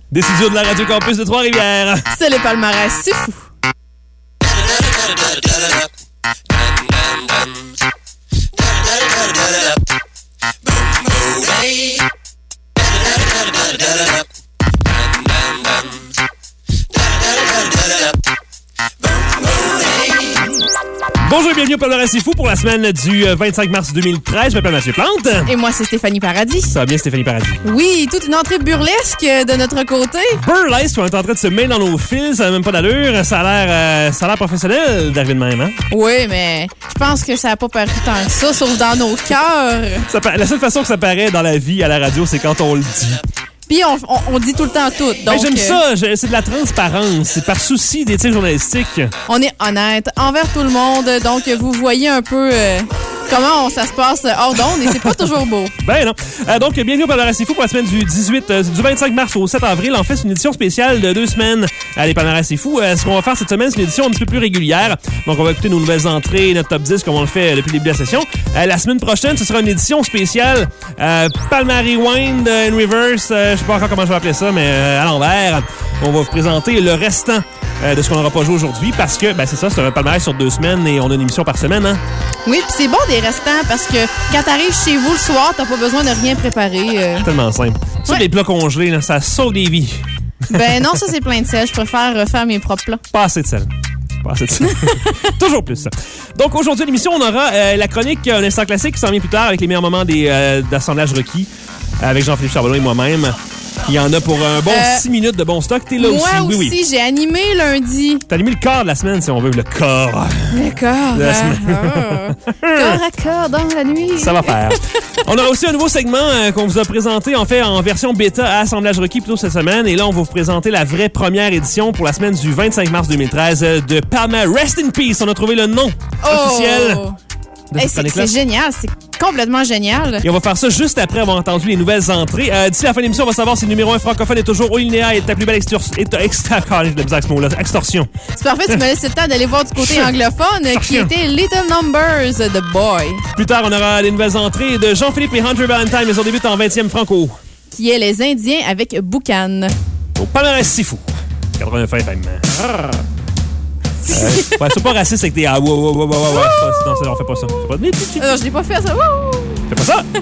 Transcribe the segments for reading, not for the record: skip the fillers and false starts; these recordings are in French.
Des studios de la Radio Campus de Trois-Rivières. C'est les palmarès, c'est fou. Bonjour et bienvenue au Palmarès C'est Fou pour la semaine du 25 mars 2013. Je m'appelle Mathieu Plante. Et moi, c'est Stéphanie Paradis. Ça va bien, Stéphanie Paradis? Oui, toute une entrée burlesque de notre côté. Burlesque, on est en train de se mêler dans nos fils, ça n'a même pas d'allure. Ça a l'air professionnel d'arriver de même, hein? Oui, mais je pense que ça n'a pas paru tant que ça, sauf dans nos cœurs. La seule façon que ça paraît dans la vie à la radio, c'est quand on le dit. Puis on dit tout le temps tout. Donc, j'aime ça, c'est de la transparence. C'est par souci d'éthique journalistique. On est honnête envers tout le monde. Donc, vous voyez un peu comment ça se passe hors d'onde et c'est pas toujours beau. Ben non. Donc, bienvenue au Palmarès C'est Fou pour la semaine du 25 mars au 7 avril. En fait, c'est une édition spéciale de 2 semaines à les Palmarès C'est Fou. Ce qu'on va faire cette semaine, c'est une édition un petit peu plus régulière. Donc, on va écouter nos nouvelles entrées, notre top 10, comme on le fait depuis le début de la session. La semaine prochaine, ce sera une édition spéciale Palmarès Rewind in Reverse. Je sais pas encore comment je vais appeler ça, mais à l'envers. On va vous présenter le restant de ce qu'on n'aura pas joué aujourd'hui parce que, ben c'est ça, c'est un palmarès sur 2 semaines et on a une émission par semaine, hein? Oui, puis c'est bon des restants parce que quand t'arrives chez vous le soir, t'as pas besoin de rien préparer. C'est tellement simple. Ça, des plats congelés, là, ça sauve des vies. Ben non, ça c'est plein de sel. Je préfère faire mes propres plats. Pas assez de sel. Pas assez de sel. Toujours plus. Donc aujourd'hui, à l'émission, on aura la chronique Un instant classique qui s'en vient plus tard avec les meilleurs moments d'assemblage requis avec Jean-Philippe Charbonneau et moi-même. Il y en a pour un bon 6 minutes de bon stock. T'es là aussi. Moi aussi, oui. J'ai animé lundi. T'as animé le corps de la semaine, si on veut. Le corps. Le corps. De la semaine. Corps à corps dans la nuit. Ça va faire. On aura aussi un nouveau segment qu'on vous a présenté, en fait, en version bêta à Assemblage requis plutôt cette semaine. Et là, on va vous présenter la vraie première édition pour la semaine du 25 mars 2013 de Palma Rest in Peace. On a trouvé le nom officiel. C'est génial, c'est complètement génial. Et on va faire ça juste après avoir entendu les nouvelles entrées. D'ici la fin de l'émission, on va savoir si le numéro 1 francophone est toujours au linéa et ta plus belle extorsion. C'est parfait, tu me laisses le temps d'aller voir du côté anglophone qui était Little Numbers, The Boy. Plus tard, on aura les nouvelles entrées de Jean-Philippe et Hunter Valentine, mais on débute en 20e franco. Qui est Les Indiens avec Boucan. Au Palmarès C'est Fou. 89 FM. Ouais, c'est pas raciste avec des ouais. Non, on fait pas ça. Non, je l'ai pas fait ça. Fais pas ça.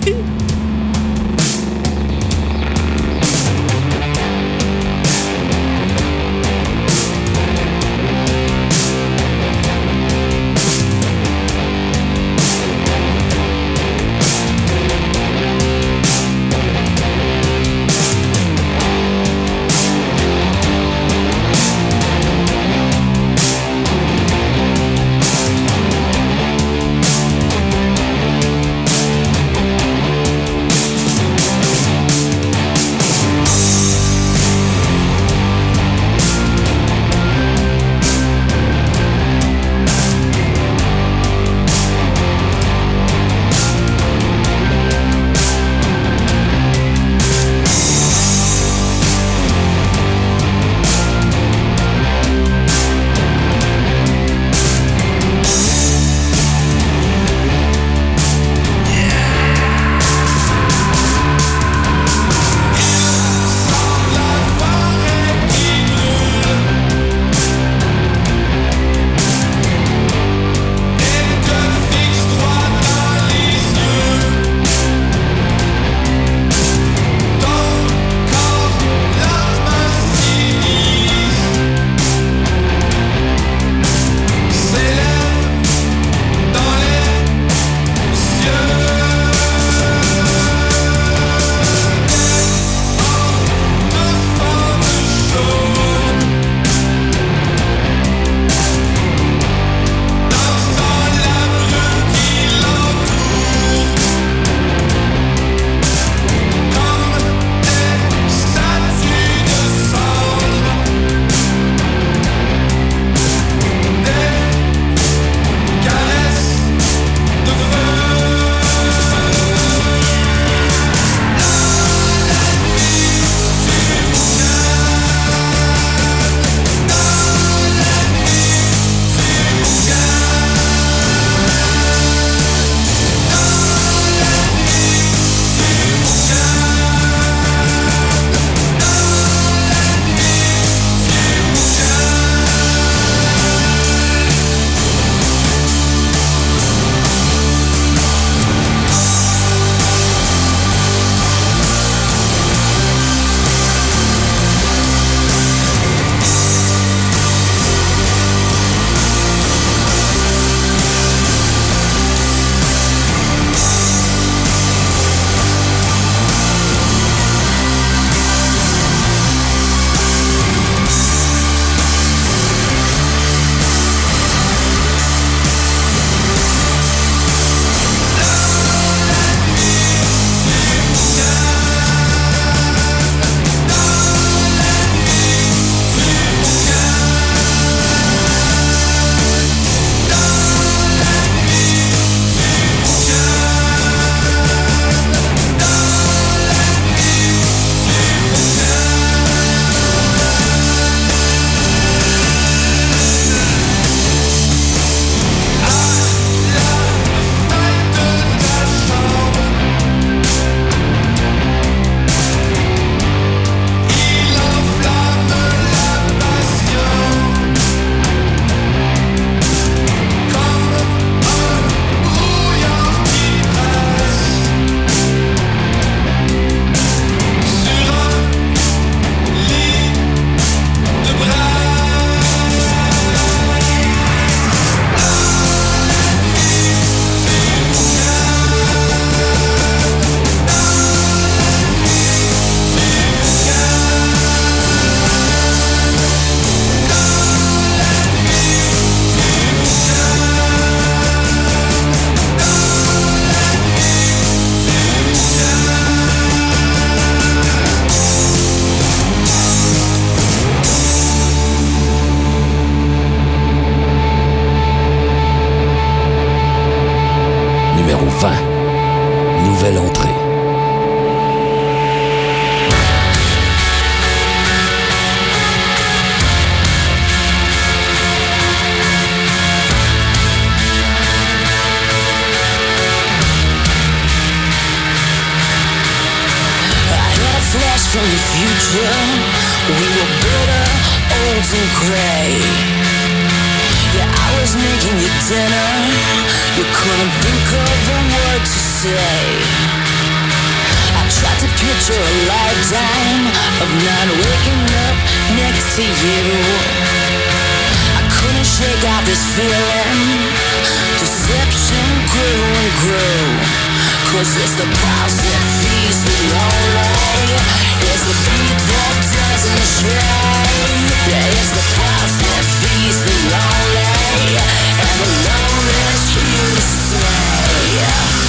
from the future. We were bitter, old and gray. Yeah, I was making you dinner. You couldn't think of a word to say. I tried to picture a lifetime of not waking up next to you. I couldn't shake out this feeling. Deception grew and grew. 'Cause it's the price that feeds the lonely. It's the beat that doesn't stray. It's the price that feeds the lonely. And the lonely's here to stay.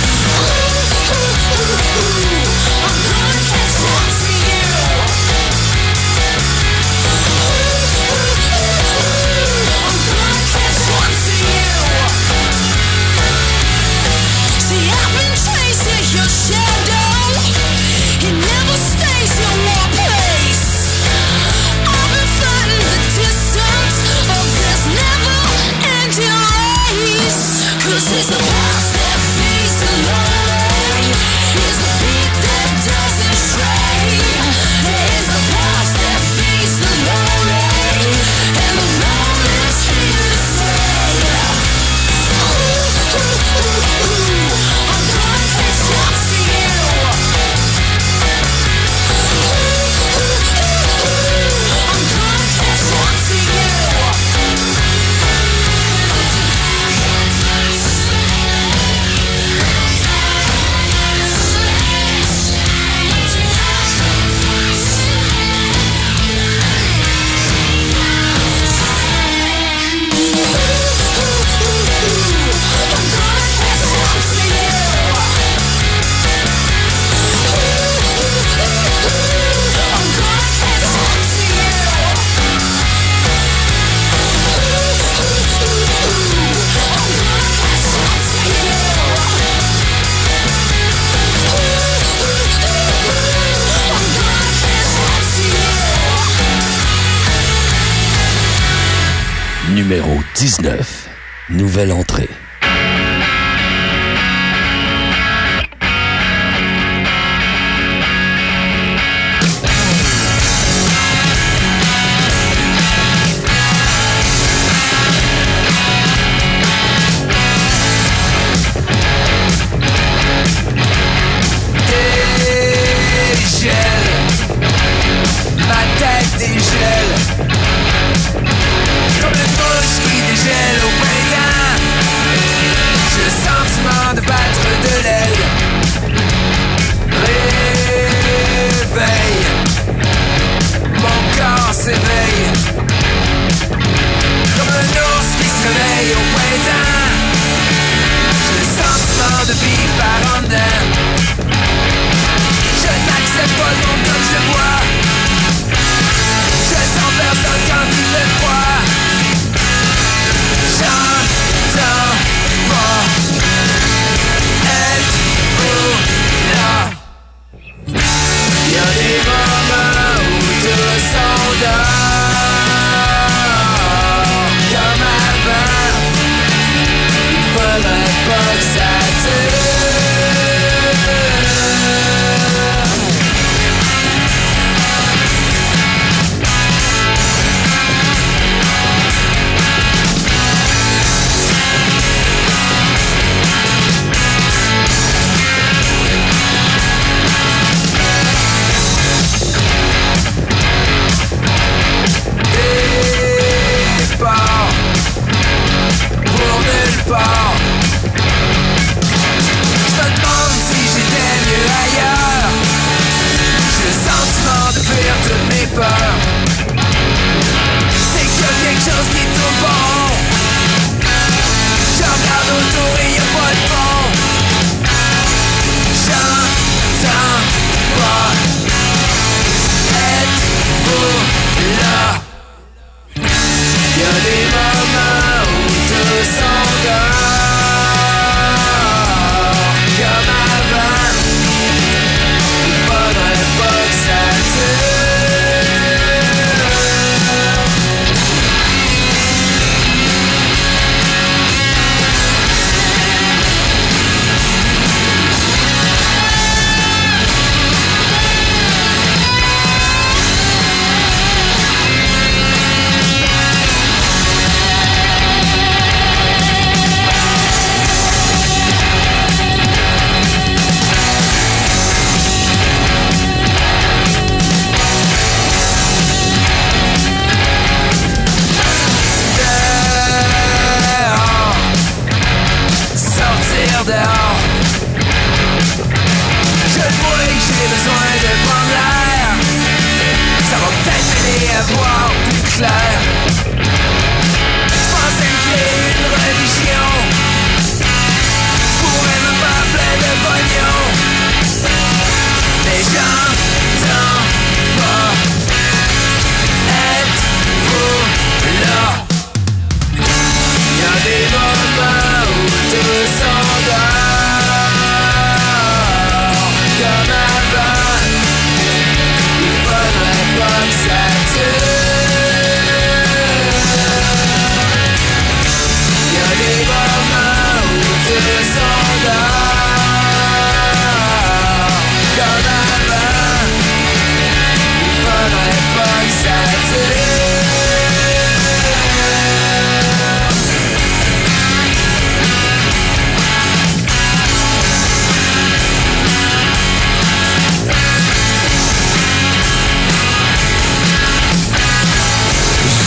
I'm gonna catch up to you. I'm gonna catch up to you. See, I've been chasing your shadow. It never stays in one place. I've been fighting the distance of this never-ending race. 'Cause it's the past that feeds the lonely. It's the beat that doesn't stray. It's the past that feeds the lonely. And the lonely's here to stay. I'm gonna catch up to you. I'm gonna catch up to you. Numéro 19. Nouvelle entrée. Ma tête dégèle. Comme une mouche qui dégèle au printemps.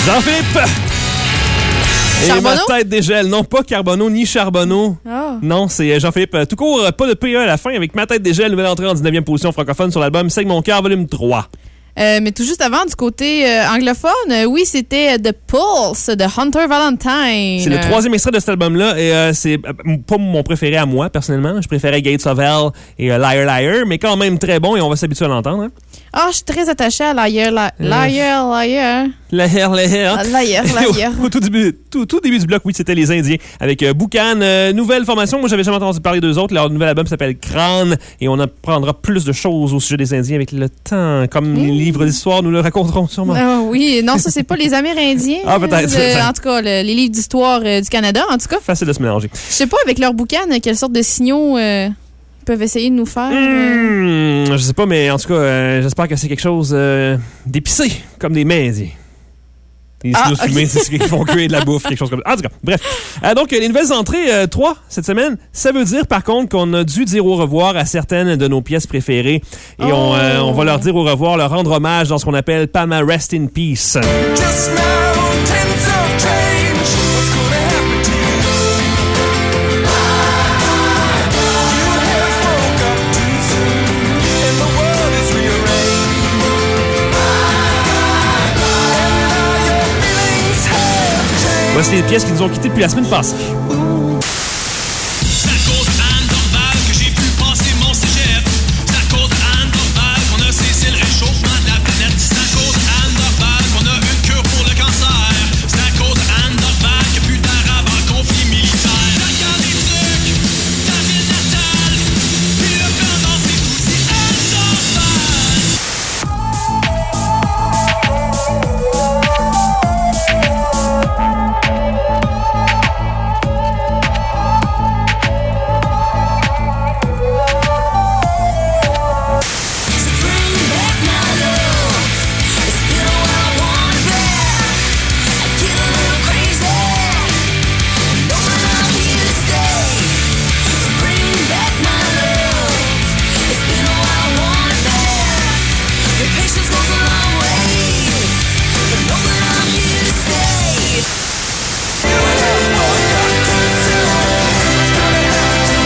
Jean-Philippe! Et Charbonneau? ma tête dégèle. Non, pas Carbonneau ni Charbonneau. Ah. Non, c'est Jean-Philippe. Tout court, pas de PE à la fin, avec ma tête dégèle, nouvelle entrée en 19e position francophone sur l'album Saigne mon cœur, volume 3. Mais tout juste avant, du côté anglophone, oui, c'était The Pulse de Hunter Valentine. C'est le 3e extrait de cet album-là, et c'est pas mon préféré à moi, personnellement. Je préférais Gates of Hell et Liar Liar, mais quand même très bon, et on va s'habituer à l'entendre. Hein. Ah, je suis très attachée à Liar. Au tout début du bloc, oui, c'était les Indiens. Avec Boucan, nouvelle formation. Moi, j'avais jamais entendu parler d'eux autres. Leur nouvel album s'appelle Crâne et on apprendra plus de choses au sujet des Indiens avec le temps. Comme les livres d'histoire nous le raconteront sûrement. Oui, non, ça, c'est pas les Amérindiens. Ah, peut-être. En tout cas, les livres d'histoire du Canada, en tout cas. Facile de se mélanger. Je sais pas, avec leur boucan, quelle sorte de signaux ils peuvent essayer de nous faire. Je sais pas, mais en tout cas, j'espère que c'est quelque chose d'épicé, comme des mets. Les signaux fumés, c'est ce qu'ils font cuire de la bouffe, quelque chose comme ça. En tout cas, bref. Donc, les nouvelles entrées, 3 cette semaine, ça veut dire par contre qu'on a dû dire au revoir à certaines de nos pièces préférées. Et on va leur dire au revoir, leur rendre hommage dans ce qu'on appelle Palma Rest in Peace. Just now, tens of change. What's gonna happen to you? You have woke up too soon, and the world is rearranged. And now your feelings have changed. Voici les pièces qui nous ont quittés depuis la semaine passée. C'est à cause d'Anne Dorval que j'ai pu passer mon cégep. C'est à cause d'Anne Dorval qu'on a cessé le réchauffement de la planète. C'est à cause d'Anne Dorval qu'on a une cure pour le cancer. C'est à cause d'Anne Dorval qu'il n'y a plus d'Arabes en conflit militaire. La guerre des trucs, ta ville natale. Puis le pendant c'est aussi Anne Dorval. Bring back my love. It's been a while, I want it back. I get a little crazy, knowing I'm here to stay. So bring back my love. It's been a while, I want it back. Your patience goes a long way, but know that I'm here to stay. You have woke up too soon. What's gonna happen to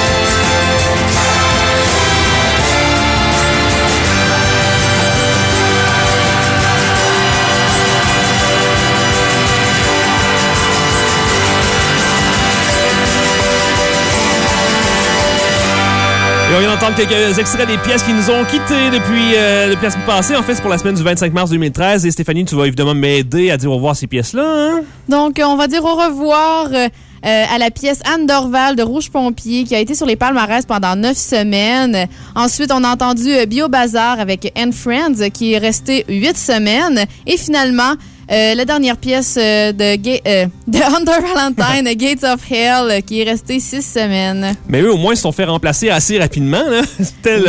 Et on vient d'entendre quelques extraits des pièces qui nous ont quittés depuis la semaine passée. En fait, c'est pour la semaine du 25 mars 2013. Et Stéphanie, tu vas évidemment m'aider à dire au revoir à ces pièces-là. Hein? Donc, on va dire au revoir à la pièce Anne Dorval de Rouge Pompier qui a été sur les palmarès pendant 9 semaines. Ensuite, on a entendu Bio Bazar avec Anne Friends qui est resté 8 semaines. Et finalement, la dernière pièce de Hunter Valentine, Gates of Hell, qui est restée 6 semaines. Mais eux, au moins, ils se sont fait remplacer assez rapidement. Là. Tel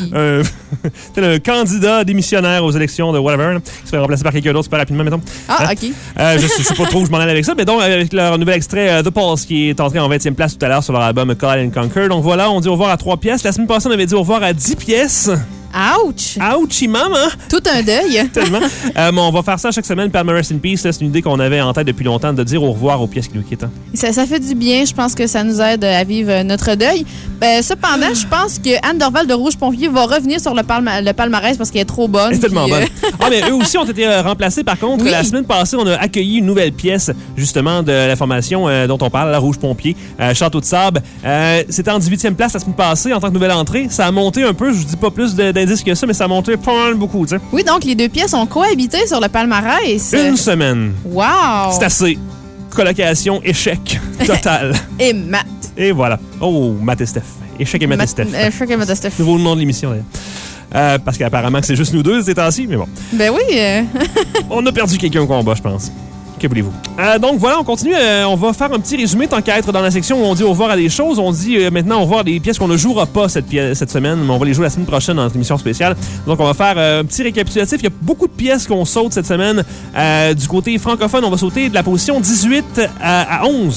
un candidat démissionnaire aux élections de whatever, là, qui se fait remplacer par quelqu'un d'autre super rapidement, mettons. Ah, OK. Je sais pas trop où je m'en allais avec ça, mais donc, avec leur nouvel extrait The Pulse, qui est entré en 20e place tout à l'heure sur leur album Call and Conquer. Donc voilà, on dit au revoir à 3 pièces. La semaine passée, on avait dit au revoir à 10 pièces. Ouch! Ouchie, maman! Tout un deuil. Tellement. On va faire ça chaque semaine. Palma Rest in Peace, là, c'est une idée qu'on avait en tête depuis longtemps, de dire au revoir aux pièces qui nous quittent. Ça fait du bien. Je pense que ça nous aide à vivre notre deuil. Cependant, je pense que Anne Dorval de Rouge Pompier va revenir sur le palmarès parce qu'elle est trop bonne. Elle est tellement bonne. Ah, mais eux aussi ont été remplacés. Par contre, Oui. La semaine passée, on a accueilli une nouvelle pièce, justement, de la formation dont on parle, la Rouge Pompier, Château de Sable. C'était en 18e place la semaine passée en tant que nouvelle entrée. Ça a monté un peu. Je vous dis pas plus d'indices que ça, mais ça a monté pas mal beaucoup, tu sais. Oui, donc les deux pièces ont cohabité sur le palmarès. Une semaine. Wow! C'est assez. Colocation, échec total. Et Matt. Et voilà. Oh, Matt et Steph. Échec et Matt et Steph. Échec et Matt et Steph. Nouveau nom de l'émission, d'ailleurs. Parce qu'apparemment que c'est juste nous deux ces temps-ci, mais bon. Ben oui. On a perdu quelqu'un au combat, je pense. Que voulez-vous? Donc voilà, on continue. On va faire un petit résumé tant qu'à être dans la section où on dit au revoir à des choses. On dit maintenant au revoir à des pièces qu'on ne jouera pas cette semaine, mais on va les jouer la semaine prochaine dans notre émission spéciale. Donc on va faire un petit récapitulatif. Il y a beaucoup de pièces qu'on saute cette semaine. Du côté francophone, on va sauter de la position 18 à 11.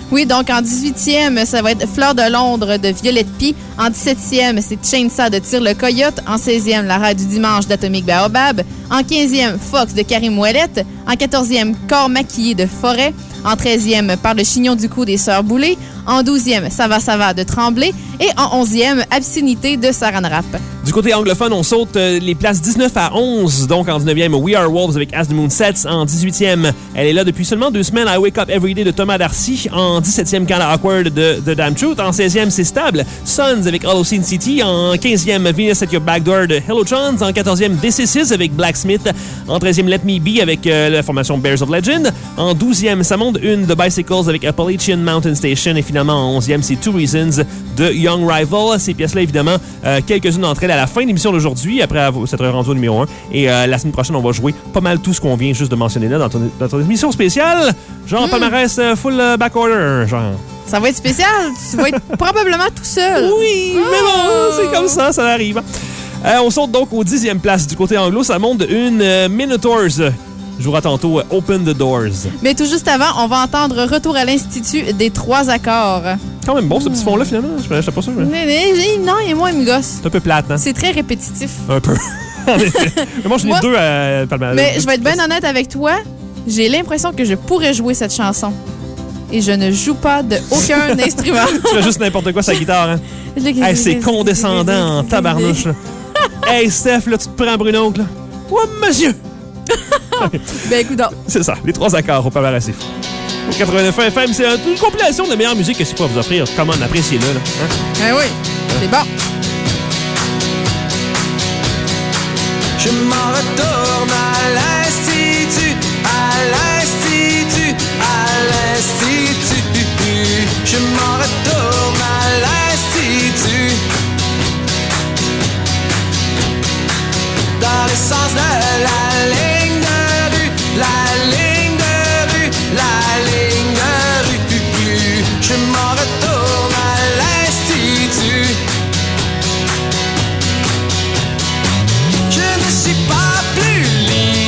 Oui, donc en 18e, ça va être Fleur de Londres de Violette Pie. En 17e, c'est Chainsaw de Tire le Coyote. En 16e, La Rade du Dimanche d'Atomic Baobab. En 15e, Fox de Karim Ouellet. En 14e, Corps maquillé de Forêt. En 13e, Par le chignon du cou des Sœurs Boulay. En 12e, Ça va de Tremblay. Et en 11e, Obscénité de Saran Wrap. Du côté anglophone, on saute les places 19 à 11. Donc, en 19e, We Are Wolves avec As the Moon Sets. En 18e, elle est là depuis seulement 2 semaines, I Wake Up Every Day de Thomas Darcy. En 17e, Kinda Awkward de The Damn Truth. En 16e, c'est Stable, Sons avec Holocene City. En 15e, Venus at Your Back Door de Hello Johns. En 14e, This Is His avec Blacksmith. En 13e, Let Me Be avec la formation Bears of Legend. En 12e, ça monte une de Bicycles avec Appalachian Mountain Station. Et finalement, en 11e, c'est Two Reasons de Young Rival. Ces pièces-là, évidemment, quelques-unes d'entre elles à la fin de l'émission d'aujourd'hui, après s'être rendu au numéro 1. Et la semaine prochaine, on va jouer pas mal tout ce qu'on vient juste de mentionner là dans ton émission spéciale. Genre palmarès full backorder, genre. Ça va être spécial. Tu vas être probablement tout seul. Oui, mais bon, c'est comme ça arrive. On saute donc aux 10e place du côté anglo. Ça monte une Minotaurs. Jouera tantôt Open the Doors. Mais tout juste avant, on va entendre Retour à l'Institut des 3 accords. Quand même bon, ce petit fond-là, finalement. Je suis pas sûr. Non, et moi, il me gosse. C'est un peu plate, hein? C'est très répétitif. Un peu. En effet. Mais moi, je n'ai deux à palmarès. Mais je vais être bien honnête avec toi. J'ai l'impression que je pourrais jouer cette chanson. Et je ne joue pas de aucun instrument. Tu fais juste n'importe quoi sa guitare, hein? Hey, c'est condescendant en tabarnouche. Hey, Steph, là, tu te prends Bruno, là. Oh, monsieur! Ben, écoute donc. C'est ça, les 3 accords au palmarès, c'est fou. Au 89 FM, c'est une compilation de la meilleure musique que c'est pour vous offrir. Comment appréciez-le, là? Hein? Ben oui, c'est bon. Je m'en retourne à l'institut, à l'institut, à l'institut. Je m'en retourne à l'institut. Dans le sens de la ligne de rue, la ligne de rue, la ligne de rue. Je m'en retourne à l'institut. Je ne suis pas plus libre.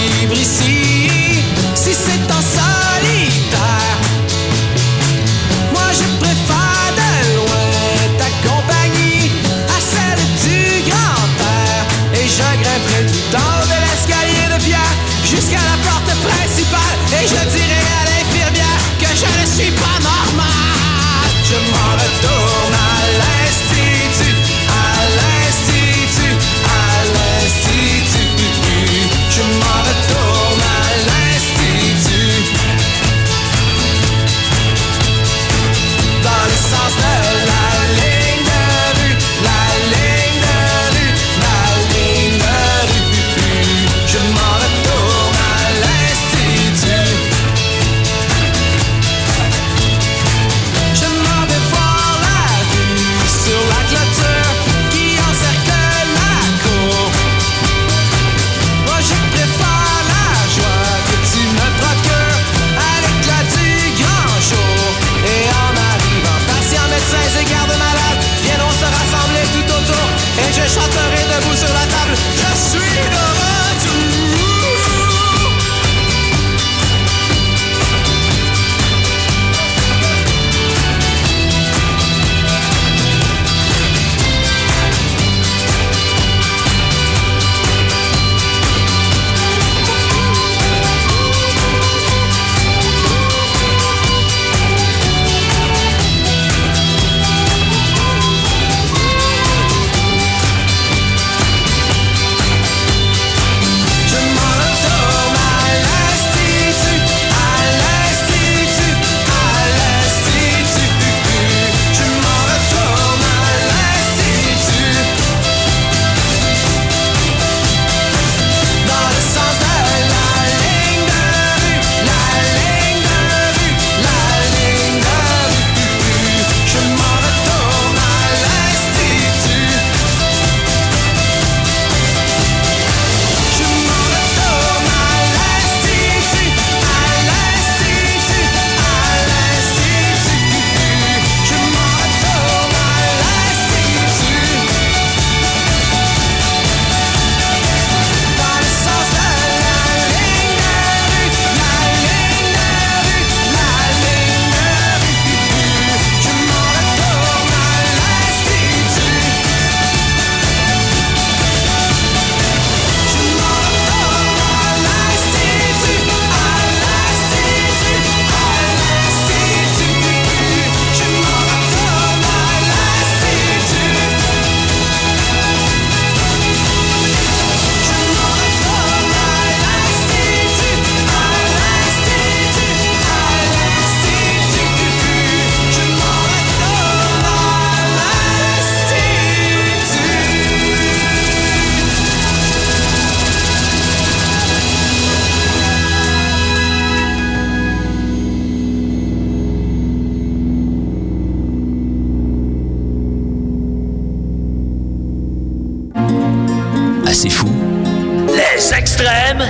C'est fou. Les extrêmes.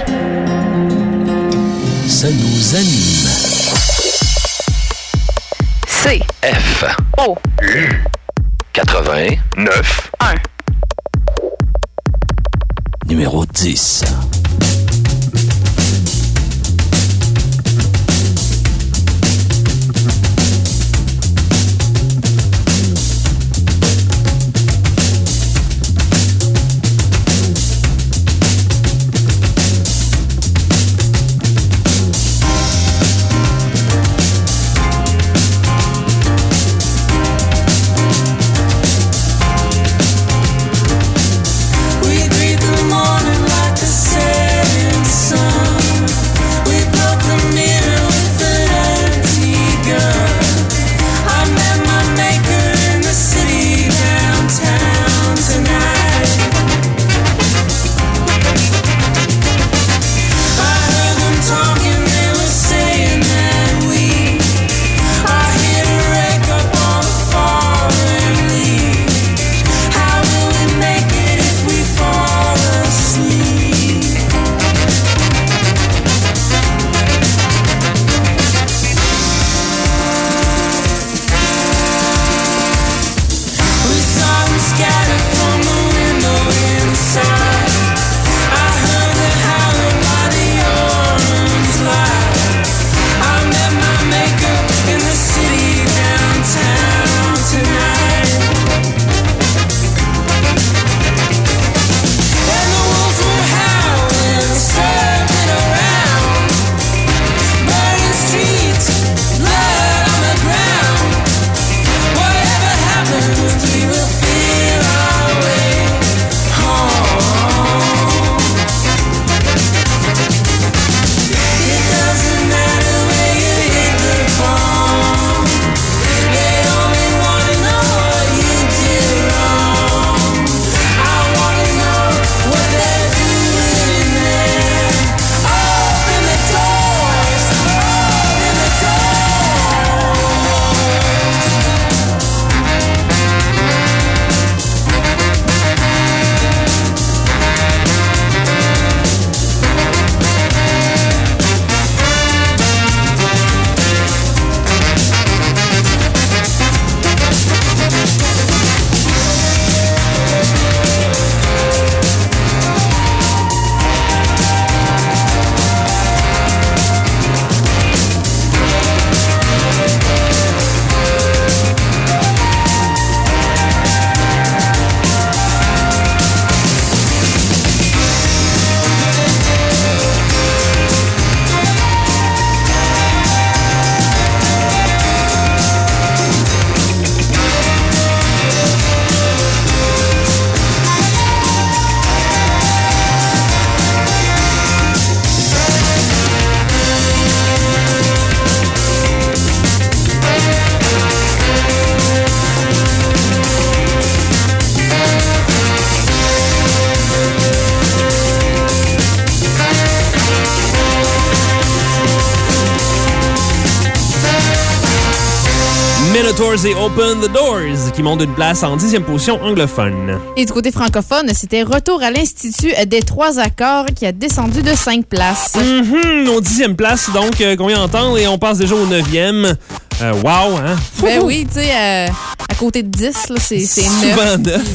Ça nous anime. C. F. O. U. 89. 1. Numéro 10. We greet the morning like the setting sun. We broke the mirror with an empty gun. I met my maker in the city downtown tonight. I heard them talking, they were saying that we are here to rake up all the fallen leaves. How will we make it if we fall asleep? We saw them scattered from the window inside. I heard the howling by the orange light. I met my maker in the city downtown tonight. And the wolves were howling, circling around. Burning streets, blood on the ground. Whatever happens, we will feel our way home. It doesn't matter where you hit the bomb. They only wanna know what you did wrong. I wanna know what they're doing in there. Open the doors, open the doors. Minotaurs et Open the Doors qui montent d'une place en 10e position anglophone. Et du côté francophone, c'était Retour à l'Institut des Trois Accords qui a descendu de 5 places. Au 10e place, donc, qu'on vient d'entendre, et on passe déjà au 9e. Wow, hein? Ben oui, tu sais, à côté de 10, là, c'est 9. Souvent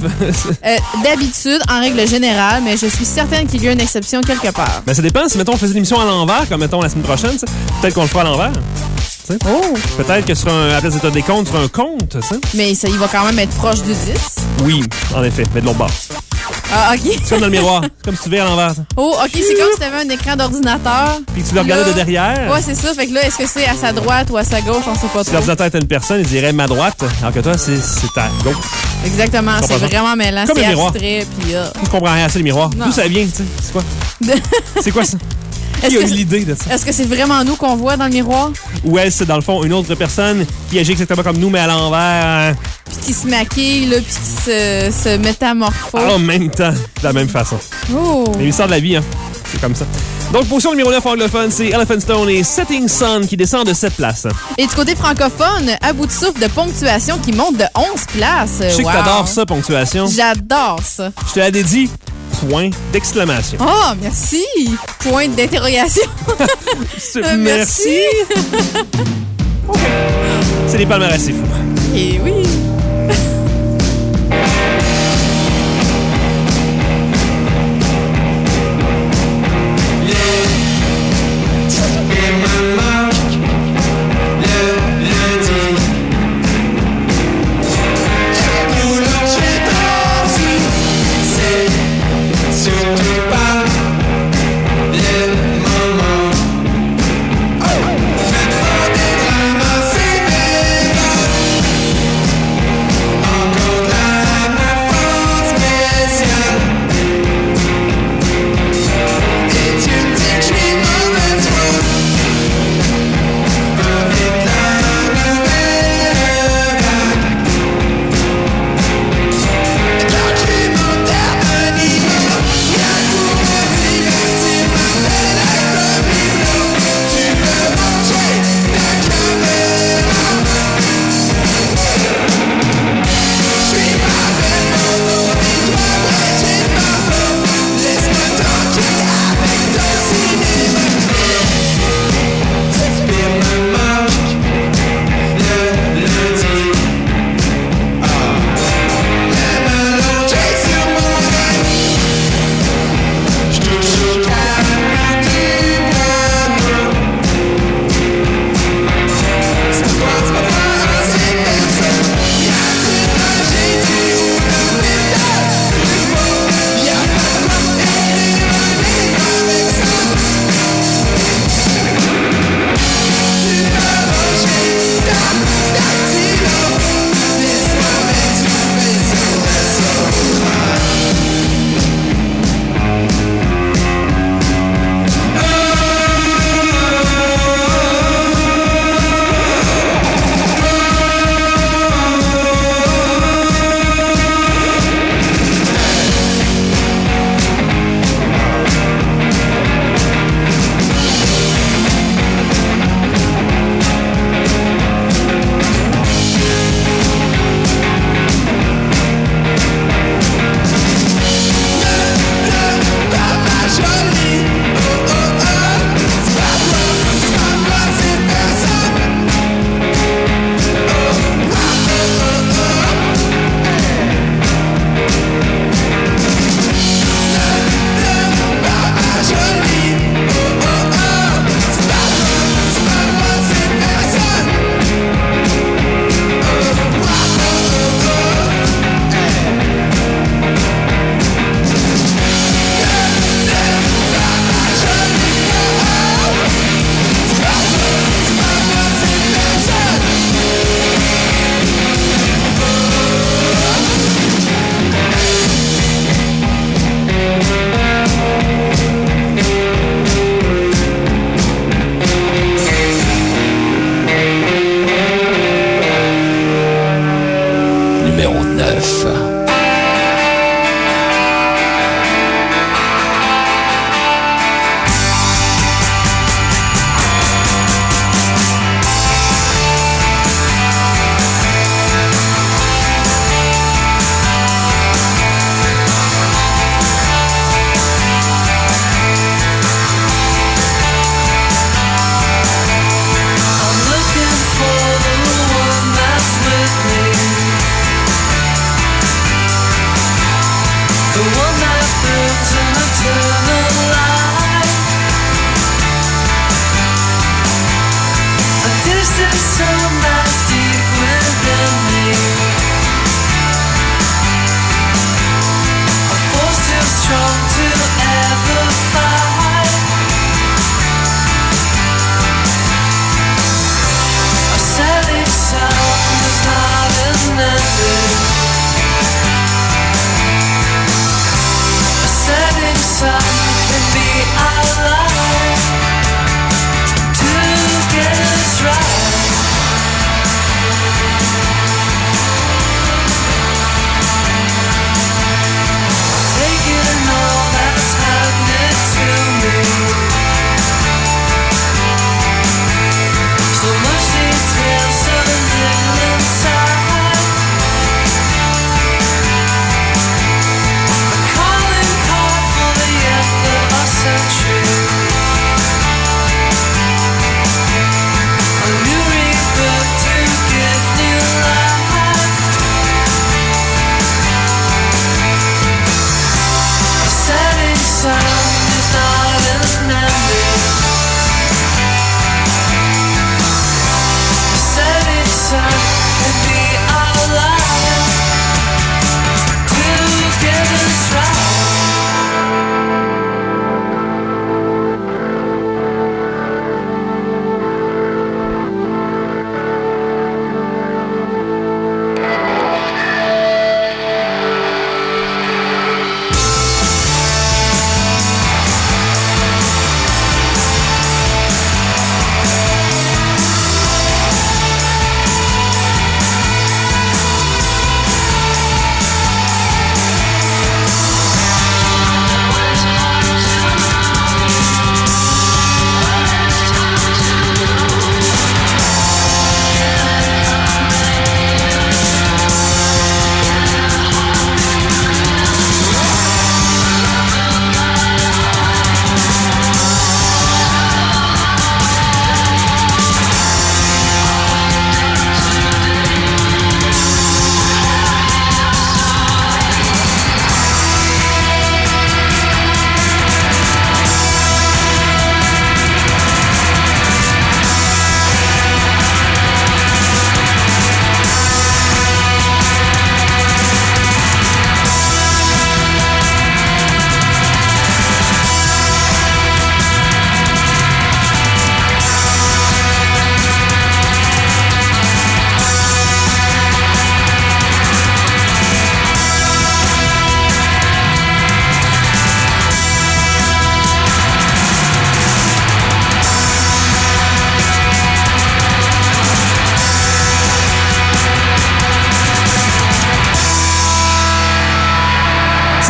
9. D'habitude, en règle générale, mais je suis certaine qu'il y a une exception quelque part. Ben, ça dépend. Si, mettons, on faisait l'émission à l'envers, comme, mettons, la semaine prochaine, t'sais, peut-être qu'on le fera à l'envers. T'sais. Oh! Peut-être que sur un, à la place d'état des comptes, sur un compte, tu sais. Mais ça, il va quand même être proche du 10. Oui, en effet, mais de l'autre bord. Ah, OK. C'est comme dans le miroir. C'est comme si tu verrais à l'envers. Ça. Oh, OK, c'est comme si tu avais un écran d'ordinateur. Puis que tu le regardais Là, de derrière. Ouais, c'est ça. Fait que là, est-ce que c'est à sa droite ou à sa gauche? On sait pas Si trop. l'ordinateur était une personne, il dirait ma droite, alors que toi, c'est ta gauche. Exactement. Je C'est comprends pas. vraiment mêlant. Comme C'est un miroir. abstrait. Puis, Je comprends rien à ça, les miroirs. Non. D'où ça vient, tu sais? C'est quoi? C'est quoi ça? Qui a eu l'idée de ça? Est-ce que c'est vraiment nous qu'on voit dans le miroir? Ou est-ce, dans le fond, une autre personne qui agit exactement comme nous, mais à l'envers, Puis qui se maquille, là, puis qui se métamorphose. en même temps, de la même façon. Oh! Les histoires de la vie, hein. C'est comme ça. Donc, position numéro 9 anglophone, c'est Elephant Stone et Setting Sun qui descend de 7 places. Et du côté francophone, à bout de souffle de ponctuation qui monte de 11 places. Je sais que Wow. t'adores ça, ponctuation. J'adore ça. Je te la dédie. point d'exclamation. Oh, merci! Point d'interrogation. Merci. OK. C'est les palmarès, c'est fou. Et oui.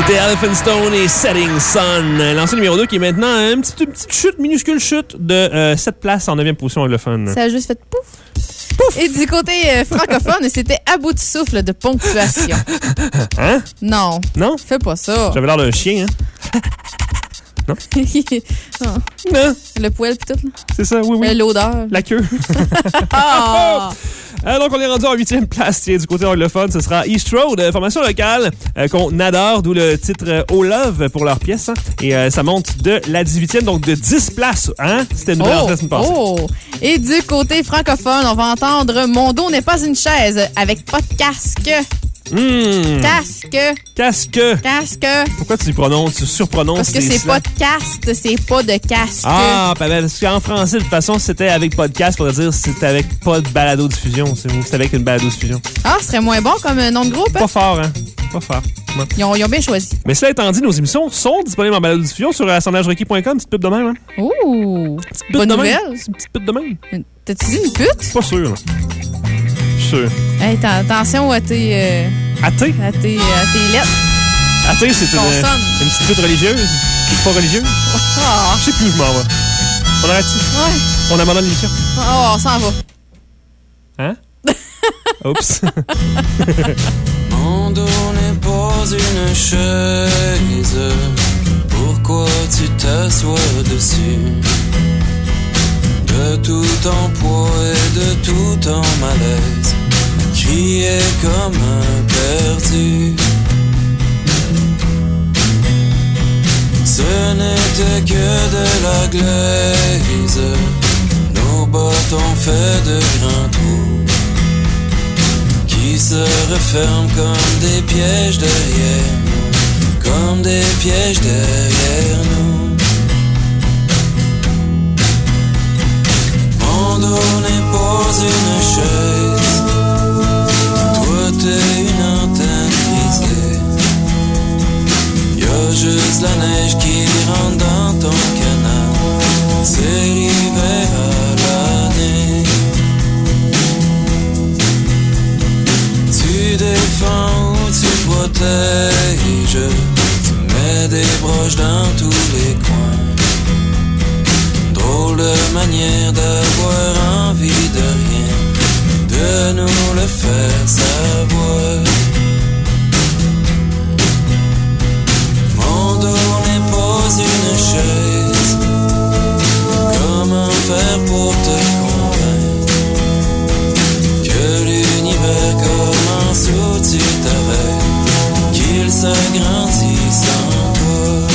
C'était Elephant Stone et Setting Sun. L'ancien numéro 2 qui est maintenant une petite chute, minuscule chute de 7 places en 9e position anglophone. Ça a juste fait pouf. Pouf. Et du côté francophone, c'était À bout de souffle de ponctuation. Hein? Non. Non? Fais pas ça. J'avais l'air d'un chien, hein? Non? Oh. Non? Le poil pis tout, là. C'est ça, oui. L'odeur. La queue. Ah! Donc, on est rendu en 8e place. Tiens, du côté anglophone, ce sera East Road, formation locale qu'on adore, d'où le titre Oh Love pour leur pièce. Hein? Et ça monte de la 18e, donc de 10 places. Hein? C'était une belle place, une passée. Oh! Et du côté francophone, on va entendre Mon dos n'est pas une chaise avec pas de casque. Casque. Pourquoi tu surprononces Parce que c'est podcast, c'est pas de casque. Ah, parce qu'en français, de toute façon, c'était avec podcast, faudrait dire c'était avec pas de balado-diffusion. C'était avec une balado-diffusion. Ah, ce serait moins bon comme nom de groupe. Pas fort, hein? Pas fort. Ouais. Ils ont bien choisi. Mais cela étant dit, nos émissions sont disponibles en balado-diffusion sur assemblagerequis.com. Petite pub de même, hein? Ouh! Bonne nouvelle. C'est une petite pute de même. T'as-tu dit une pute? Pas sûr, là. Sûr. Hey, attention à tes... Athée? À tes lettres. Athée, c'est une petite pute religieuse? Pas religieuse? Oh. Je sais plus où je m'en vais. On arrête-tu? Ouais. On abandonne l'émission? Oh, on s'en va. Hein? Oups. Mon dos n'est pas une chaise. Pourquoi tu t'assois dessus? De tout ton poids et de tout ton malaise, crier comme un perdu. Ce n'était que de la glaise, nos bottes ont fait de grands trous qui se referment comme des pièges derrière nous, comme des pièges derrière nous. Mon dos n'est pas une chaise, toi t'es une antenne brisée. Y'a juste la neige qui rentre dans ton canal, c'est l'hiver à l'année. Tu défends ou tu protèges, tu mets des broches dans tous les coins. Drôle de manière d'avoir envie de rien, de nous le faire savoir. Mon dos n'est pas une chaise, comment faire pour te convaincre que l'univers commence où tu t'arrêtes, qu'il s'agrandit sans toi.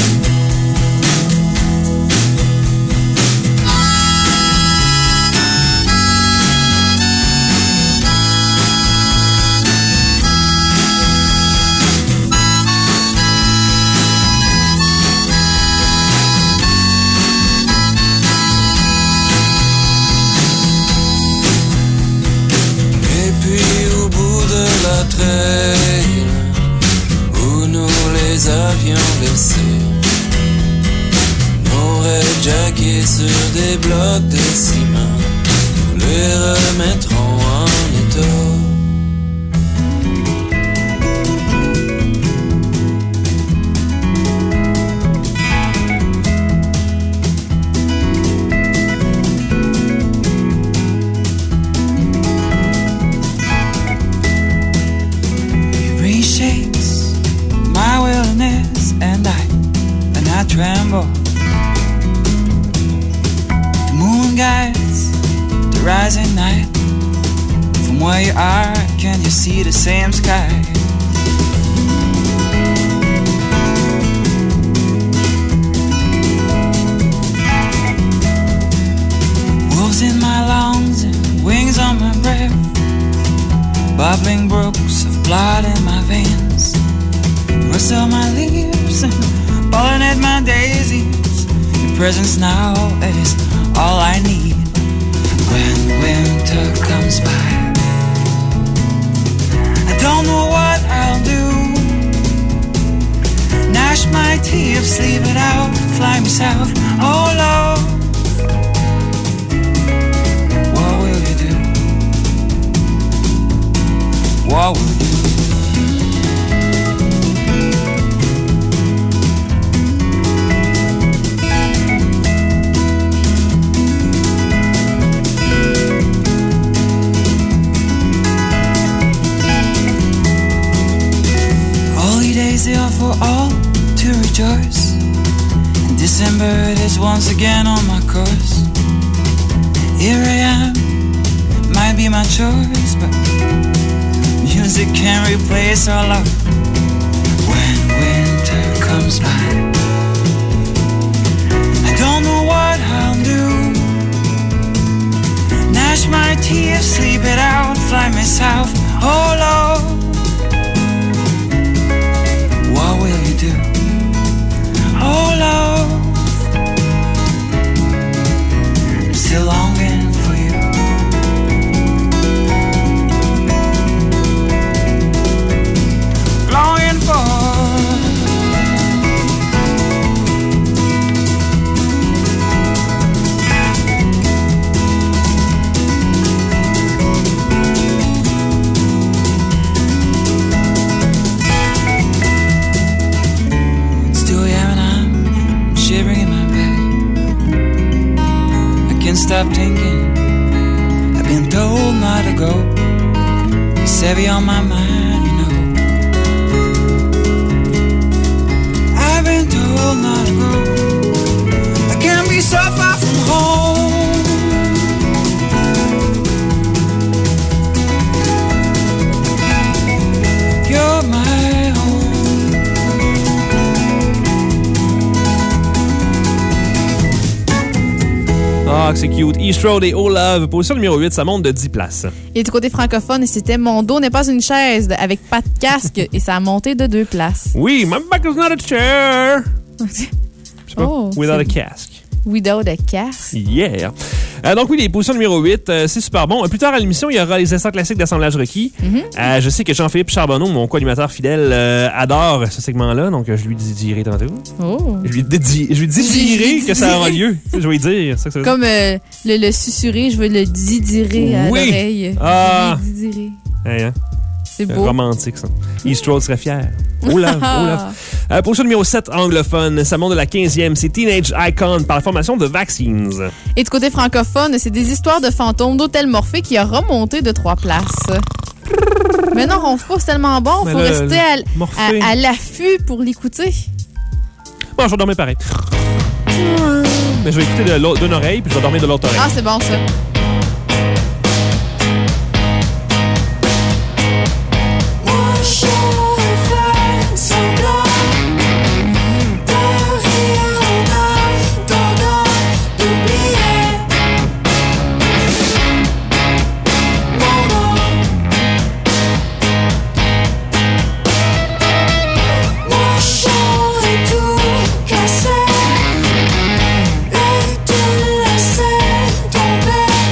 Où nous les avions laissés, nos rêves jackés sur des blocs de ciment, nous les remettrons en état. I tremble. The moon guides the rising night. From where you are, can you see the same sky? Wolves in my lungs and wings on my breath, bubbling brooks of blood in my veins, rustle my leaves and pollinate my daisies. Your presence now is all I need. When winter comes by, I don't know what I'll do. Gnash my teeth, sleep it out, fly me south. Oh Lord, what will you do? What will you do? horse. And December is once again on my course. Here I am, might be my choice, but music can't replace our love. When winter comes by, I don't know what I'll do. Gnash my teeth, sleep it out, fly myself. Oh Lord, what will you do? Oh Lord, I'm still longing for you. Longing for stop thinking. I've been told not to go. It's heavy on my mind, you know. I've been told not to go. I can't be so far from home. You're my home. Ah, c'est cute. East Road et Oh Love. Position numéro 8, ça monte de 10 places. Et du côté francophone, c'était Mon dos n'est pas une chaise avec pas de casque et ça a monté de 2 places. Oui, my back is not a chair. Je sais pas. Oh, Without a casque. Without a casque. Yeah. Donc oui, les positions numéro 8, c'est super bon. Plus tard à l'émission, il y aura les instants classiques d'assemblage requis. Je sais que Jean-Philippe Charbonneau, mon co-animateur fidèle, adore ce segment-là, donc je lui dirai tantôt. Oh. Je lui dirai que ça aura lieu. Je vais lui dire. Ça que ça veut dire. Comme le susurrer, je veux le didirer à l'oreille. Ah. Didirer. Hey, hein? C'est beau. Romantique, ça. East Road serait fier. Oh là, oh là. Position numéro 7, anglophone. Ça monte de la 15e. C'est Teenage Icon par la formation de Vaccines. Et du côté francophone, c'est des histoires de fantômes d'Hôtel Morphée qui a remonté de 3 places. Mais non, ronfle pas, c'est tellement bon. Faut rester à l'affût pour l'écouter. Bon, je vais dormir pareil. Mais je vais écouter d'une oreille, puis je vais dormir de l'autre oreille. Ah, c'est bon, ça. Tomber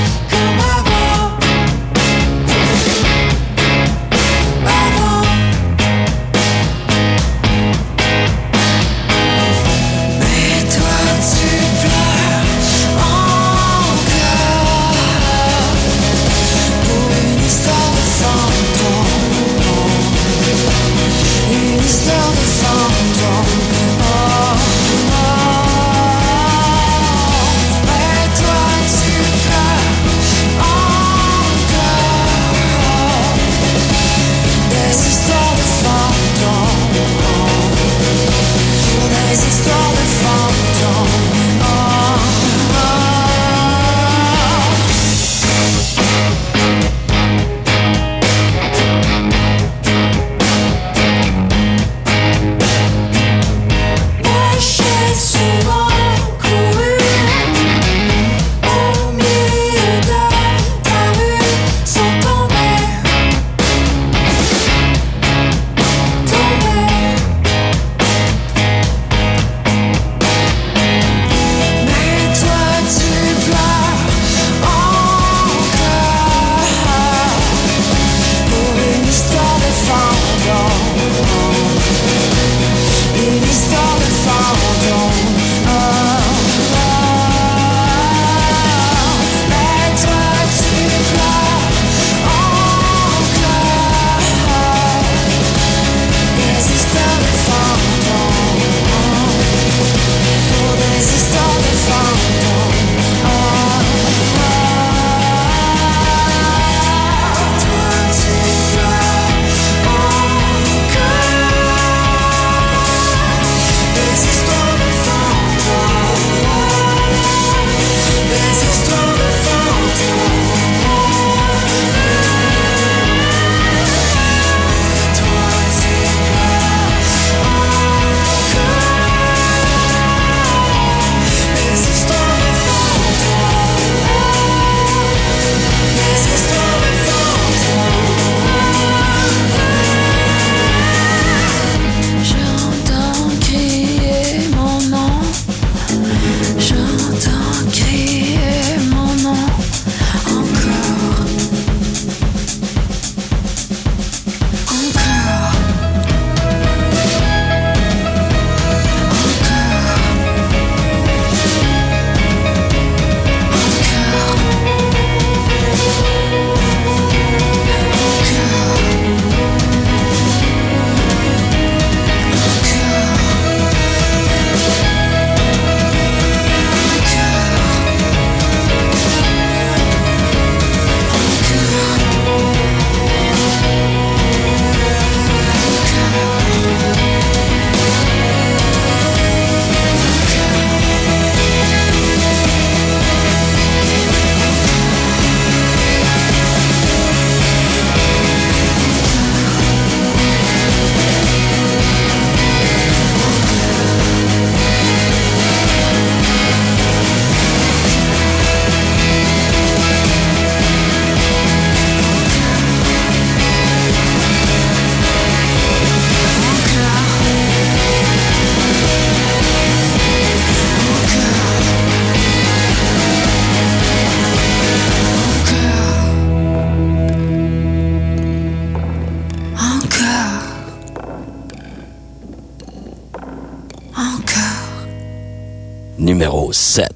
numéro 7.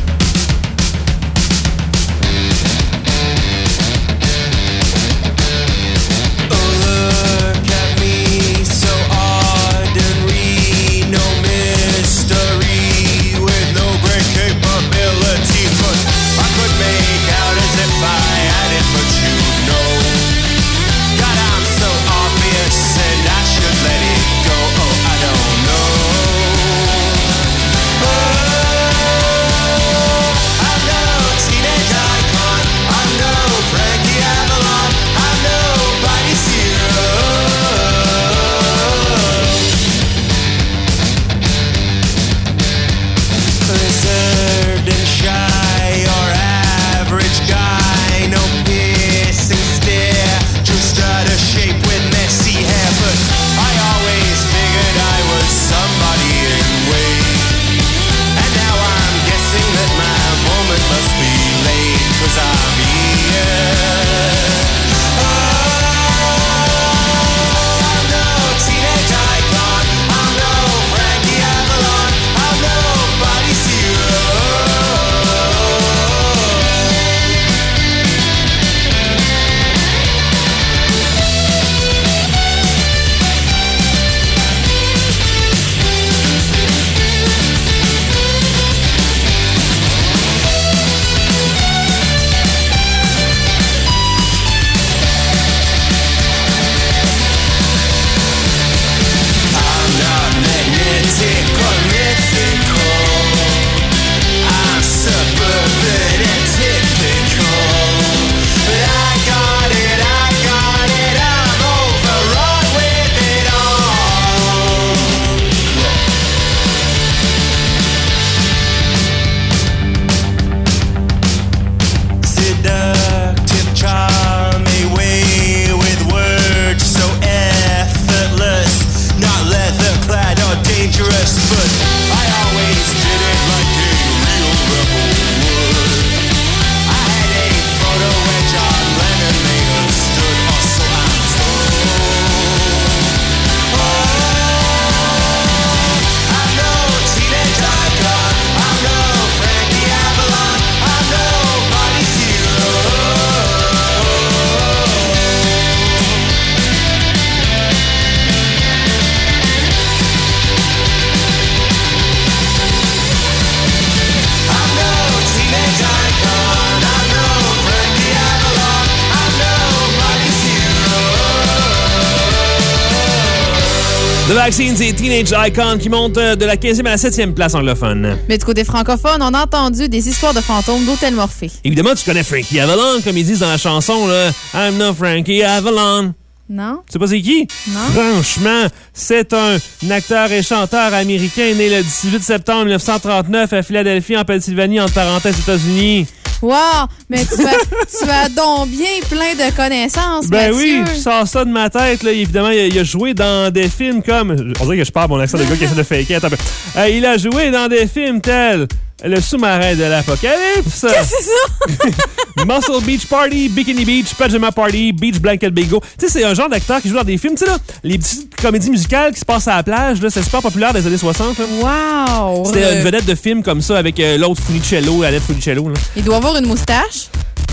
The Vaccines et Teenage Icon qui montent de la 15e à la 7e place anglophone. Mais du côté francophone, on a entendu des histoires de fantômes d'Hôtel Morphée. Évidemment, tu connais Frankie Avalon, comme ils disent dans la chanson, là. I'm no Frankie Avalon. Non? Tu sais pas c'est qui? Non. Franchement, c'est un acteur et chanteur américain né le 18 septembre 1939 à Philadelphie, en Pennsylvanie, entre parenthèses, États-Unis. Wow! Mais tu as donc bien plein de connaissances, Ben Mathieu. oui, je sors ça de ma tête. Là. Évidemment, il a joué dans des films comme... On dirait que je parle mon accent de gars qui essaie de faker. Attends un peu. Il a joué dans des films tels... Le sous-marin de l'Apocalypse. Qu'est-ce que c'est ça? Muscle Beach Party, Bikini Beach, Pajama Party, Beach Blanket Bingo. Tu sais, c'est un genre d'acteur qui joue dans des films. Tu sais, là, les petites comédies musicales qui se passent à la plage, là, c'est super populaire des années 60. Là. Wow! C'était une vedette de film comme ça avec l'autre Funicello, la lettre Funicello. Là. Il doit avoir une moustache.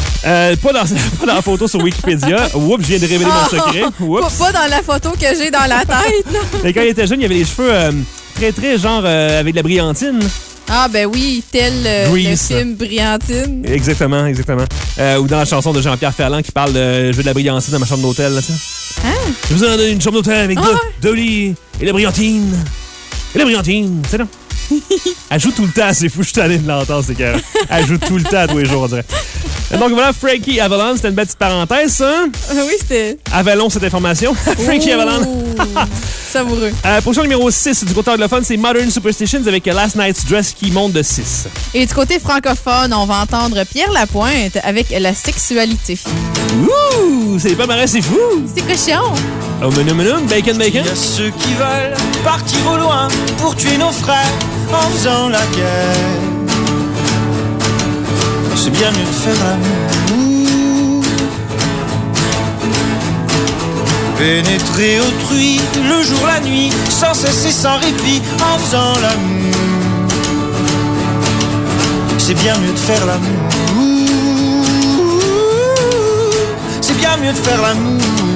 Pas dans la photo sur Wikipédia. Oups, je viens de révéler mon secret. Oups. Pas dans la photo que j'ai dans la tête. Non. Mais quand il était jeune, il avait les cheveux très, très genre avec de la brillantine. Ah, ben oui, tel le film Brillantine. Exactement, exactement. Ou dans la chanson de Jean-Pierre Ferland qui parle de je veux de la brillantine dans ma chambre d'hôtel. Là, Hein? J'ai besoin d'une chambre d'hôtel avec deux lits et la brillantine. Et la brillantine, c'est là. Elle joue tout le temps, c'est fou, je suis allé de l'entendre, c'est carré. Elle joue tout le temps, tous les jours, on dirait. Donc voilà, Frankie Avalon, c'était une belle petite parenthèse, ça. Oui, c'était... Avalon, cette information. Frankie Avalon. Savoureux. Position numéro 6 du côté anglophone, c'est Modern Superstitions avec Last Night's Dress qui monte de 6. Et du côté francophone, on va entendre Pierre Lapointe avec La sexualité. Ouh, c'est pas marrant, c'est fou. C'est cochon. Oh, menum, bacon, bacon. Il y a ceux qui veulent partir au loin pour tuer nos frères en faisant la guerre. C'est bien mieux de faire l'amour. Pénétrer autrui le jour, la nuit, sans cesse et sans répit en faisant l'amour. C'est bien mieux de faire l'amour. C'est bien mieux de faire l'amour.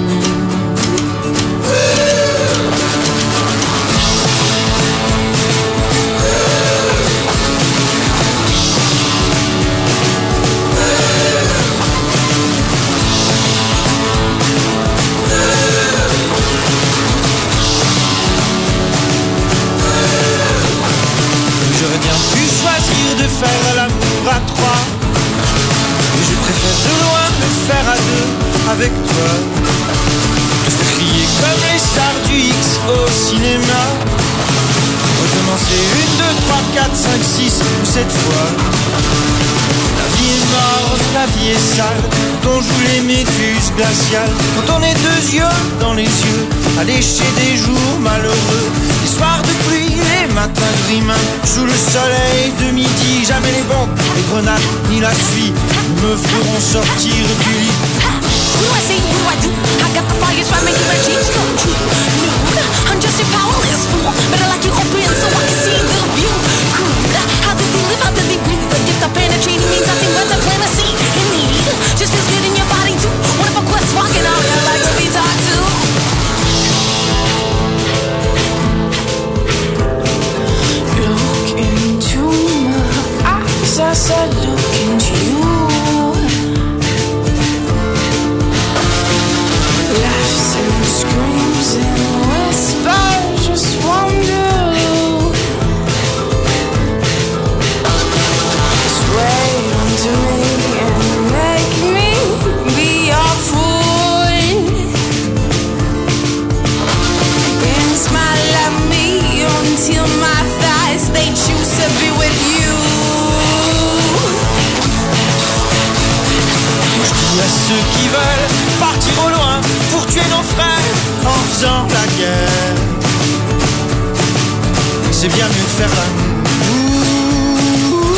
J'aurais bien pu choisir de faire l'amour à trois, mais je préfère de loin le faire à deux avec toi. Te faire crier comme les stars du X au cinéma. Recommencer 1, 2, 3, 4, 5, 6 ou 7 fois. La vie est morte, la vie est sale, quand on joue les méduses glaciales, quand on est deux yeux dans les yeux, à lécher des jours malheureux, les soirs de pluie, les matins gris-mains, sous le soleil de midi, jamais les bombes, les grenades, ni la suie me feront sortir du lit. What do I say, what do I do? I got the fires right, making my dreams come true. Nude, I'm just a powerless fool, but I like you open so I can see the view. Crude, how did they live, how did they breathe? The gift of penetrating means nothing but to plant a seed in need. Just feels good in your body too. What if I quit walking out here like what we talk to? Look into my eyes, I said look into you. Laughs and screams and whispers, just wonder. Sway onto me and make me be your fool. And smile at me until my thighs they choose to be with you. Je dis à ceux qui veulent partir au loin pour tuer nos frères en faisant la guerre, c'est bien mieux de faire l'amour.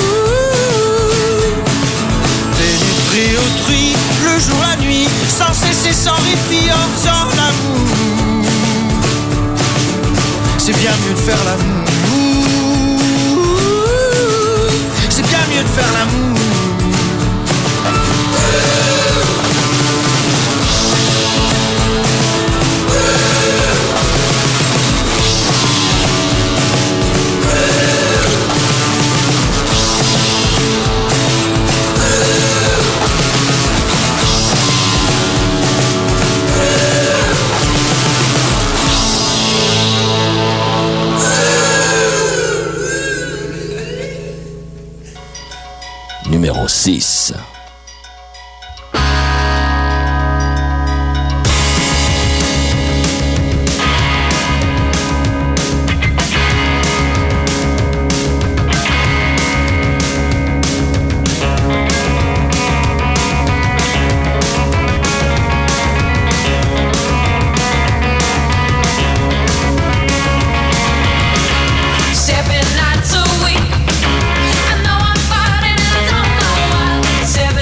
Pénétrer autrui le jour la nuit, sans cesser, sans répit, en faisant l'amour. C'est bien mieux de faire l'amour. C'est bien mieux de faire l'amour. Numéro 6. Seven nights a week, I know I'm fighting and I don't know why. 7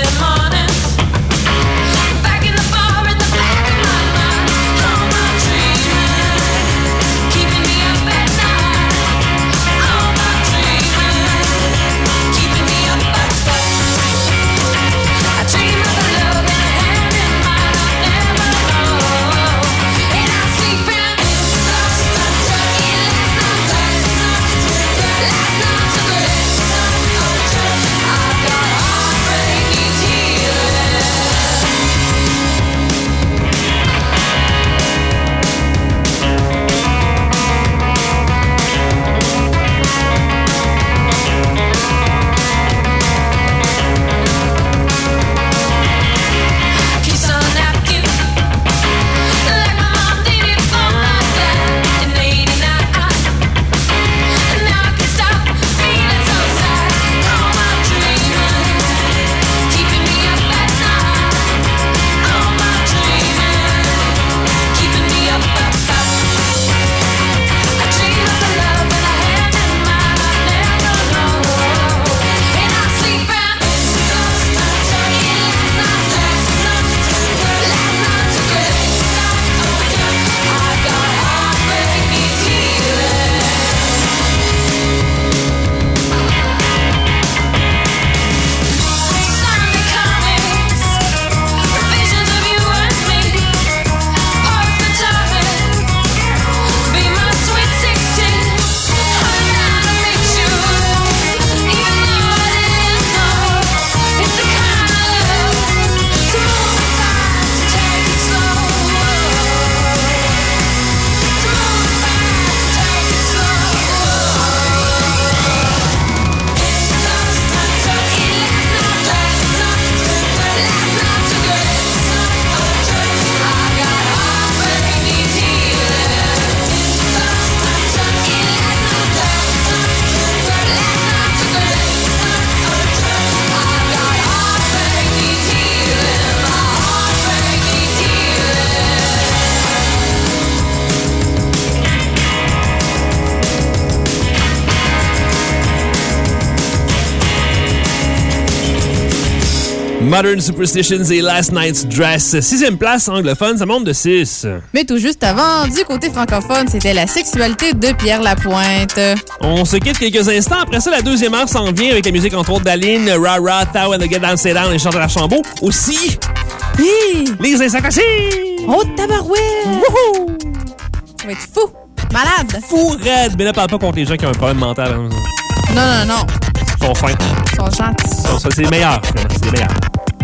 Modern Superstitions et Last Night's Dress. 6e place anglophone, ça monte de 6. Mais tout juste avant, du côté francophone, c'était La sexualité de Pierre Lapointe. On se quitte quelques instants. Après ça, la 2e heure s'en vient avec la musique entre autres d'Aline, Rara, Thao and the Get Down, Stay Down et Chantal Archambault. Aussi, les Insacossés! Oh, tabarouette! Wouhou! Ça va être fou! Malade! Fou raide! Mais là, parle pas contre les gens qui ont un problème mental. Hein. Non. Ils sont fins. Ils sont gentils. C'est les meilleurs. C'est les meilleurs.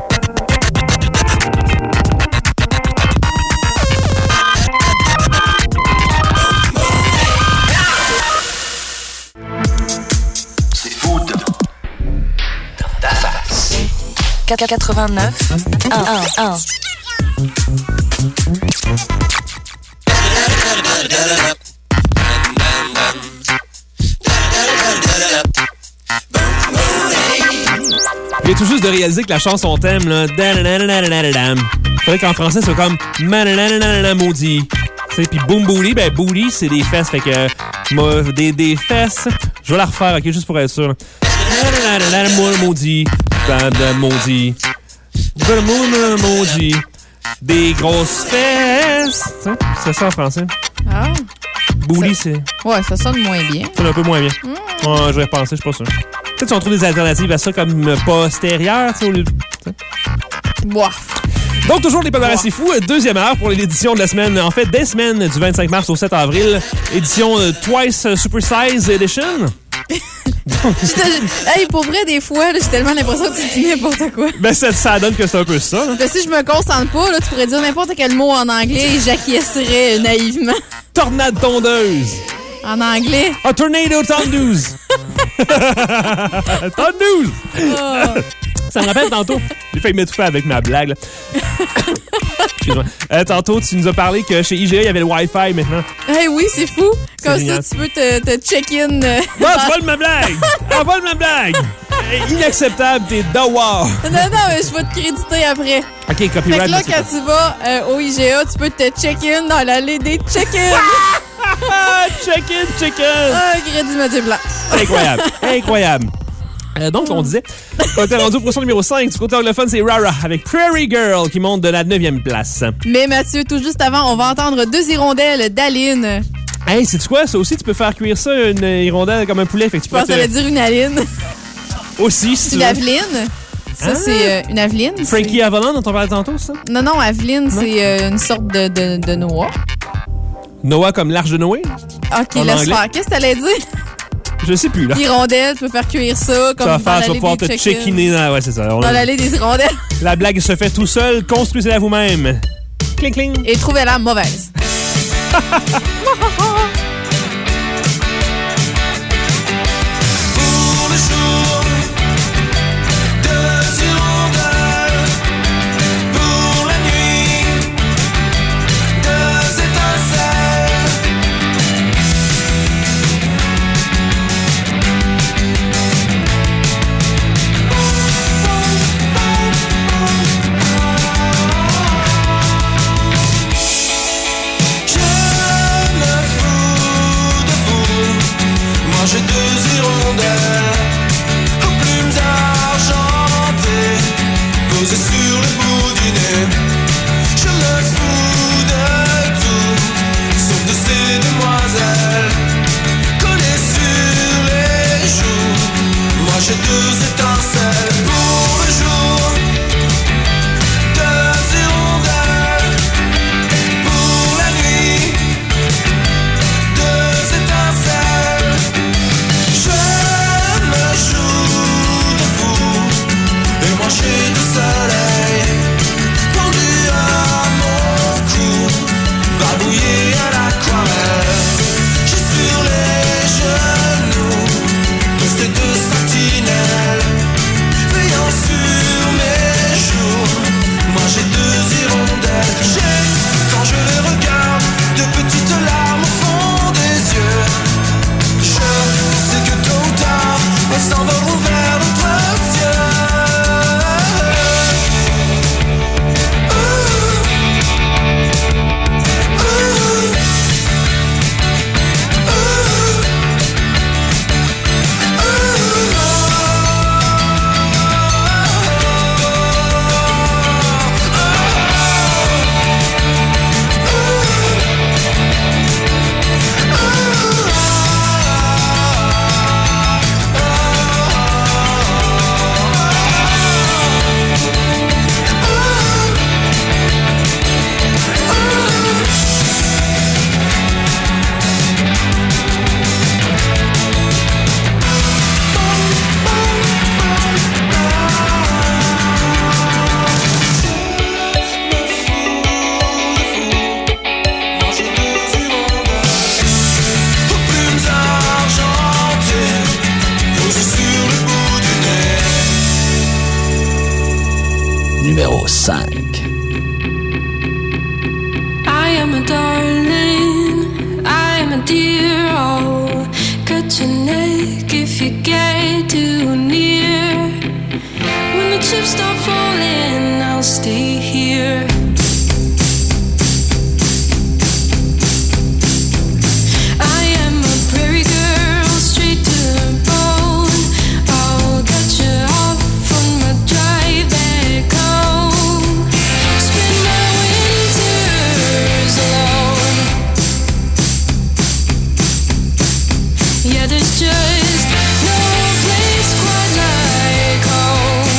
C'est foot dans ta face. 89 1. J'ai tout juste de réaliser que la chanson thème, là, faudrait qu'en français, c'est comme maudit. Puis boom booty, ben booty, c'est des fesses. Fait que des fesses. Je vais la refaire, ok, juste pour être sûr. Maudit. Maudit. Maudit. Des grosses fesses. C'est ça en français. Ah. Booty, c'est. Ouais, ça sonne moins bien. Ça sonne un peu moins bien. Ouais, je vais repenser, je suis pas sûr. Peut-être qu'on trouve des alternatives à ça comme postérieure, tu sais, au lieu de. Bof. Donc, toujours les palmarès c'est fou. 2e heure pour l'édition de la semaine. En fait, des semaines du 25 mars au 7 avril. Édition Twice Super Size Edition. Hey, pour vrai, des fois, là, j'ai tellement l'impression que tu dis n'importe quoi. Ben, ça donne que c'est un peu ça. Là. Si je me concentre pas, là, tu pourrais dire n'importe quel mot en anglais et j'acquiescerais naïvement. Tornade tondeuse. En anglais? A tornado tondeuse. Tondeuse. Oh. Ça me rappelle tantôt. J'ai failli m'étouffer avec ma blague. Là. Excuse-moi. Tantôt, tu nous as parlé que chez IGA, il y avait le Wi-Fi maintenant. Hey, oui, c'est fou. Comme génial. ça, tu peux te check-in. Non, tu voles ma blague. Vole ma blague. Inacceptable, t'es dawa. Non, mais je vais te créditer après. OK, Fait copyright. que là, quand tu vas au IGA, tu peux te check-in dans l'allée des check-in. Check-in, chicken. Ah, crédit Mathieu Blanc. Incroyable, incroyable. Donc, on disait, on était rendu au position numéro 5. Du côté anglophone, c'est Rara avec Prairie Girl qui monte de la 9e place. Mais Mathieu, tout juste avant, on va entendre 2 hirondelles d'Aline. Hey, sais-tu quoi? Ça aussi, tu peux faire cuire ça, une hirondelle comme un poulet. Fait que tu Je pense que ça veut dire une Aline. Aussi, si C'est tu une veux. Aveline. Ça, c'est une Aveline. Frankie Avalon, dont on parlait tantôt, ça? Non, Aveline, c'est une sorte de noix. Noah comme l'arche de Noé? OK, En laisse anglais? faire. Qu'est-ce que t'allais dire? Je sais plus, là. Hirondelle, tu peux faire cuire ça comme Tu vas dans faire, tu vas l'allée pouvoir des te check-in. check-iner. Ouais, c'est ça. Dans l'allée des hirondelles. La blague se fait tout seul. Construisez-la vous-même. Cling, cling. Et trouvez-la mauvaise. Pour le jour, 2 hirondelles. Pour la nuit, 2 étincelles. Je me fous numéro 5. I am a darling, I am a dear, oh, cut your neck if you get too near. When the chips start falling, I'll stay here. I am a prairie girl, straight to the bone. I'll get you off on my drive back home. Spend my winters alone. Yeah, there's just no place quite like home.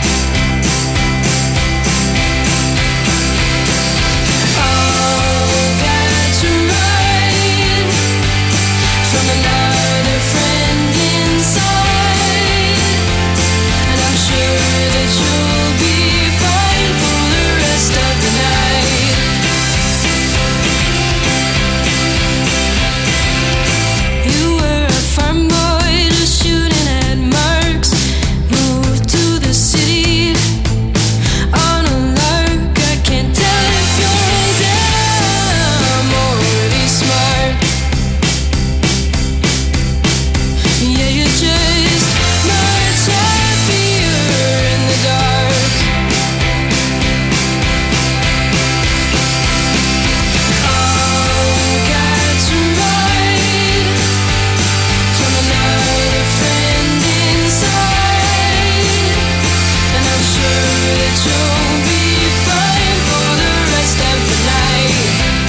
I'll get you right from another friend inside, and I'm sure that you'll be fine for the rest of the night. You were a farm boy just shooting at marks, moved to the city on a lark. I can't tell if you're dumb or be smart. Yeah, you're just much happier in the dark. I'll get you right from another friend inside, and I'm sure that you'll be fine for the rest of the night.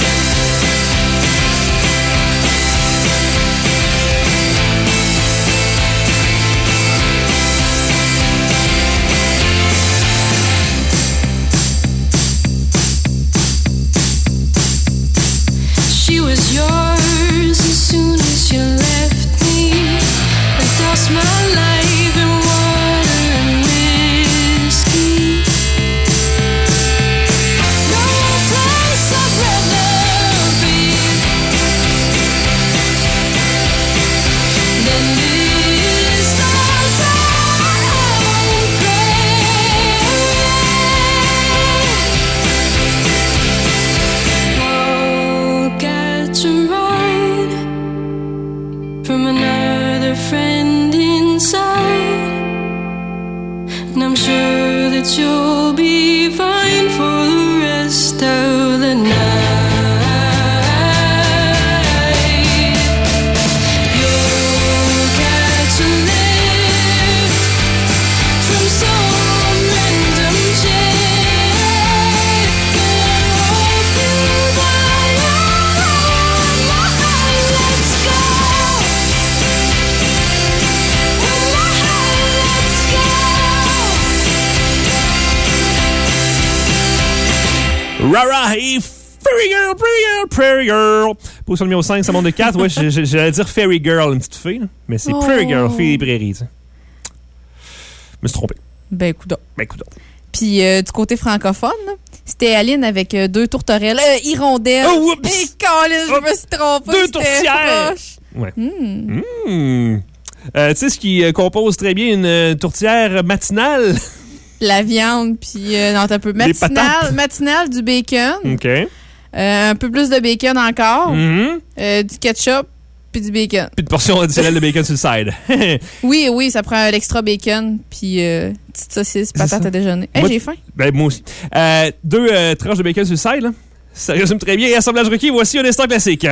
She was yours as soon as you left me. I tossed my life in water and whiskey. No place I'd rather be than this downtown I'll get you right from another friend inside, and I'm sure that you'll be fine for the rest of the night. You'll get a lift from some random chick, and I hope you buy let's go. Let's go. Rara et Fairy Girl, Prairie Girl, Prairie Girl. Position numéro 5, ça monte de 4. Ouais, j'allais dire Fairy Girl, une petite fille, là. Mais c'est Prairie Girl, fille des prairies. Tu sais. Je me suis trompé. Ben, coudonc. Coudonc. Puis du côté francophone, là, c'était Aline avec deux tourterelles, hirondelles. Oh, oups! Et câlisse, je me suis trompée. Deux c'était tourtières! proche. Ouais. Tu sais ce qui compose très bien une tourtière matinale? La viande, puis non, t'as un peu matinale, du bacon. OK. Un peu plus de bacon encore. Du ketchup, puis du bacon. Puis une portion additionnelle de bacon sur le side. Oui, ça prend l'extra bacon, puis petite saucisse, patate à déjeuner. Hey, j'ai faim. Ben, moi aussi. Deux tranches de bacon sur le side, là. Ça résume très bien. Et Assemblage Rocky, voici un instant classique.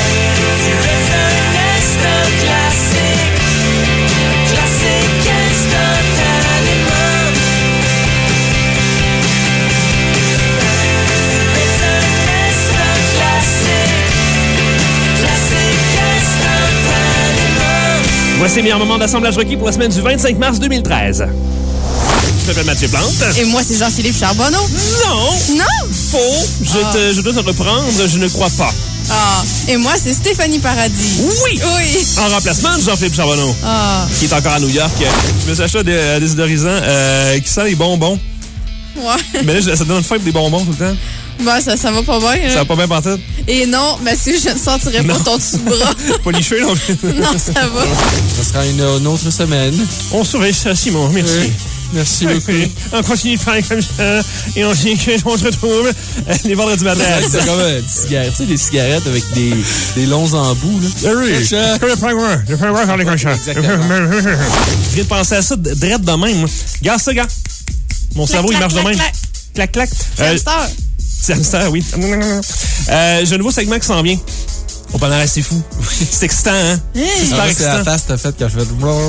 Voici le meilleur moment d'Assemblage Rocky pour la semaine du 25 mars 2013. Je m'appelle Mathieu Plante. Et moi, c'est Jean-Philippe Charbonneau. Non! Faux! Je dois te reprendre, je ne crois pas. Et moi, c'est Stéphanie Paradis. Oui! En remplacement de Jean-Philippe Charbonneau. Qui est encore à New York. Je me suis acheté des désodorisants qui sentent les bonbons. Ouais. Mais là, ça donne faim des bonbons tout le temps. Ben, ça va pas bien. Ça va pas bien pantoute. Et non, Mathieu, je ne sentirai pas ton dessous-bras. Pas liché, non? Non, ça va. Ça sera une autre semaine. On surveille ça, Simon. Merci. Merci beaucoup. On continue de faire comme ça et on dit qu'on se retrouve les vendredis matin. C'est comme une cigarette, tu sais, des cigarettes avec des longs embouts, là. Oui, comme le Pringler. Le Pringler quand on est comme ça. Je viens de penser à ça, drette de même. Garde ça, gars. Mon cerveau, il marche de même. Clac, clac. C'est hamster. C'est hamster, oui. J'ai un nouveau segment qui s'en vient. Au Palmarès, c'est fou. C'est excitant, hein? C'est super C'est la excitant. face que t'as faite quand je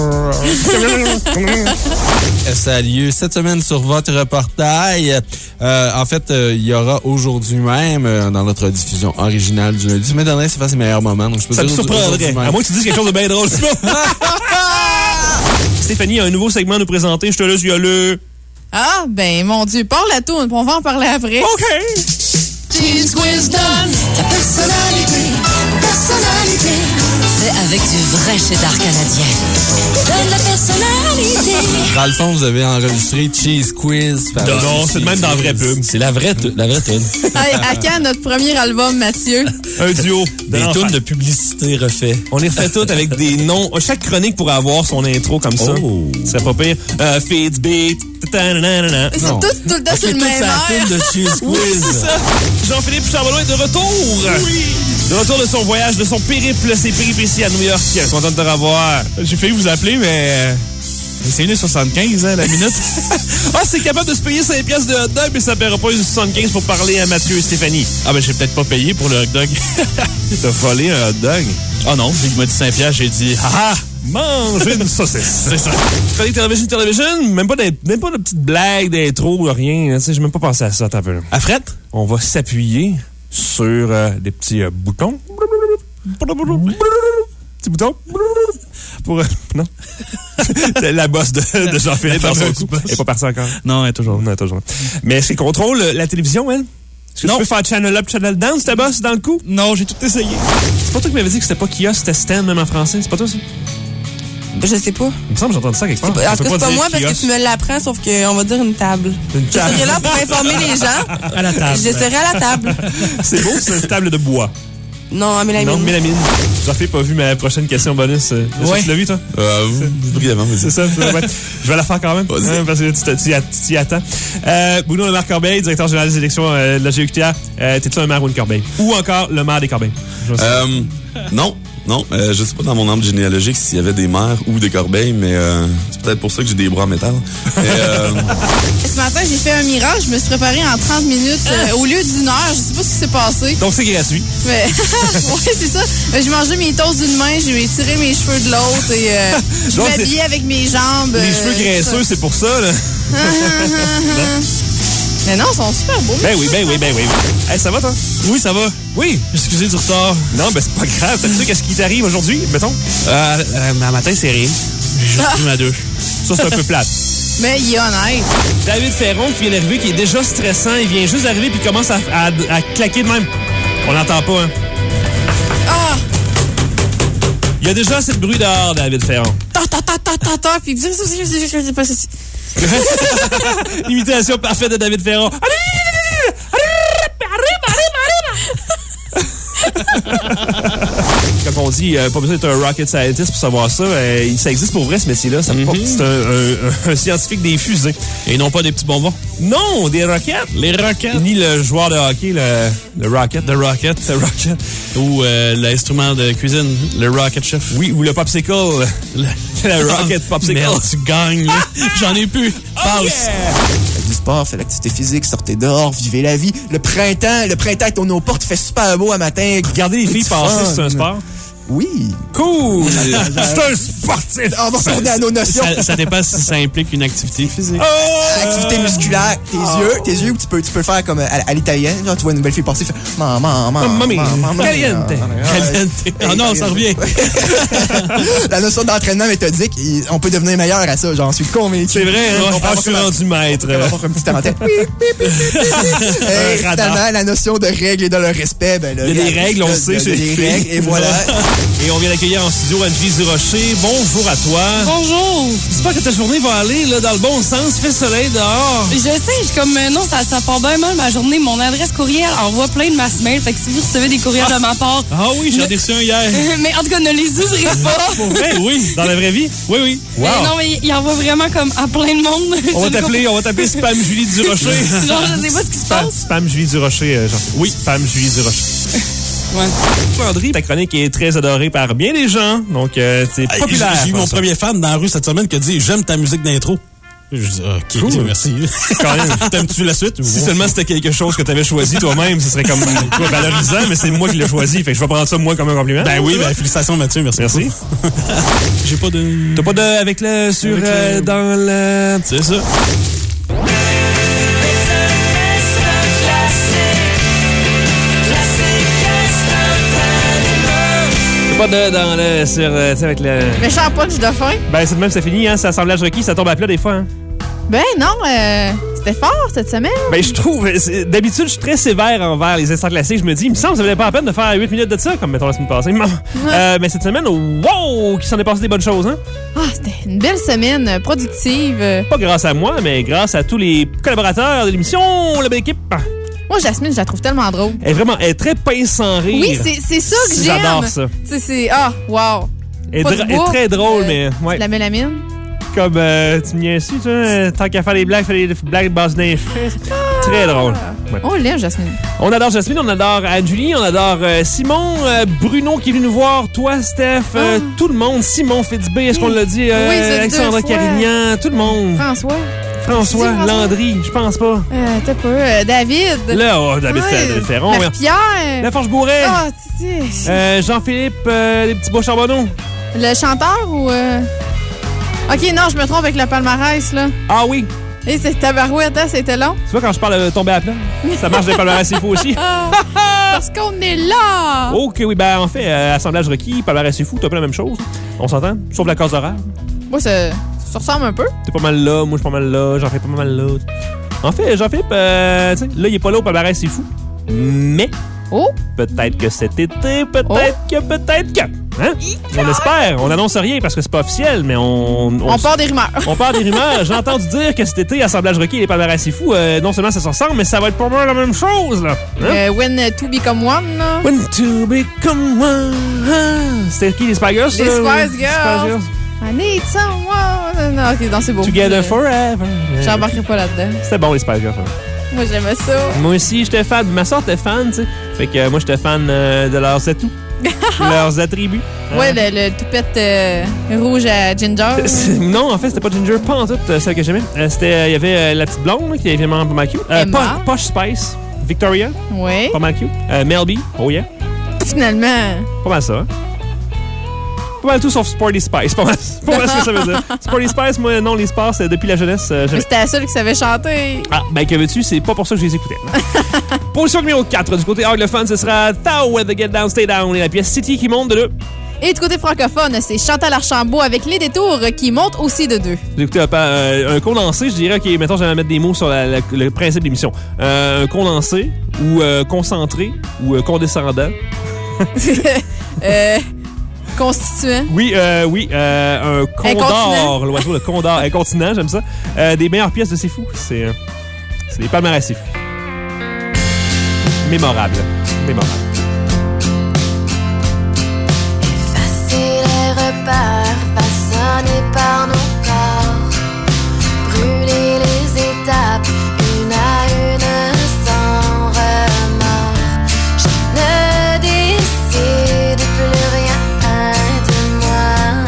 fais... Ça a lieu cette semaine sur votre portail. En fait, il y aura aujourd'hui même, dans notre diffusion originale du lundi. Mais dernier, c'est pas ses meilleurs moments. Donc je peux Ça me dire surprendrait. aujourd'hui même. À moins que tu dises quelque chose de bien drôle. Stéphanie a un nouveau segment à nous présenter. Je te laisse y aller. Ah, ben, mon Dieu, parle la tourne, on va en parler après. OK. Cheese Quiz donne ta personnalité. C'est avec du vrai cheddar canadien. Donne la personnalité. Dans le fond, vous avez enregistré Cheese Quiz. Non, c'est de même dans la vraie pub. C'est la vraie tune. Hey, à quand notre premier album, Mathieu? Un duo. Des tunes de publicité refait. On les fait toutes avec des noms. Chaque chronique pourrait avoir son intro comme ça. Oh. Ce serait pas pire. Fitbit. C'est tout le temps sur le même air. de Cheese Oui, c'est ça. Jean-Philippe Charbonneau est de retour. Oui. De retour de son voyage, de son périple, ses péripéties à New York. Content de te revoir. J'ai failli vous appeler, mais... C'est les 75, hein, la minute. Ah, c'est capable de se payer 5 piastres de hot dog, mais ça paiera pas les 75 pour parler à Mathieu et Stéphanie. Ah, ben, j'ai peut-être pas payé pour le hot dog. T'as volé un hot dog? Ah non, il m'a dit 5 piastres, j'ai dit, haha, mange une saucisse. c'est ça. Chronique télévision, même pas de petite blague d'intro, rien. Tu sais, j'ai même pas pensé à ça, t'as peu. À fret? On va s'appuyer sur des petits boutons. Petits boutons. Pour... non. C'est la bosse de Jean-Philippe dans son coup. Elle est pas partie encore. Non, elle est toujours. Non, toujours. Mais est-ce qu'elle contrôle la télévision, elle? Est-ce que non. tu peux faire channel up, channel down, ta bosse dans le coup? Non, j'ai tout essayé. C'est pas toi qui m'avais dit que c'était pas kiosque, c'était stand même en français? C'est pas toi, ça? Je sais pas. Il me semble que j'ai entendu ça quelque part. En tout cas, c'est pas moi parce que tu me l'apprends, sauf qu'on va dire une table. Je serai là pour informer les gens. À la table. Je serai à la table. C'est beau, c'est une table de bois. Non, à mélamine. Non, mélamine. J'en pas vu ma prochaine question bonus. Ouais. Tu l'as vu, toi? Brièvement, c'est ça. Ouais. Je vais la faire quand même. Parce que tu y attends. Bruno Lemar Corbeil, directeur général des élections de la GQTA. T'es-tu un maire ou une Corbeil? Ou encore le maire des Corbeilles? Non, je sais pas dans mon arbre généalogique s'il y avait des mères ou des corbeilles, mais c'est peut-être pour ça que j'ai des bras en métal. Ce matin, j'ai fait un miracle. Je me suis préparée en 30 minutes au lieu d'1 heure. Je sais pas ce qui s'est passé. Donc, c'est gratuit. Mais... oui, c'est ça. J'ai mangé mes toasts d'une main, j'ai tiré mes cheveux de l'autre et je m'habillais avec mes jambes. Les cheveux graisseux, c'est pour ça, là. Mais non, ils sont super beaux. Ben oui. Hey, ça va, toi? Oui, ça va. Oui. Excusez du retard. Non, ben c'est pas grave. Tu sais qu'est-ce qui t'arrive aujourd'hui, mettons? Matin, c'est rien. J'ai juste pris ma douche. Ça, c'est un peu plate. Mais il est honnête. David Ferron qui vient d'arriver, qui est déjà stressant. Il vient juste d'arriver puis il commence à claquer de même. On n'entend pas, hein? Ah! Il y a déjà assez de bruit dehors, David Ferron. Puis... Imitation parfaite de David Ferron. Quand on dit pas besoin d'être un rocket scientist pour savoir ça, ça existe pour vrai ce métier-là. C'est un scientifique des fusées. Et non pas des petits bonbons. Non, des rockets. Les rockets. Ni le joueur de hockey, le rocket. The Rocket. The Rocket. Ou l'instrument de cuisine, le Rocket Chef. Oui, ou le popsicle. Le Rocket Popsicle. Merde, tu gagnes. J'en ai plus. Passe. Faites du sport, faites l'activité physique, sortez dehors, vivez la vie. Le printemps est à nos portes, il fait super beau à matin. Regardez les filles passer, c'est un sport? Oui. Cool! C'est un sportif! On va retourner à nos notions. Ça dépend si ça implique une activité physique. Activité musculaire, tes yeux, où tu peux faire comme à l'italienne. Genre, tu vois une nouvelle fille passer, tu fais Mamie, caliente. Oh non, ça revient. La notion d'entraînement méthodique, on peut devenir meilleur à ça, j'en suis convaincu. C'est vrai, hein? Je suis rendu maître. On va faire un petit tarantelle. Et finalement, la notion de règles et de leur respect, ben là, il y a des règles, on sait. Il y a des règles, et voilà. Et on vient d'accueillir en studio Angie Durocher. Bonjour à toi. Bonjour. J'espère que ta journée va aller là, dans le bon sens. Il fait soleil dehors. Je sais, je suis comme, non, ça part bien mal ma journée. Mon adresse courriel envoie plein de mass mail. Fait que si vous recevez des courriels de ma part... Ah oui, j'en ai reçu un hier. Mais en tout cas, ne les ouvrez pas. Pour vrai? Oui. Dans la vraie vie? Oui, oui. Wow. Non, mais il envoie vraiment comme à plein de monde. On va t'appeler Spam Julie Durocher. Genre, je sais pas ce qui se passe. Spam Julie Durocher, genre. Oui, Spam Julie Durocher. Ouais. Landry, ta chronique est très adorée par bien des gens, donc c'est populaire. J'ai eu mon premier fan dans la rue cette semaine qui a dit « J'aime ta musique d'intro ». Je dis « OK, cool. Merci. » T'aimes-tu la suite? Si seulement c'était quelque chose que t'avais choisi toi-même, ce serait comme valorisant, mais c'est moi qui l'ai choisi, fait que je vais prendre ça moi comme un compliment. Ben oui, félicitations Mathieu, merci. J'ai pas de... T'as pas de avec le sur avec dans le... C'est ça. Pas de dans le sur tu sais avec le Méchant punch de fin. Ben c'est de même ça finit hein, c'est assemblage requis, ça tombe à plat des fois hein. Ben non, c'était fort cette semaine. Ben je trouve d'habitude je suis très sévère envers les instants classiques, je me dis il me semble que ça valait pas la peine de faire 8 minutes de ça comme mettons la semaine passée. Mais cette semaine wow, qui s'en est passé des bonnes choses hein. Ah, c'était une belle semaine productive. Pas grâce à moi, mais grâce à tous les collaborateurs de l'émission, la belle équipe. Moi, Jasmine, je la trouve tellement drôle. Elle est très pince sans rire. Oui, c'est ça que j'aime. J'adore ça. Wow. Elle est très drôle, mais... Ouais. La mélamine. Comme, tu me viens dessus, toi, tant qu'à faire des blagues, fais des blagues basses d'un Très drôle. Ouais. On l'aime, Jasmine. On adore Jasmine, on adore Anne-Julie, on adore Simon, Bruno qui est venu nous voir, toi, Steph, tout le monde, Simon Fitzbé, est-ce qu'on l'a dit? Oui, Alexandra Carignan, tout le monde. François Landry, je pense pas. T'as pas. David. Là, David Ferron. Pierre. La Forge Bourret. Ah, Jean-Philippe, les petits beaux charbonneaux. Le chanteur ou. Ok, non, je me trompe avec le palmarès, là. Ah oui. Et c'est tabarouette, hein, c'était long. Tu vois, quand je parle de tomber à plat, ça marche des palmarès, c'est fou aussi. Parce qu'on est là. Ok, oui, ben en fait, assemblage requis, palmarès, c'est fou, t'as pas la même chose. On s'entend? Sauf la case horaire. Moi, ça ressemble un peu. T'es pas mal là, moi je suis pas mal là, j'en fais pas mal là. En fait, Jean-Philippe, tu sais, là, il est pas là au palmarès, c'est fou. Mais, peut-être que cet été, peut-être que... Hein? On espère. On n'annonce rien parce que c'est pas officiel, mais on part des rumeurs. On part des rumeurs. J'ai entendu dire que cet été, Assemblage Rocky et les palmarès c'est fou. Non seulement ça se ressemble, mais ça va être pas mal la même chose, là. Hein? When to become one, là. When to become one. C'était qui, les Spice Girls? Les Spice Girls. I need someone. Non, ok, non, c'est beau. Together forever. J'embarquerai pas là-dedans. C'était bon, les Spice Girls. Moi, j'aimais ça. Moi aussi, j'étais fan. Ma soeur était fan, tu sais. Fait que moi, j'étais fan de leurs atouts. Leurs attributs. Ouais, le toupette rouge à Ginger. Non, en fait, c'était pas Ginger, pas en tout, celle que j'aimais. Il y avait la petite blonde là, qui est vraiment pas mal cute. Posh Spice. Victoria. Oui. Pas mal cute. Mel B. Oh yeah. Finalement. Pas mal ça. Hein? Pas mal tout sauf Sporty Spice. Pas mal ce que ça veut dire. Sporty Spice, moi, non, les sports, c'est depuis la jeunesse. Mais c'était la seule qui savait chanter. Ah, ben que veux-tu, c'est pas pour ça que je les écoutais. Position numéro 4, du côté anglophone, ce sera Tao with the Get Down, Stay Down et la pièce City qui monte de 2. Et du côté francophone, c'est Chantal Archambault avec Les Détours qui monte aussi de 2. J'ai écouté un condensé, je dirais, OK, mettons, j'allais mettre des mots sur le principe de l'émission. Un condensé ou concentré ou condescendant. Constituant. Oui, un condor, l'oiseau, le condor, incontinent, j'aime ça. Des meilleures pièces de C'est Fou, c'est des palmarès C'est Fou. Mémorable. Effacer les repères façonnés par nos corps, brûler les étapes une à une sans remords. Je ne décide plus rien de moi.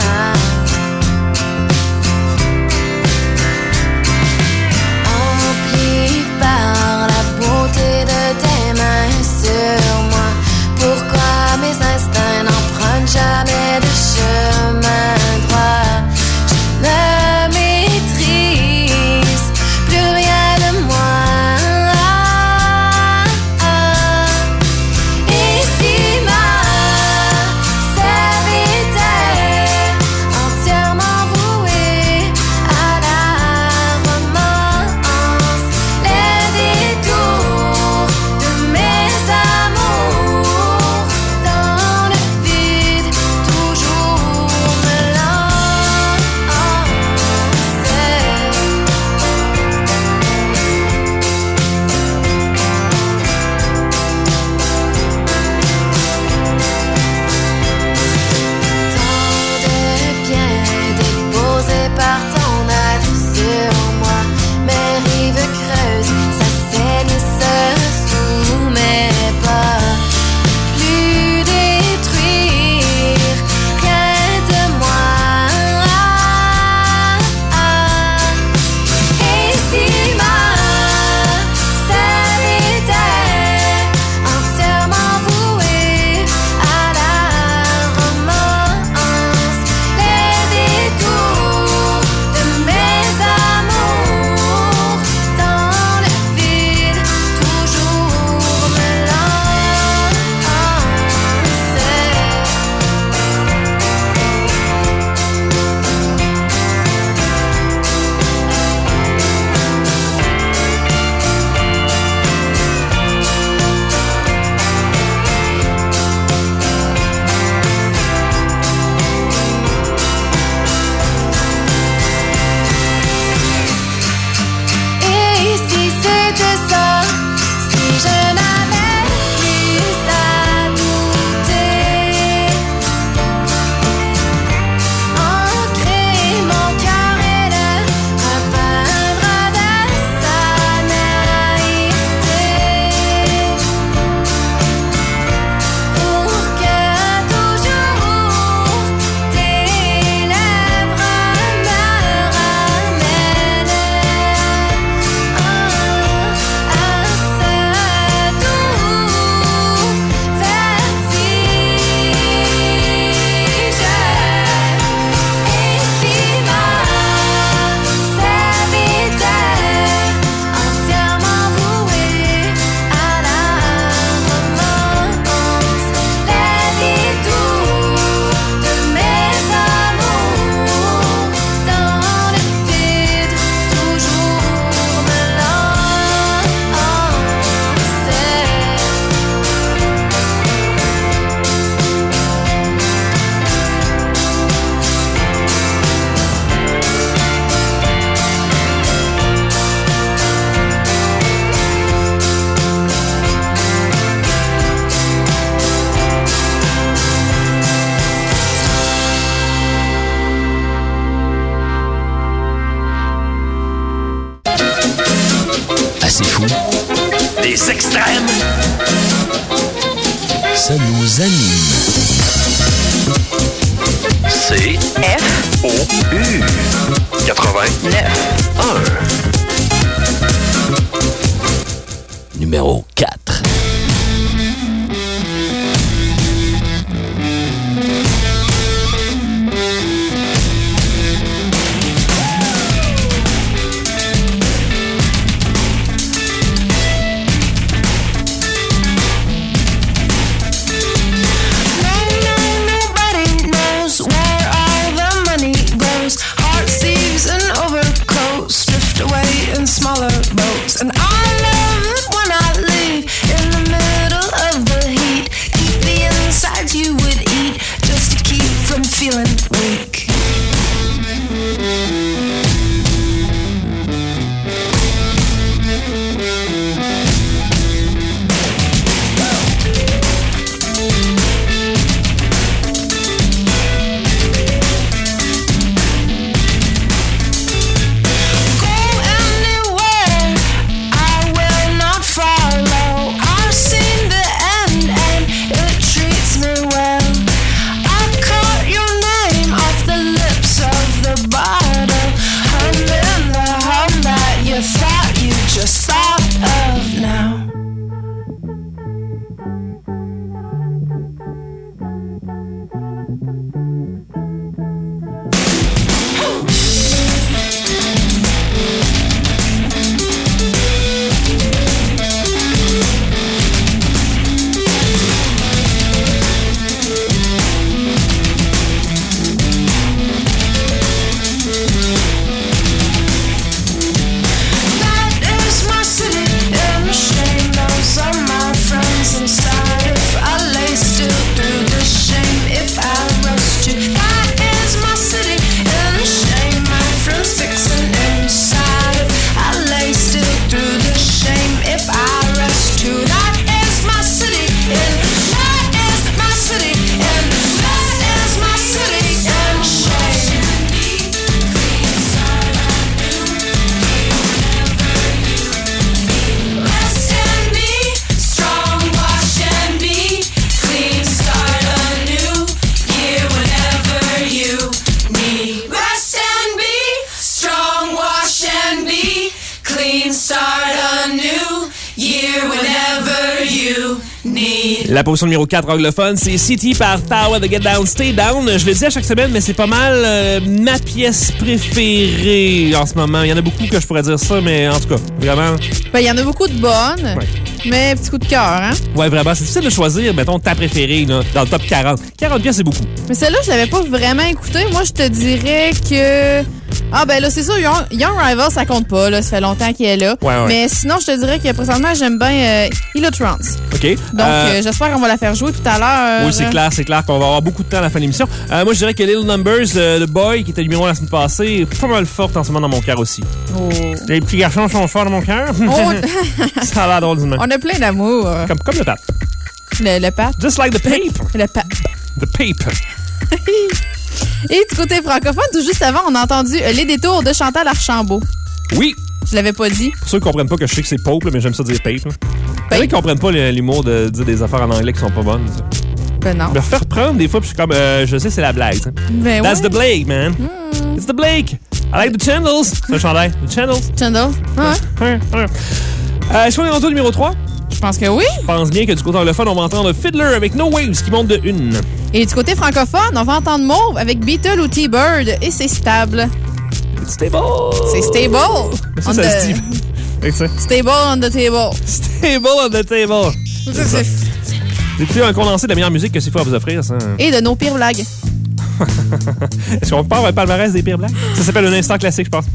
Empli par la beauté de tes mains sur moi. Pourquoi mes instincts n'empruntent jamais de chemin droit? Je C'est fou. Des extrêmes. Ça nous anime. C F O U 89.1. Numéro 4. Smaller boats, and I love it when I leave in the middle of the heat. Keep the insides you would eat just to keep from feeling weak. La position numéro 4 anglophone, c'est City par Tower de Get Down, Stay Down. Je le dis à chaque semaine, mais c'est pas mal ma pièce préférée en ce moment. Il y en a beaucoup que je pourrais dire ça, mais en tout cas, vraiment... Ben, il y en a beaucoup de bonnes, mais petit coup de cœur, hein? Ouais, vraiment. C'est difficile de choisir, mettons, ta préférée là, dans le top 40. 40 pièces, c'est beaucoup. Mais celle-là, je l'avais pas vraiment écoutée. Moi, je te dirais que... Ah, ben là, c'est sûr, Young Rival, ça compte pas. Là, ça fait longtemps qu'il est là. Ouais. Mais sinon, je te dirais que présentement, j'aime bien Illutrance. OK. Donc, j'espère qu'on va la faire jouer tout à l'heure. Oui, c'est clair qu'on va avoir beaucoup de temps à la fin de l'émission. Moi, je dirais que Little Numbers, The Boy, qui était numéro 1 la semaine passée, est pas mal forte en ce moment dans mon cœur aussi. Oh. Les petits garçons sont forts dans mon cœur. Oh. Ça a l'air drôle du même. On a plein d'amour. Comme le pape. Le pape? Just like the pape. Le pape. The pape. Et du côté francophone, tout juste avant, on a entendu Les Détours de Chantal Archambault. Oui. Je l'avais pas dit. Pour ceux qui comprennent pas que je sais que c'est Pope, là, mais j'aime ça dire Pape. Il y en a qui comprennent pas l'humour de dire des affaires en anglais qui sont pas bonnes. Ça. Ben non. Me faire prendre des fois, puis je suis comme, je sais, c'est la blague. Ça. Ben That's ouais. the Blake, man. It's the Blake. I like the Chandels. C'est un chandail. The Chandels. Chandels. Ouais. Est-ce qu'on est rendu au numéro 3? Je pense que oui. Je pense bien que du côté anglophone, on va entendre Fiddler avec No Waves qui monte de 1. Et du côté francophone, on va entendre Mauve avec Beatle ou T-Bird et c'est stable. It's stable. C'est stable. Ça se dit. Stable on the table. Stable on the table. C'est plus un condensé de la meilleure musique que c'est fort à vous offrir, ça. Et de nos pires blagues. Est-ce qu'on part un palmarès des pires blagues? Ça s'appelle un instant classique, je pense.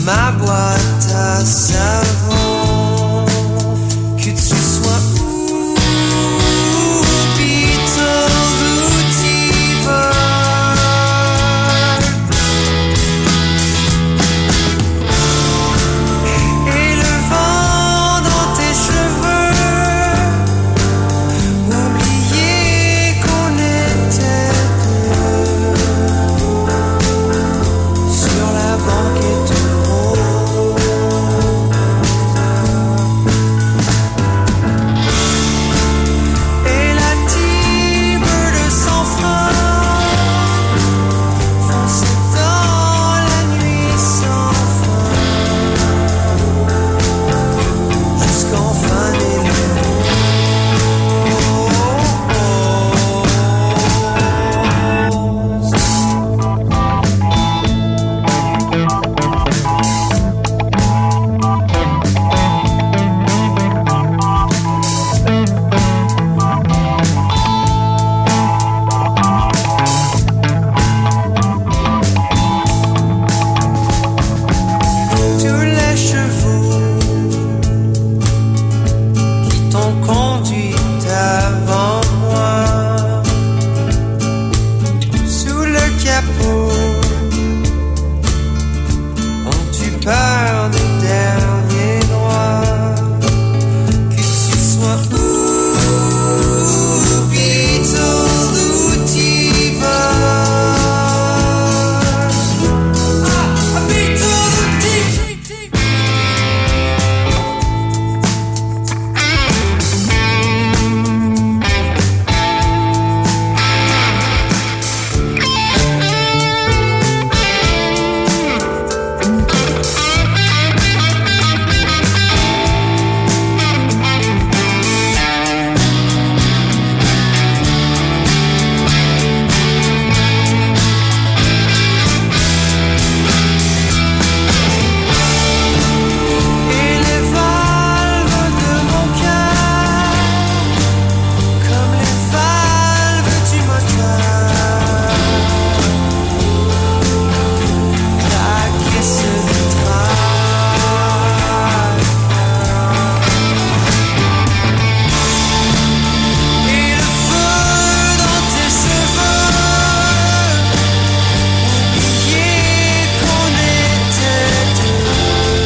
ma boîte à savon. Que tu sois Beatles ou T-Bird. Et le vent dans tes cheveux, oublier qu'on était deux sur la banquette et la Tibre de sang frein fonçait dans la nuit sans fin jusqu'en fin des tous les chevaux qui t'ont conduit avant moi sous le capot ont-tu peur des derniers droits. Que tu sois Beatles ou T-Bird. Beatles ou et les valves de mon cœur comme les valves du moteur claquent et se détraquent. Et le feu dans tes cheveux, oublier qu'on était deux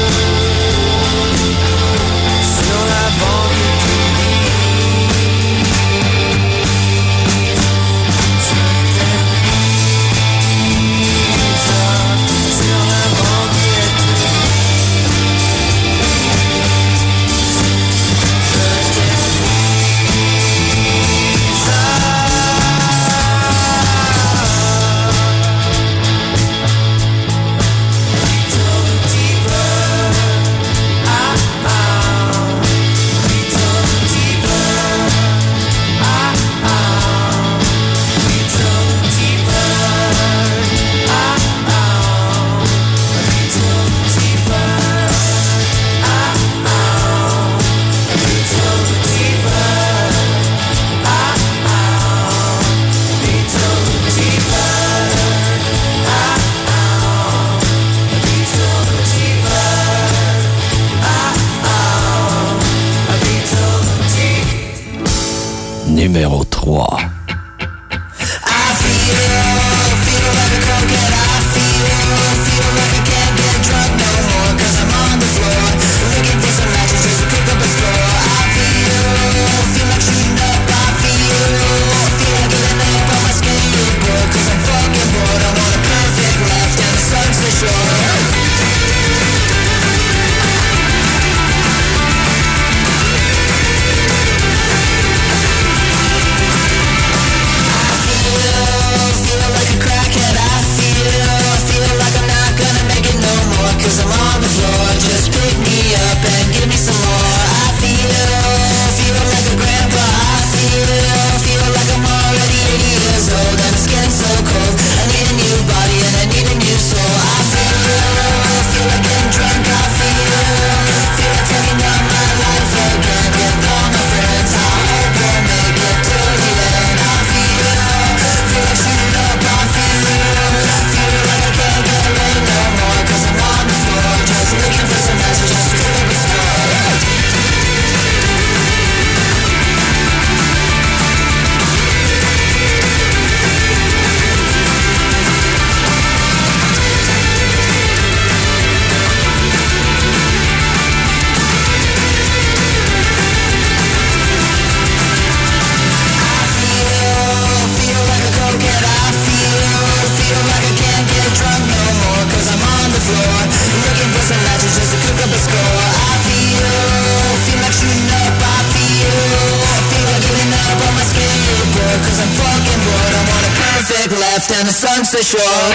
sur la banquette grise. Je t'ai prise sur la banquette Numéro 3. Sure. rack up a score. I feel like shooting up, I feel like giving up on my skateboard. Cause I'm fucking bored, I want a perfect left and the sun's so short.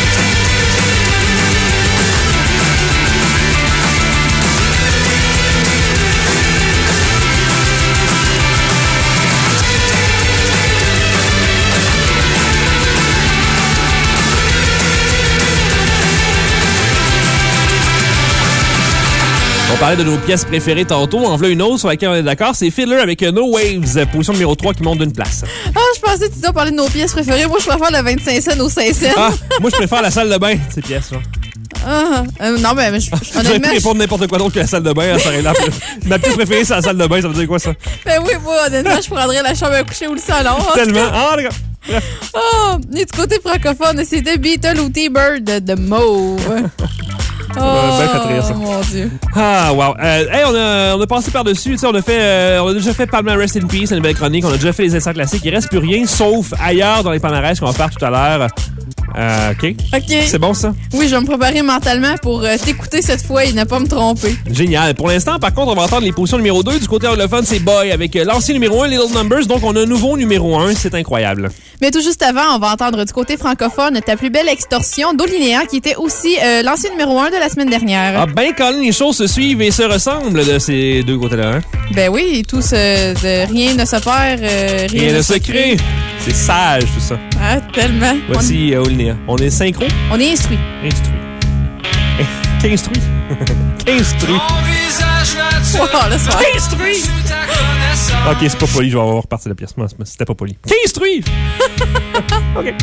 On parlait de nos pièces préférées tantôt. En voilà une autre sur laquelle on est d'accord. C'est Fiddler avec No Waves, position numéro 3 qui monte d'une place. Ah, je pensais que tu dois parler de nos pièces préférées. Moi, je préfère le 25 cents aux 5 cents. Ah, moi, je préfère la salle de bain, ces pièces-là. Non, mais J'aurais pu répondre n'importe quoi d'autre que la salle de bain. Ma pièce préférée, c'est la salle de bain. Ça veut dire quoi, ça? Ben oui, moi, honnêtement, je prendrais la chambre à coucher ou le salon. Tellement. Ah, les gars. Oh, et du côté francophone, c'était Beatle ou T-Bird de Mauve. Ben fait rire, ça. Mon Dieu. Ah, wow. Hey, on a passé par-dessus. On a déjà fait Palma Rest in Peace, une belle chronique. On a déjà fait les instants classiques. Il reste plus rien, sauf ailleurs dans les palmarès qu'on va faire tout à l'heure. OK. C'est bon, ça? Oui, je vais me préparer mentalement pour t'écouter cette fois et ne pas me tromper. Génial. Pour l'instant, par contre, on va entendre les positions numéro 2. Du côté anglophone, c'est Boy avec l'ancien numéro 1, Little Numbers. Donc, on a un nouveau numéro 1. C'est incroyable. Mais tout juste avant, on va entendre du côté francophone Ta plus belle extorsion d'Olinéa, qui était aussi l'ancien numéro 1 de la semaine dernière. Ah ben, quand les choses se suivent et se ressemblent de ces deux côtés-là, hein? Ben oui, rien ne se perd, rien ne se crée. C'est sage, tout ça. Ah, tellement. Voici Olinéa. On est synchro? On est instruit. Qu'instruit? Qu'instruit? Oh, laisse faire. Qu'instruit? OK, c'est pas poli. Je vais repartir la pièce. C'était pas poli. Qu'instruit? OK.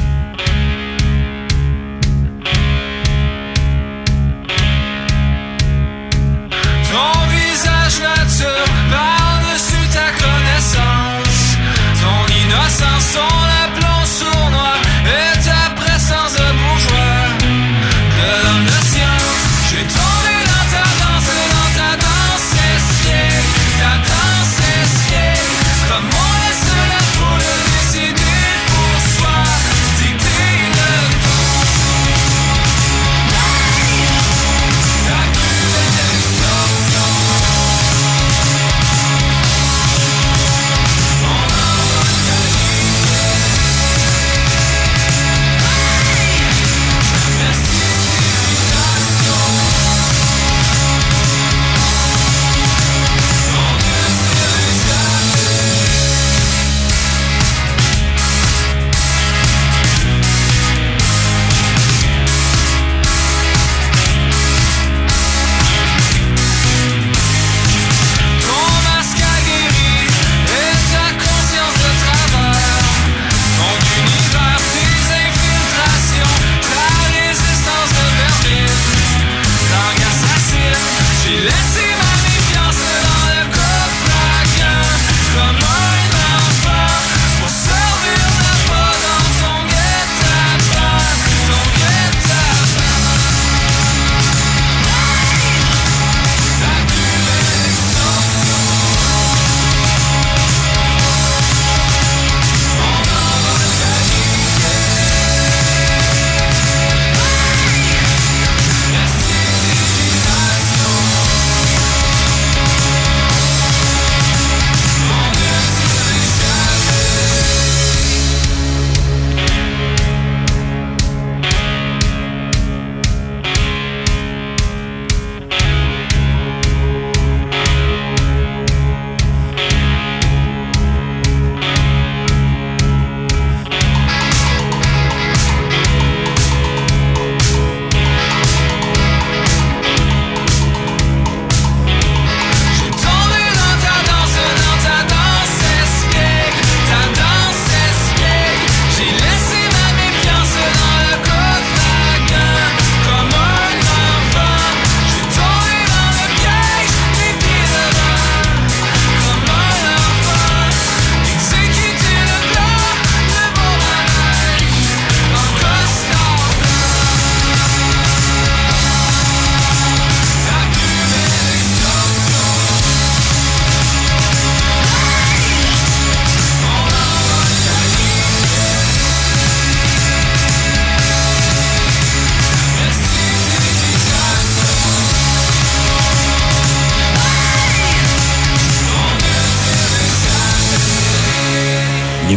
Ton visage nature par-dessus ta connaissance. Ton innocence, ton aplomb sournois et ta présence de bourgeois. De l'homme de science, j'ai tombé dans ta danse esquive. Ta danse esquive. Comme on laisse la foule décider pour soi. Dicter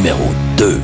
numéro 2.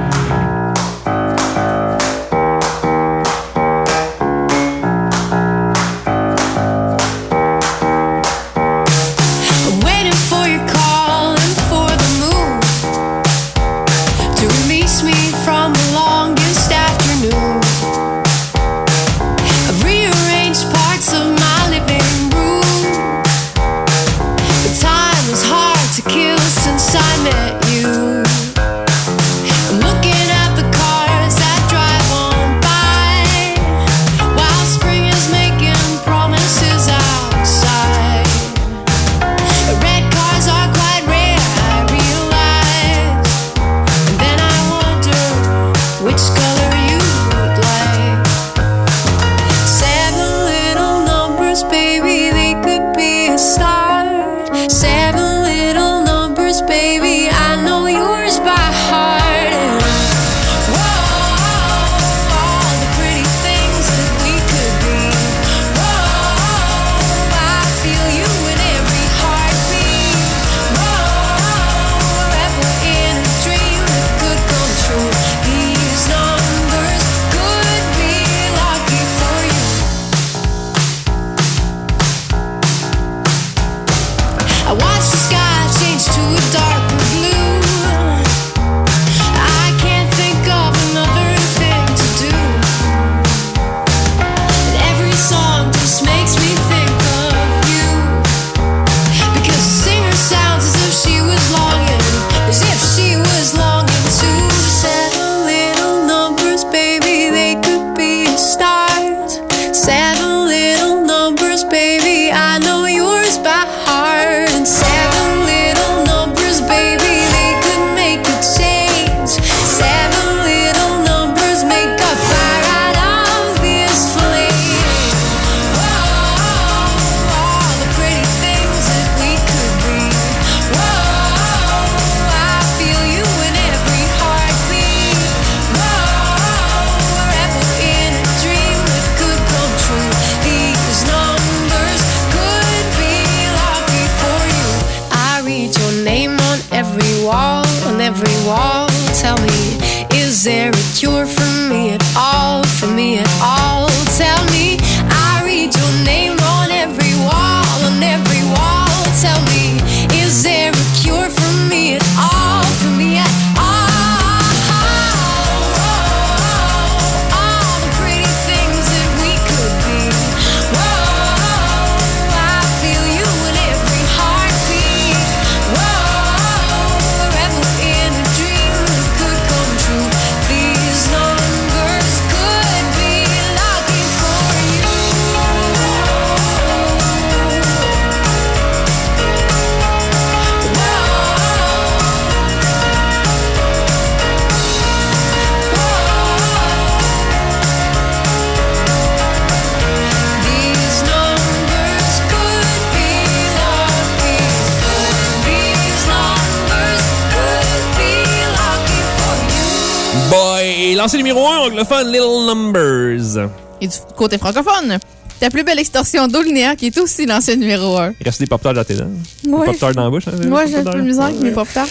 Lancé numéro 1, anglophone, Little Numbers. Et du côté francophone, ta plus belle extorsion d'eau linéaire qui est aussi lancée numéro 1. Il reste des pop-tarts dans tes dents. Oui. Des pop-tarts dans la bouche. Hein, moi, j'ai un peu de misère avec mes pop-tarts.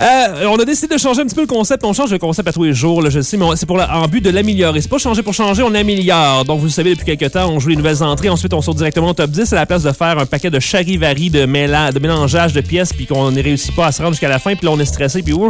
On a décidé de changer un petit peu le concept. On change le concept à tous les jours, là, je sais, mais c'est en but de l'améliorer. C'est pas changer pour changer, on améliore. Donc, vous le savez, depuis quelques temps, on joue les nouvelles entrées. Ensuite, on saute directement au top 10 à la place de faire un paquet de charivari, de mélangeage de pièces, puis qu'on ne réussit pas à se rendre jusqu'à la fin, puis là, on est stressé, puis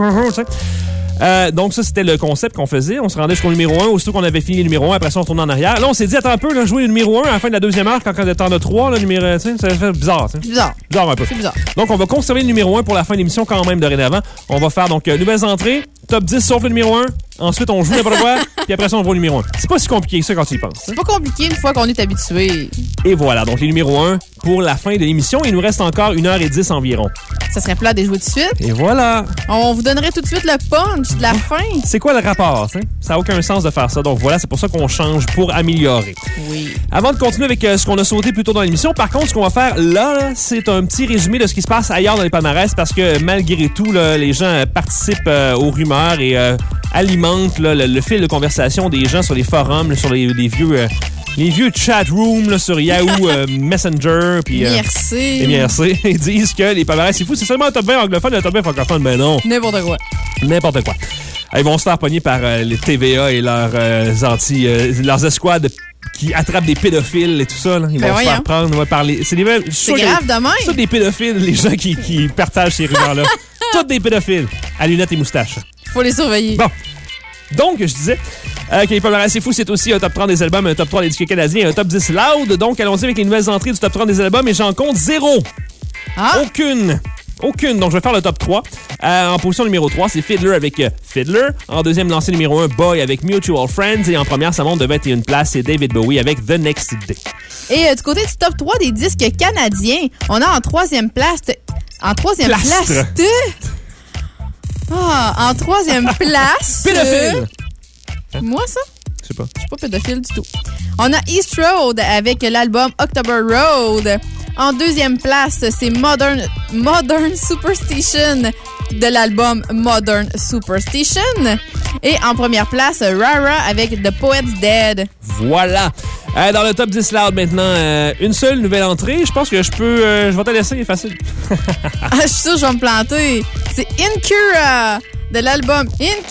donc ça, c'était le concept qu'on faisait. On se rendait jusqu'au numéro 1, aussitôt qu'on avait fini le numéro 1, après ça, on retournait en arrière. Là, on s'est dit, attends un peu, là, jouer le numéro 1 à la fin de la deuxième heure, quand t'en as 3, le numéro, ça fait bizarre. Bizarre un peu. C'est bizarre. Donc, on va conserver le numéro 1 pour la fin de l'émission quand même, dorénavant. On va faire donc nouvelles entrées, top 10 sauf le numéro 1. Ensuite, on joue n'importe quoi, puis après ça, on voit le numéro 1. C'est pas si compliqué que ça quand tu y penses. C'est pas compliqué une fois qu'on est habitué. Et voilà, donc les numéros 1 pour la fin de l'émission. Il nous reste encore 1h10 environ. Ça serait plat de jouer tout de suite. Et voilà. On vous donnerait tout de suite le punch de la fin. C'est quoi le rapport, t'sais? Ça n'a aucun sens de faire ça. Donc voilà, c'est pour ça qu'on change pour améliorer. Oui. Avant de continuer avec ce qu'on a sauté plus tôt dans l'émission, par contre, ce qu'on va faire là, c'est un petit résumé de ce qui se passe ailleurs dans les palmarès parce que malgré tout, là, les gens participent aux rumeurs et alimentent là, le fil de conversation des gens sur les forums, sur les vieux les vieux chat rooms là, sur Yahoo Messenger puis MIRC. MIRC, ils disent que les palmarès c'est fou, c'est seulement un top 20 anglophone et un top 20 francophone. Ben non. N'importe quoi. N'importe quoi. Ils vont se faire pogner par les TVA et leurs escouades qui attrapent des pédophiles et tout ça. Là. Ils vont se faire prendre par les... C'est grave de même. C'est des pédophiles, les gens qui partagent ces rumeurs-là. Tous des pédophiles à lunettes et moustaches. Faut les surveiller. Bon. Donc, je disais que les palmarès c'est fou, c'est aussi un top 30 des albums, un top 3 des disques canadiens et un top 10 loud. Donc, allons-y avec les nouvelles entrées du top 30 des albums et j'en compte 0. Ah. Aucune. Donc, je vais faire le top 3. En position numéro 3, c'est Fiddler avec Fiddler. En deuxième lancé numéro 1, Boy avec Mutual Friends. Et en première, ça monte de 21 places, c'est David Bowie avec The Next Day. Et du côté du top 3 des disques canadiens, on a en troisième place... En troisième place... en troisième place... Pédophile! Moi, ça? Je sais pas. Je suis pas pédophile du tout. On a East Road avec l'album October Road. En deuxième place, c'est Modern Superstition de l'album Modern Superstition. Et en première place, Rara avec The Poet's Dead. Voilà. Dans le top 10 loud maintenant, une seule nouvelle entrée. Je pense que je vais te laisser, c'est facile. Je suis sûre que je vais me planter. C'est Incura de l'album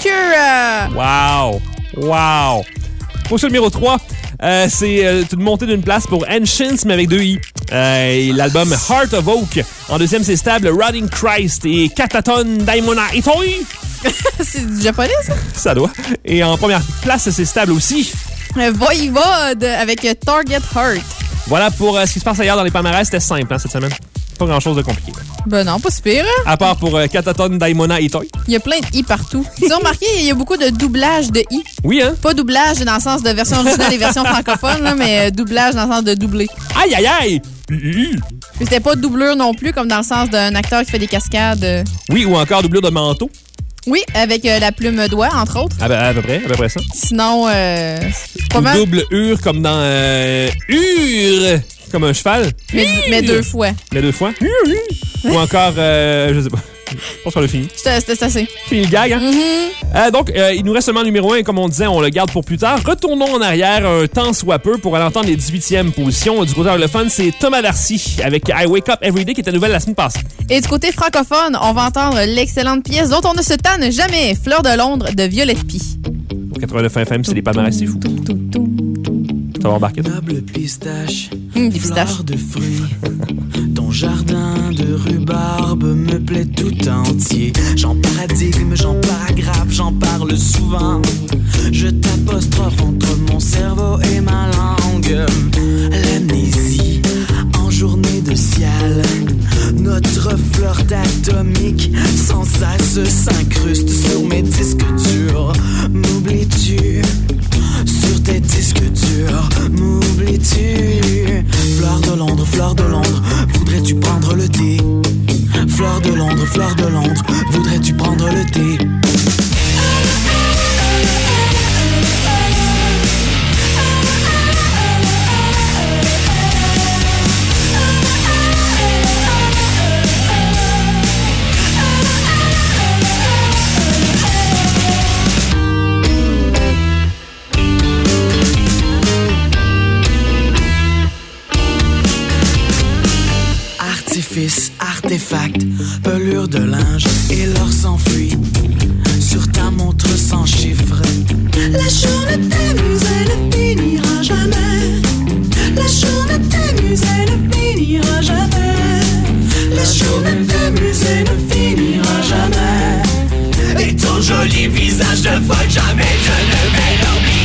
Incura. Wow. Position numéro 3, c'est une montée d'une place pour Ancients, mais avec 2 I. Et l'album Heart of Oak. En deuxième, c'est stable Rotting Christ et Kataton Daimona Itoi. C'est du japonais, ça? Ça doit. Et en première place, c'est stable aussi. Voivode avec Target Heart. Voilà pour ce qui se passe ailleurs dans les palmarès. C'était simple cette semaine. Pas grand-chose de compliqué. Ben non, pas super. À part pour Kataton Daimona Itoi. Il y a plein de I partout. Ils ont remarqué, il y a beaucoup de doublage de I. Oui, hein? Pas doublage dans le sens de version originale et version francophone, là, mais doublage dans le sens de doubler. Aïe! Puis c'était pas doublure non plus, comme dans le sens d'un acteur qui fait des cascades. Oui, ou encore doublure de manteau. Oui, avec la plume d'oie, entre autres. À peu près ça. Sinon, c'est pas mal. Double hure comme dans hure, comme un cheval. Mais 2 fois. Mais 2 fois. Ou encore, je sais pas. Je pense qu'on l'a fini. C'était assez. Fini le gag, hein? Mm-hmm. Donc, il nous reste seulement le numéro 1 et comme on disait, on le garde pour plus tard. Retournons en arrière un temps soit peu pour aller entendre les 18e positions. Du côté anglophone, c'est Thomas Darcy avec I Wake Up Every Day qui était nouvelle la semaine passée. Et du côté francophone, on va entendre l'excellente pièce dont on ne se tanne jamais, Fleur de Londres de Violette Pie. Au 89 FM, c'est les palmarès, c'est fou. Ça va embarquer. Noble pistache, fleur de fruits. Ton jardin de rhubarbe me plaît tout entier. J'en paradigme, j'en paragraphe, j'en parle souvent. Je t'apostrophe entre mon cerveau et ma langue. L'amnésie en journée de ciel. Notre flirt atomique sans cesse s'incruste sur mes disques durs. M'oublies-tu? Sur tes disques durs, m'oublies-tu? Fleur de Londres, voudrais-tu prendre le thé? Fleur de Londres, voudrais-tu prendre le thé? Artefact, pelure de linge et l'or s'enfuit sur ta montre sans chiffre. La journée t'amuse, elle ne finira jamais. La journée t'amuse, elle ne finira jamais. La journée t'amuse, elle ne finira jamais. Et ton joli visage de folle, jamais je ne vais l'oublier.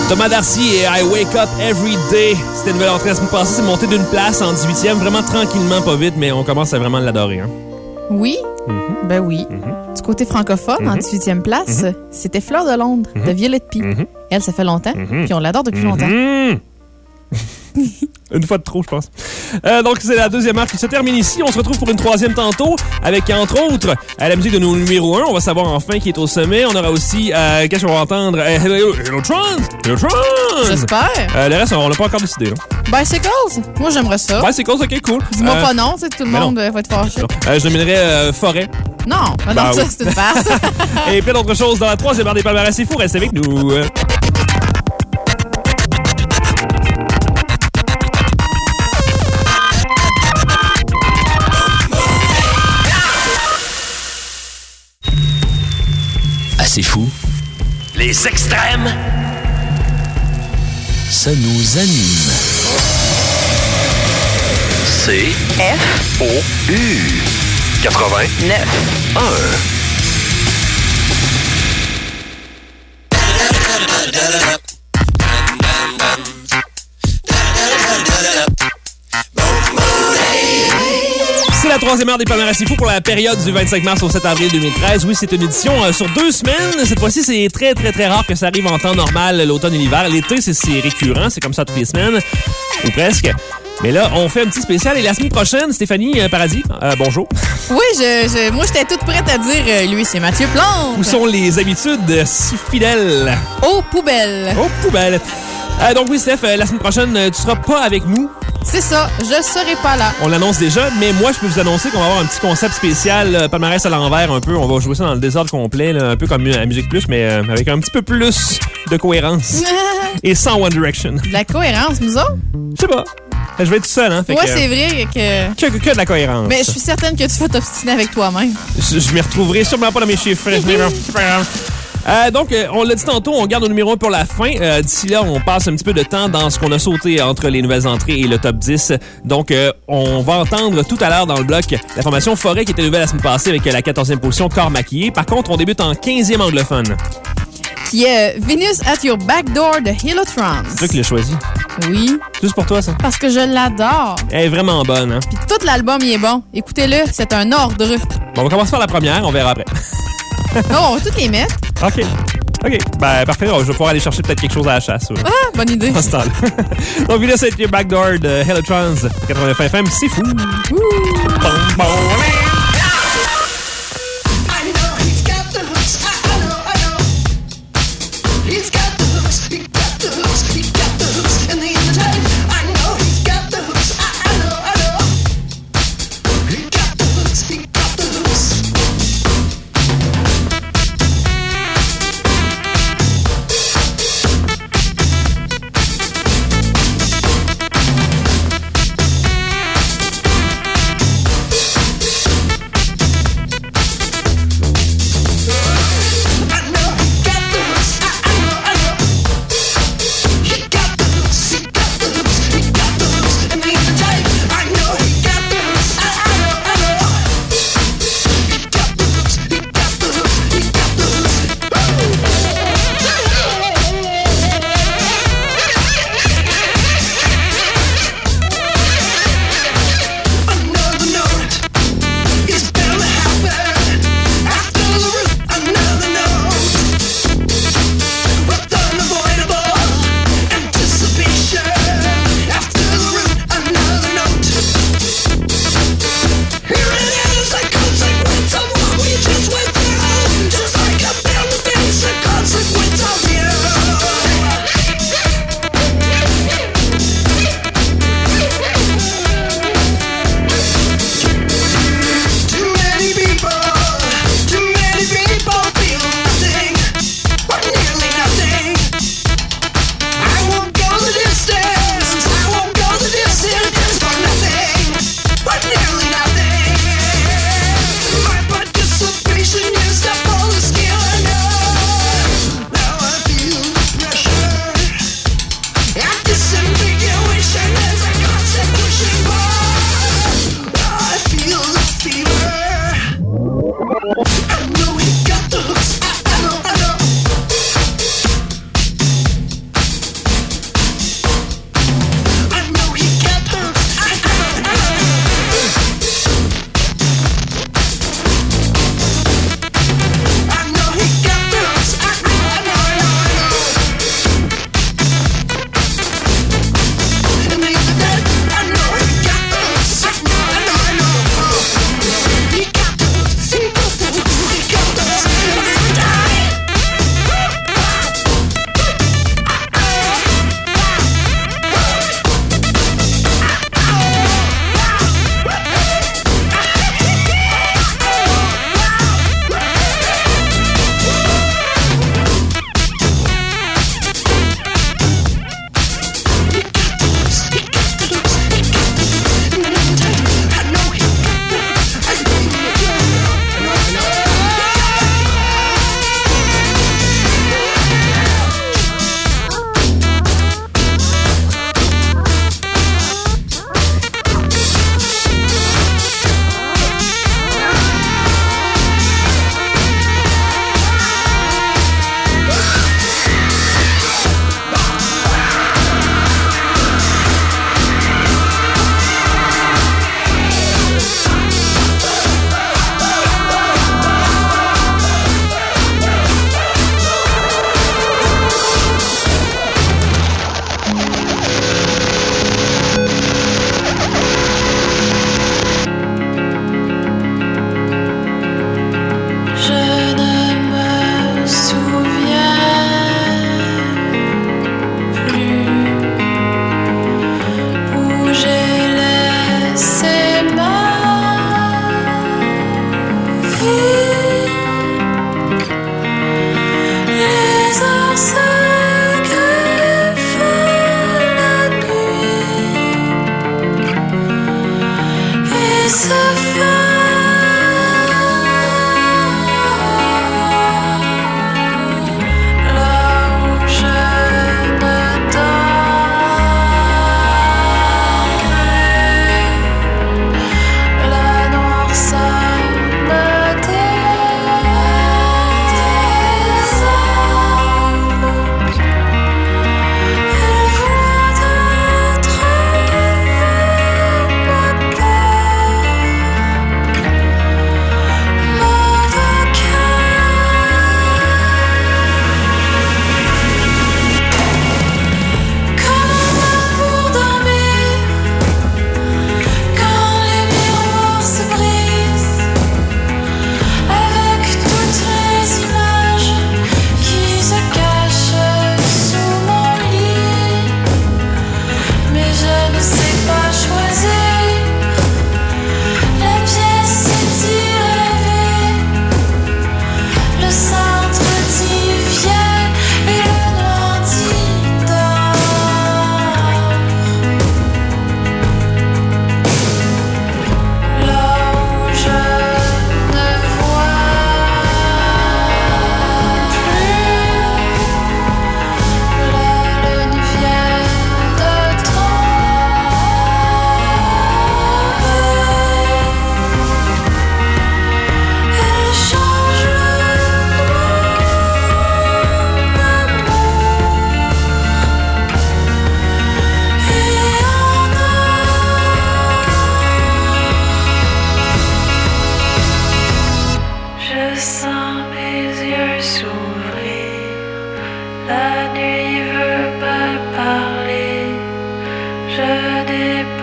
Thomas Darcy et I Wake Up Every Day. C'était une nouvelle entrée la semaine passée. C'est monté d'une place en 18e. Vraiment tranquillement, pas vite, mais on commence à vraiment l'adorer. Hein. Oui. Ben oui. Du côté francophone, en 18e place, c'était Fleur de Londres, de Violet Pea. Elle, ça fait longtemps, puis on l'adore depuis longtemps. Une fois de trop, je pense. Donc, c'est la deuxième heure qui se termine ici. On se retrouve pour une troisième tantôt avec, entre autres, la musique de nos numéro 1. On va savoir enfin qui est au sommet. On aura aussi, qu'est-ce qu'on va entendre? Hello Trans! Hello Trans! J'espère. Le reste, on l'a pas encore décidé. Là. Bicycles? Moi, j'aimerais ça. Bicycles, OK, cool. Dis-moi pas non, tout le monde va être fâché. Je nominerais Forêt. Non, non, ça, c'est une farce. Et plein d'autres choses dans la troisième heure des palmarès. C'est fou, restez avec nous. C'est fou. Les extrêmes. Ça nous anime. C-F-O-U 89.1. C'est la troisième heure des palmarès C'est fou pour la période du 25 mars au 7 avril 2013. Oui, c'est une édition sur 2 semaines. Cette fois-ci, c'est très, très, très rare que ça arrive en temps normal, l'automne et l'hiver. L'été, c'est récurrent. C'est comme ça toutes les semaines, ou presque. Mais là, on fait un petit spécial. Et la semaine prochaine, Stéphanie Paradis, bonjour. Oui, moi, j'étais toute prête à dire, lui, c'est Mathieu Plante. Où sont les habitudes si fidèles? Aux poubelles. Aux poubelles. Donc oui, Steph, la semaine prochaine, tu seras pas avec nous. C'est ça, je serai pas là. On l'annonce déjà, mais moi, je peux vous annoncer qu'on va avoir un petit concept spécial, palmarès à l'envers un peu. On va jouer ça dans le désordre complet, là, un peu comme à Musique Plus, mais avec un petit peu plus de cohérence. Et sans One Direction. De la cohérence, nous autres? Je sais pas. Je vais être tout seul, hein. Ouais, c'est vrai que... Que de la cohérence. Mais je suis certaine que tu vas t'obstiner avec toi-même. Je m'y retrouverai sûrement pas dans mes chiffres. C'est pas grave. Donc, on l'a dit tantôt, on garde le numéro 1 pour la fin. D'ici là, on passe un petit peu de temps dans ce qu'on a sauté entre les nouvelles entrées et le top 10. Donc, on va entendre tout à l'heure dans le bloc la formation Forêt qui était nouvelle la semaine passée avec la 14e position Corps maquillé. Par contre, on débute en 15e anglophone. Qui est Venus at Your Back Door de Halotrans. C'est toi qui l'as choisi? Oui. Juste pour toi, ça? Parce que je l'adore. Elle est vraiment bonne, hein? Puis tout l'album, il est bon. Écoutez-le, c'est un ordre. Bon, on va commencer par la première, on verra après. Non, on va toutes les mettre. OK. Ben, parfait. Je vais pouvoir aller chercher peut-être quelque chose à la chasse. Ah, bonne idée. En ce temps-là. Donc, Venus at Your Back Door de Halotrans, 89 FM. C'est fou.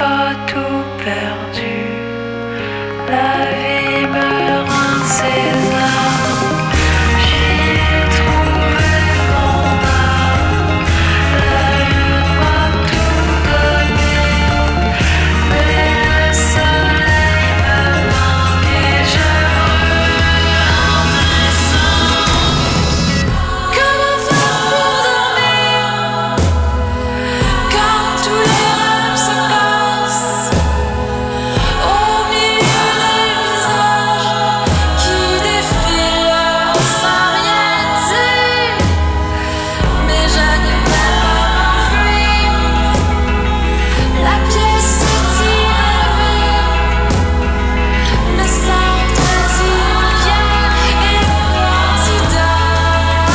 pas tout perdu. La vie me rend ses armes. J'y ai trouvé mon âme. La lune m'a tout donné. Mais le soleil me manque et je brûle en plein sang. Comment faire pour dormir quand tous les rêves se cassent au milieu des visages qui défilent sans rien dire? Mais je ne peux pas m'enfuir. La pièce est vide. Le centre tire bien et l'antidote.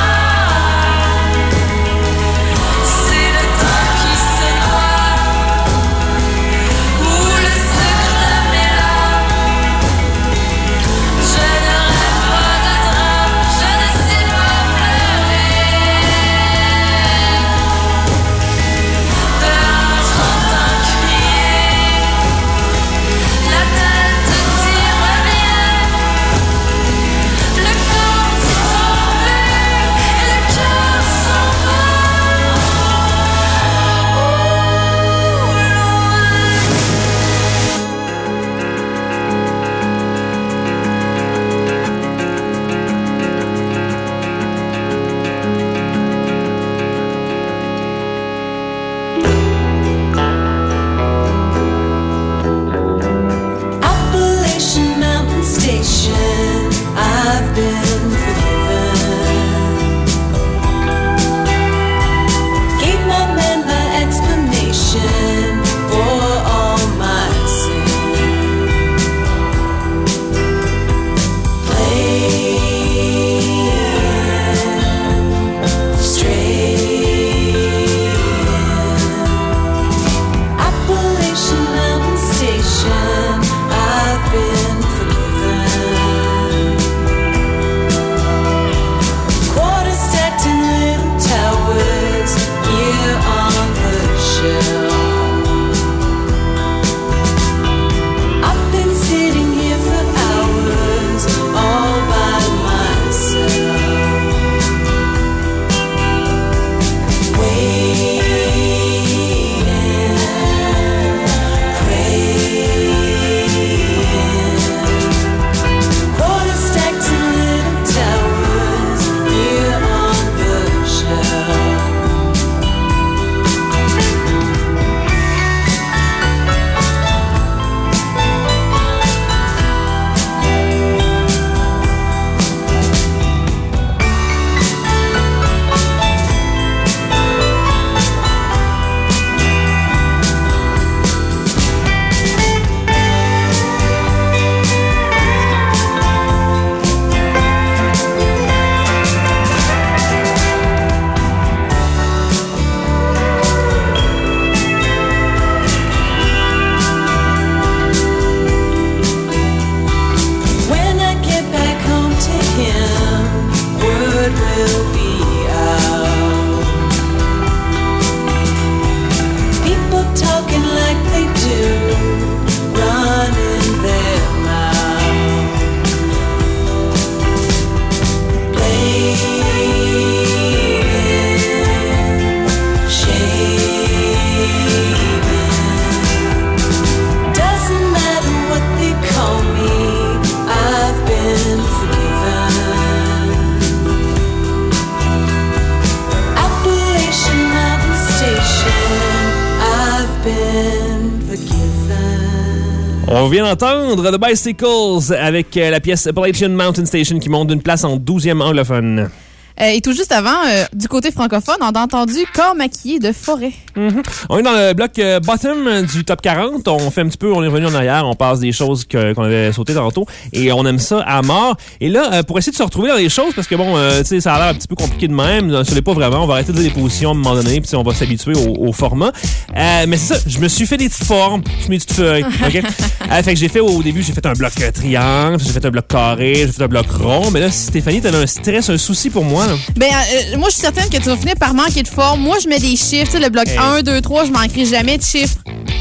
C'est le temps qui s'éloigne ou le sucre de mes larmes. Je ne rêve pas de drame, je décide pas pleurer. Dehors j'entends crier, la tête tire bien, le corps dit tomber et le cœur s'en va. Appalachian Mountain Station, I've been forgiven. Gave my man my explanation for all my sins. Playing straight. Appalachian Mountain Station, I've been forgiven. Quarter stacked in little towers here on the shelf. I've been sitting here for hours all by myself, waiting, praying. Quarter stacked in little towers here on the shelf. When I get back home to him, word will be out. People talking like they do, running their mouth, playing, shaving. Doesn't matter what they call me, I've been forgiven. Appalachian Mountain Station, I've been forgiven. On vient d'entendre The Bicycles avec la pièce Appalachian Mountain Station qui monte d'une place en 12e anglophone. Et tout juste avant, du côté francophone, on a entendu Corps maquillé de Forêt. On est dans le bloc bottom du top 40. On fait un petit peu, on est revenu en arrière, on passe des choses qu'on avait sautées tantôt et on aime ça à mort. Et là, pour essayer de se retrouver dans les choses, parce que bon, tu sais, ça a l'air un petit peu compliqué de même, ce n'est pas vraiment, on va arrêter de dire des positions à un moment donné, puis on va s'habituer au format. Mais c'est ça, je me suis fait des petites formes, je me suis mis des petites feuilles. OK? Fait que j'ai fait au début, j'ai fait un bloc triangle, j'ai fait un bloc carré, j'ai fait un bloc rond. Mais là, Stéphanie, t'avais un stress, un souci pour moi. Là. Ben, moi, je suis certaine que tu vas finir par manquer de forme. Moi, je mets des chiffres. Tu sais, le bloc 1, 2, 3, je manquerai jamais de chiffres.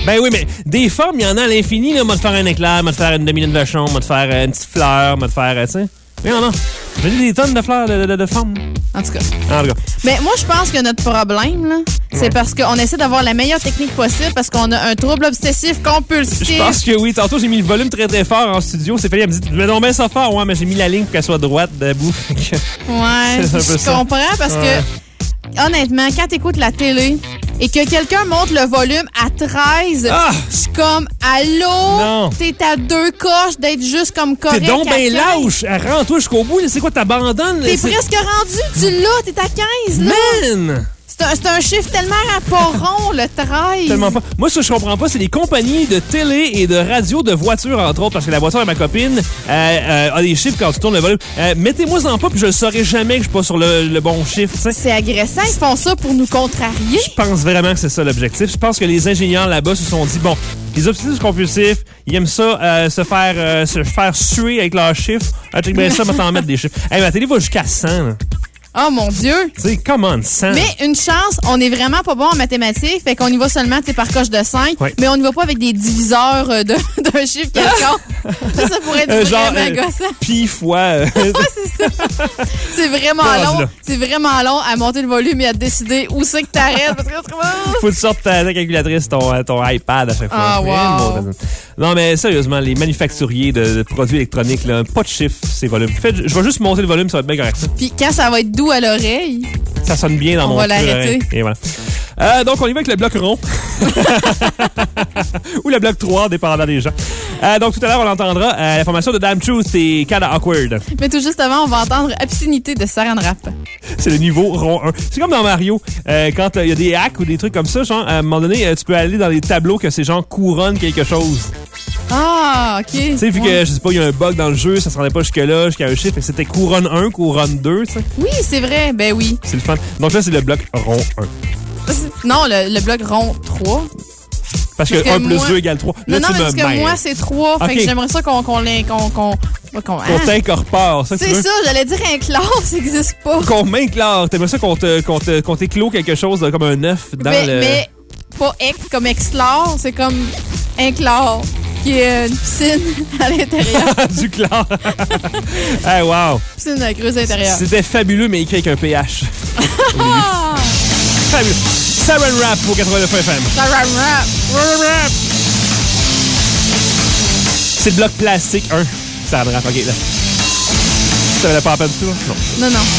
Ben oui, mais des formes, il y en a à l'infini. Là, m'a de faire un éclair, m'a de faire une demi-lune de vachon, m'a de faire une petite fleur, m'a de faire, tu sais. Oui, non. J'ai des tonnes de fleurs, de formes. En tout cas. Mais moi, je pense que notre problème, là, c'est parce qu'on essaie d'avoir la meilleure technique possible parce qu'on a un trouble obsessif compulsif. Je pense que oui. Tantôt, j'ai mis le volume très, très fort en studio. C'est fait, elle me dit, mais non, mais ça fort. Ouais, mais j'ai mis la ligne pour qu'elle soit droite, debout. Ouais, je comprends parce que, honnêtement, quand t'écoutes la télé et que quelqu'un monte le volume à 13, je suis comme, allô? T'es à 2 coches d'être juste comme correct. T'es donc ben lâche. Rends-toi jusqu'au bout. C'est quoi, t'abandonnes? T'es presque rendu. Tu l'as. T'es à 15, là. Man! C'est un chiffre tellement pas rond, le 13. Tellement pas. Moi, ce que je comprends pas, c'est les compagnies de télé et de radio de voitures, entre autres, parce que la voiture de ma copine a des chiffres quand tu tournes le volume. Mettez-moi-en pas, puis je le saurai jamais que je suis pas sur le bon chiffre. T'sais. C'est agressant. Ils font ça pour nous contrarier. Je pense vraiment que c'est ça l'objectif. Je pense que les ingénieurs là-bas se sont dit, bon, les obsessifs compulsifs, ils aiment ça, se faire suer avec leurs chiffres. Check bien ça, m'en mettre des chiffres. Hey, ma télé va jusqu'à 100, là. Oh mon Dieu! Tu sais, comment 100? Mais une chance, on est vraiment pas bon en mathématiques, fait qu'on y va seulement par coche de 5, mais on y va pas avec des diviseurs d'un chiffre quelconque. Ça pourrait être vraiment gossant. Pi fois. Ouais, c'est ça. C'est vraiment long. C'est vraiment long à monter le volume et à décider où c'est que t'arrêtes. Faut que tu sortes ta calculatrice, ton iPad à chaque fois. Ah, wow. Non, mais sérieusement, les manufacturiers de produits électroniques, là, pas de chiffres, ces volumes. Je vais juste monter le volume, ça va être bien correct. Puis quand ça va être doux à l'oreille, ça sonne bien dans mon cul. On va l'arrêter. Et voilà. Donc, on y va avec le bloc rond. Ou le bloc 3, dépendant des gens. Donc, tout à l'heure, on entendra la formation de Damn Truth et Kinda Awkward. Mais tout juste avant, on va entendre Obscénité de Saran Wrap. C'est le niveau rond 1. C'est comme dans Mario, quand il y a des hacks ou des trucs comme ça, genre, à un moment donné, tu peux aller dans les tableaux que c'est genre couronne quelque chose. Ah, OK. Tu sais, vu que, je sais pas, il y a un bug dans le jeu, ça se rendait pas jusque-là, jusqu'à un chiffre, et c'était couronne 1, couronne 2, tu sais. Oui, c'est vrai, ben oui. C'est le fun. Donc là, c'est le bloc rond 1. Non, le bloc rond 3. Parce que 1 plus 2 égale 3. Là, non, mais parce que moi, c'est 3. Okay. Fait que j'aimerais ça qu'on t'incorpore. C'est ça, j'allais dire inclore, ça n'existe pas. Qu'on m'inclore. T'aimerais ça qu'on t'éclore quelque chose comme un œuf dans le... Mais pas comme exlore, c'est comme inclore, qui est une piscine à l'intérieur. Du chlore. Hey, wow. Piscine à creuse intérieure. C'était fabuleux, mais écrit avec un PH. Fabuleux. Saran Wrap pour 89 FM. Saran Wrap. C'est le bloc plastique 1. Saran Wrap, OK. Là. Tu t'avais pas à peine du tout? Non. Non.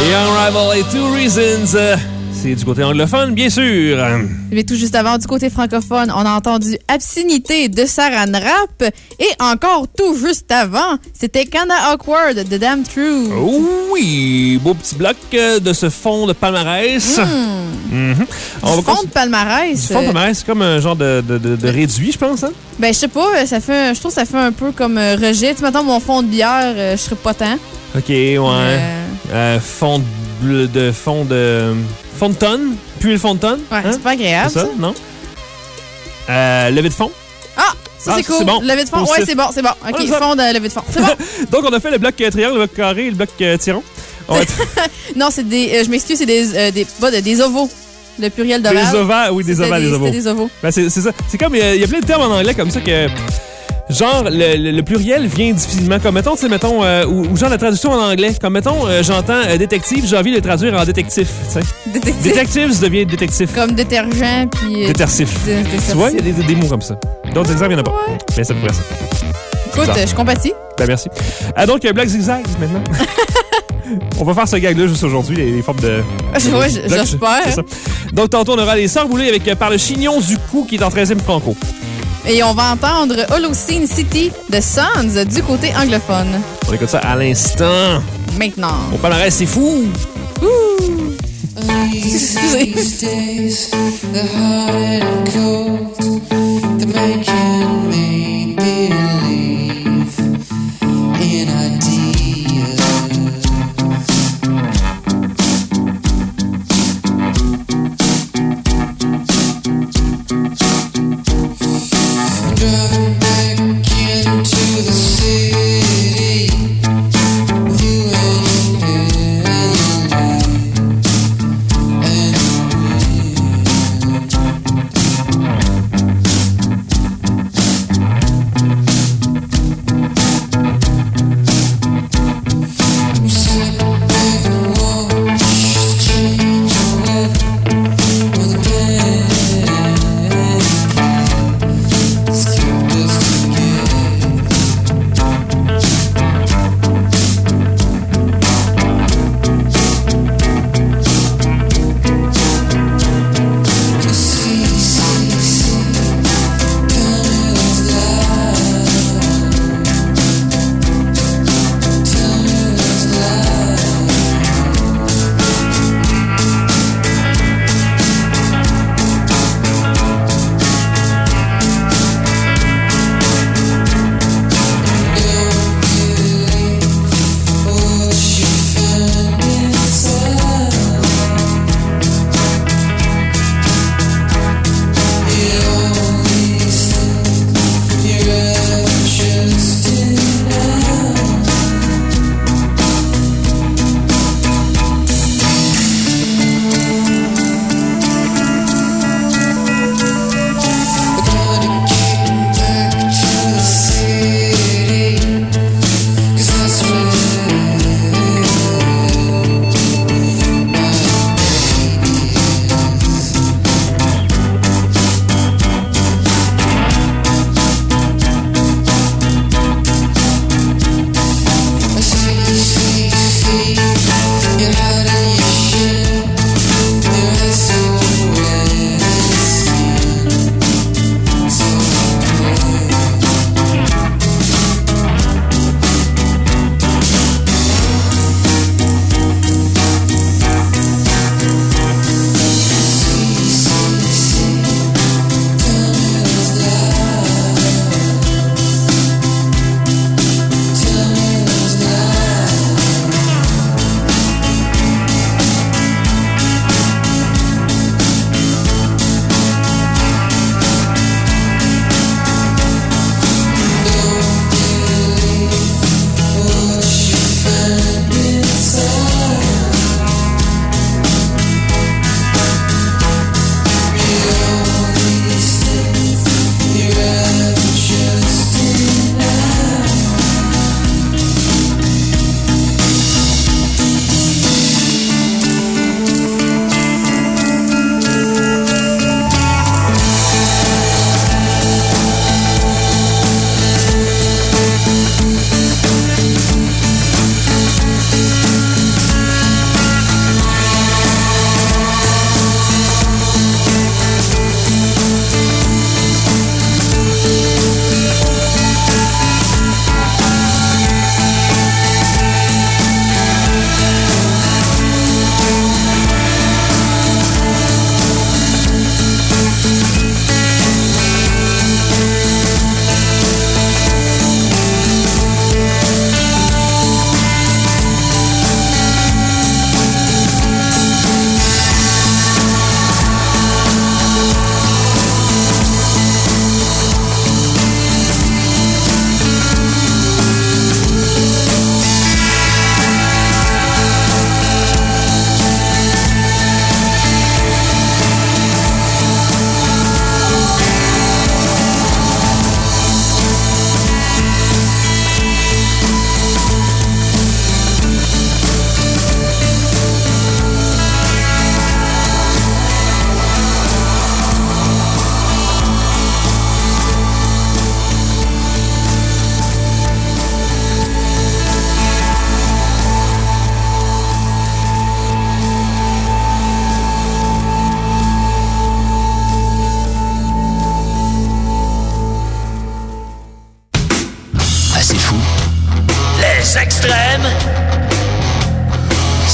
Young Rival et Two Reasons. C'est du côté anglophone, bien sûr. Mais tout juste avant, du côté francophone, on a entendu Obscénité de Saran Wrap. Et encore tout juste avant, c'était Kinda Awkward de Damn True. Oh oui, beau petit bloc de ce fond de palmarès. Fond de palmarès. Du fond de palmarès, c'est comme un genre de réduit, je pense. Hein? Ben, je sais pas, je trouve que ça fait un peu comme rejet. Tu sais, mettons, mon fond de bière, je serais pas tant. OK, ouais. Fond de tonne. Puis le fond de tonne. Ouais, hein? C'est pas agréable. C'est ça, non? Levé de fond. Ah! Ça, c'est cool. C'est bon. Levé de fond. Ouais, c'est bon. OK, fond de levé de fond. C'est bon. Donc, on a fait le bloc triangle, le bloc carré et le bloc tiron. Non, c'est des... je m'excuse, c'est des ovaux. Le pluriel d'ovale. Des ovales, oui, des ovales, des ovaux. C'était des ovaux. Ben, c'est ça. C'est comme... Il y a plein de termes en anglais comme ça que... Genre, le pluriel vient difficilement. Comme, mettons, ou genre la traduction en anglais. Comme, mettons, j'entends détective, j'ai envie de le traduire en détectif, tu sais. Détective devient détectif. Comme détergent, puis... Détercif. Tu vois, il y a des mots comme ça. D'autres exemples, il n'y en a pas. Ouais. Mais ça pourrait ça. Écoute, je compatis. Ben, merci. Donc, bloc zigzag, maintenant. On va faire ce gag-là juste aujourd'hui, les formes de... Ouais, j'espère. Donc, tantôt, on aura les Sœurs Boulay avec Par le chignon du cou qui est en 13e franco. Et on va entendre Holocene City de Sons du côté anglophone. On écoute ça à l'instant. Maintenant. Au palmarès, c'est fou. Excusez.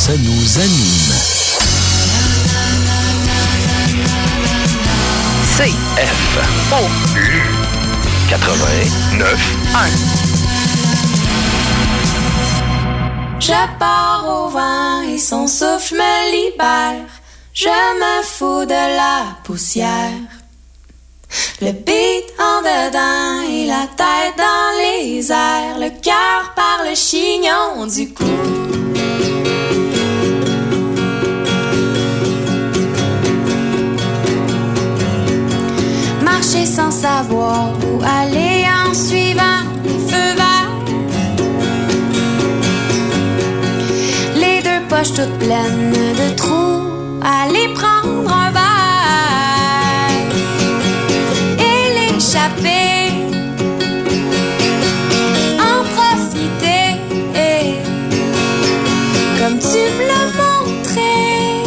Ça nous anime. CFOU 89.1. Je pars au vent et son souffle me libère. Je me fous de la poussière. Le beat en dedans et la tête dans les airs. Le cœur par le chignon du cou. Marcher sans savoir où aller en suivant les feux verts. Les deux poches toutes pleines de trous. Aller prendre un verre et l'échapper. En profiter comme tu me l'as montré.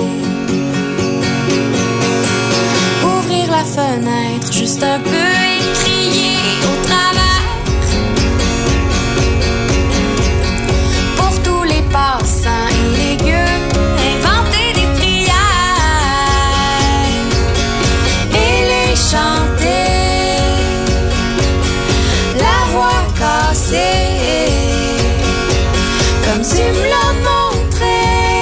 Ouvrir la fenêtre juste un peu et crier au travers. Pour tous les passants et les gueux, inventer des prières et les chanter. La voix cassée comme tu me l'as montré.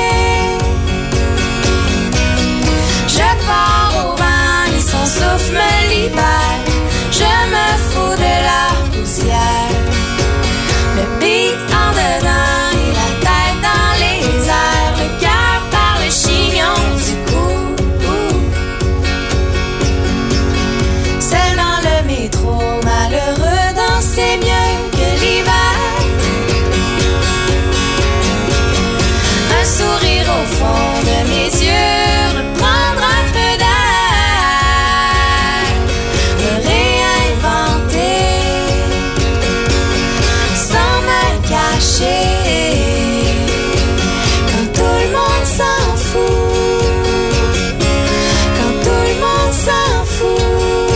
Je pars au vent et son souffle me libère. Je me fous de la poussière. Le beat en dedans et la tête dans les airs. Le cœur par le chignon du cou. Seul dans le métro, malheureux, danser mieux que l'hiver. Un sourire au fond de mes yeux, reprendre un peu d'air, me réinventer, sans me cacher, quand tout le monde s'en fout, quand tout le monde s'en fout.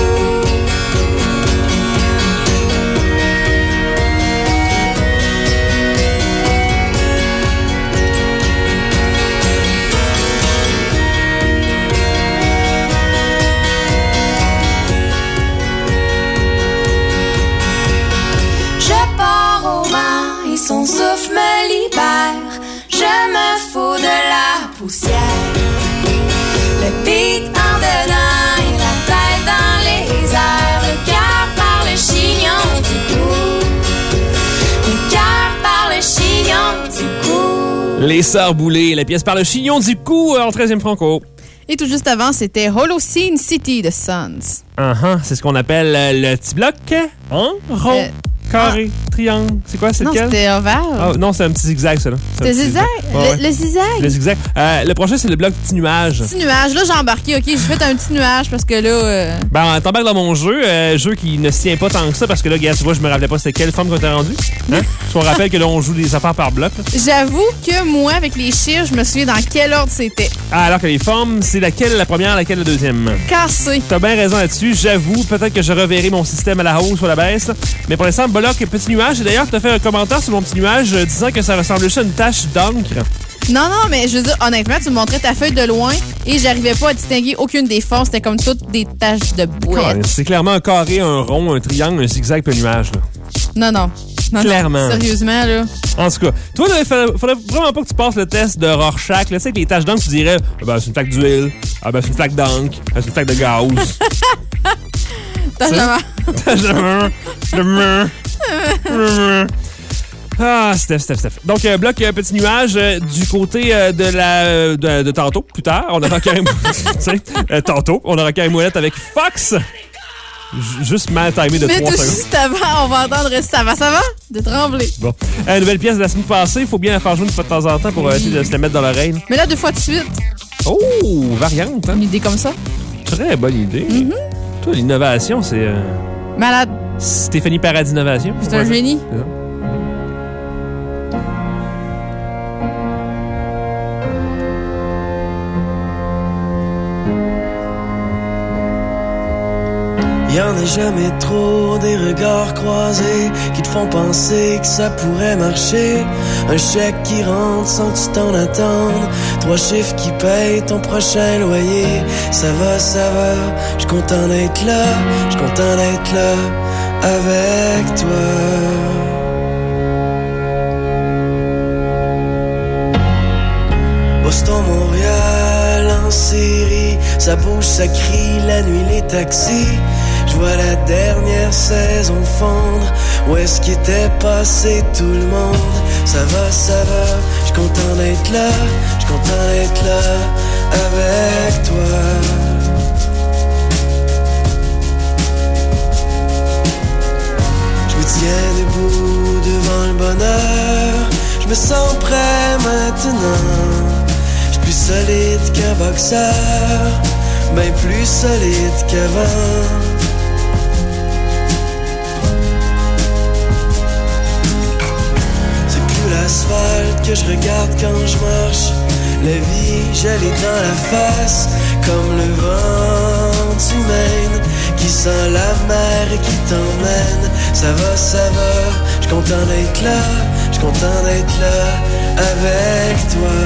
Je pars au vent et son souffle me libère. Je me fous de la poussière. Le beat en dedans et la tête dans les airs. Le cœur par le chignon du cou. Le cœur par le chignon du cou. Les Sœurs Boulay, la pièce par le chignon du cou en 13e franco. Et tout juste avant, c'était Holocene City de Sons. C'est ce qu'on appelle le petit bloc. Hein? Rond, carré, triangle. C'est quoi? C'est Non, lequel? c'était ovale. Ah, non, c'est un petit zigzag, ça. Là. C'était zigzag? Le zigzag? Le zigzag. Le prochain, c'est le bloc petit nuage. Petit nuage. Là, j'ai embarqué. OK, j'ai fait un petit nuage parce que là... Ben, t'embarques dans mon jeu. Jeu qui ne se tient pas tant que ça parce que là, gars, tu vois, je me rappelais pas c'était quelle forme qu'on était rendu. Hein? Parce qu'on rappelle que là, on joue des affaires par bloc. Là. J'avoue que moi, avec les chiffres, je me souviens dans quel ordre c'était. Ah, alors que les formes, c'est laquelle la première, laquelle la deuxième? Cassé. T'as bien raison là-dessus. J'avoue, peut-être que je reverrai mon système à la hausse ou à la baisse. Là. Mais pour l'instant, bloc et petit nuage. Et d'ailleurs, t'as fait un commentaire sur mon petit nuage disant que ça ressemblait juste à une tache d'encre. Non, mais je veux dire, honnêtement, tu me montrais ta feuille de loin et j'arrivais pas à distinguer aucune des formes. C'était comme toutes des taches de boîte. C'est clairement un carré, un rond, un triangle, un zigzag puis un nuage. Là. Non. Clairement. Non, sérieusement, là. En tout cas, toi, il faudrait vraiment pas que tu passes le test de Rorschach. Là, tu sais, avec les taches d'encre, tu dirais, ben, c'est une flaque d'huile, ben, c'est une flaque d'encre, c'est une flaque de gaz. Tache de Ah, Steph. Donc, bloc petit nuage du côté de tantôt, plus tard. On aura Karim tantôt, on aura Karim Ouellette avec Fox. Juste mal timé de 3 secondes. Mais juste avant, on va entendre ça va de Tremblay. Bon. Nouvelle pièce de la semaine passée. Il faut bien la faire jouer une fois de temps en temps pour essayer de se la mettre dans l'oreille. Mais là, 2 fois de suite. Oh, variante. Hein? Une idée comme ça. Très bonne idée. Toi, l'innovation, c'est... Malade. Stéphanie Paradis Innovation. C'est un génie. Y'en a jamais trop, des regards croisés qui te font penser que ça pourrait marcher. Un chèque qui rentre sans que tu t'en attendes, 3 chiffres qui payent ton prochain loyer. Ça va, j'suis content d'être là, j'suis content d'être là avec toi. Boston, Montréal en série, ça bouge, ça crie, la nuit les taxis. Je vois la dernière saison fondre, où est-ce qu'était passé tout le monde. Ça va, j'suis content d'être là, j'suis content d'être là avec toi. Je me tiens debout devant le bonheur, je me sens prêt maintenant. Plus solide qu'un boxeur, ben plus solide qu'avant. C'est plus l'asphalte que je regarde quand je marche. La vie, je l'ai dans la face, comme le vent du Maine qui sent la mer et qui t'emmène. Ça va, j'suis content d'être là, j'suis content d'être là avec toi.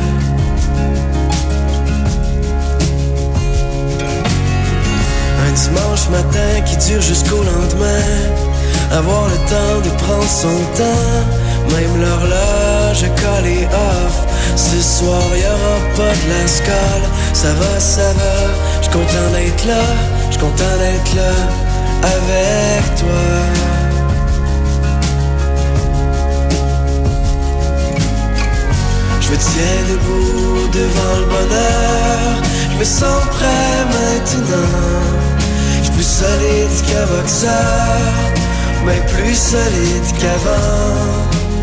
Dimanche matin qui dure jusqu'au lendemain, avoir le temps de prendre son temps, même l'horloge collée off. Ce soir y'aura pas de la scale. Ça va, j'suis content d'être là, j'suis content d'être là avec toi. Je me tiens debout devant le bonheur, je me sens prêt maintenant. Plus solide qu'un boxeur, mais plus solide qu'avant.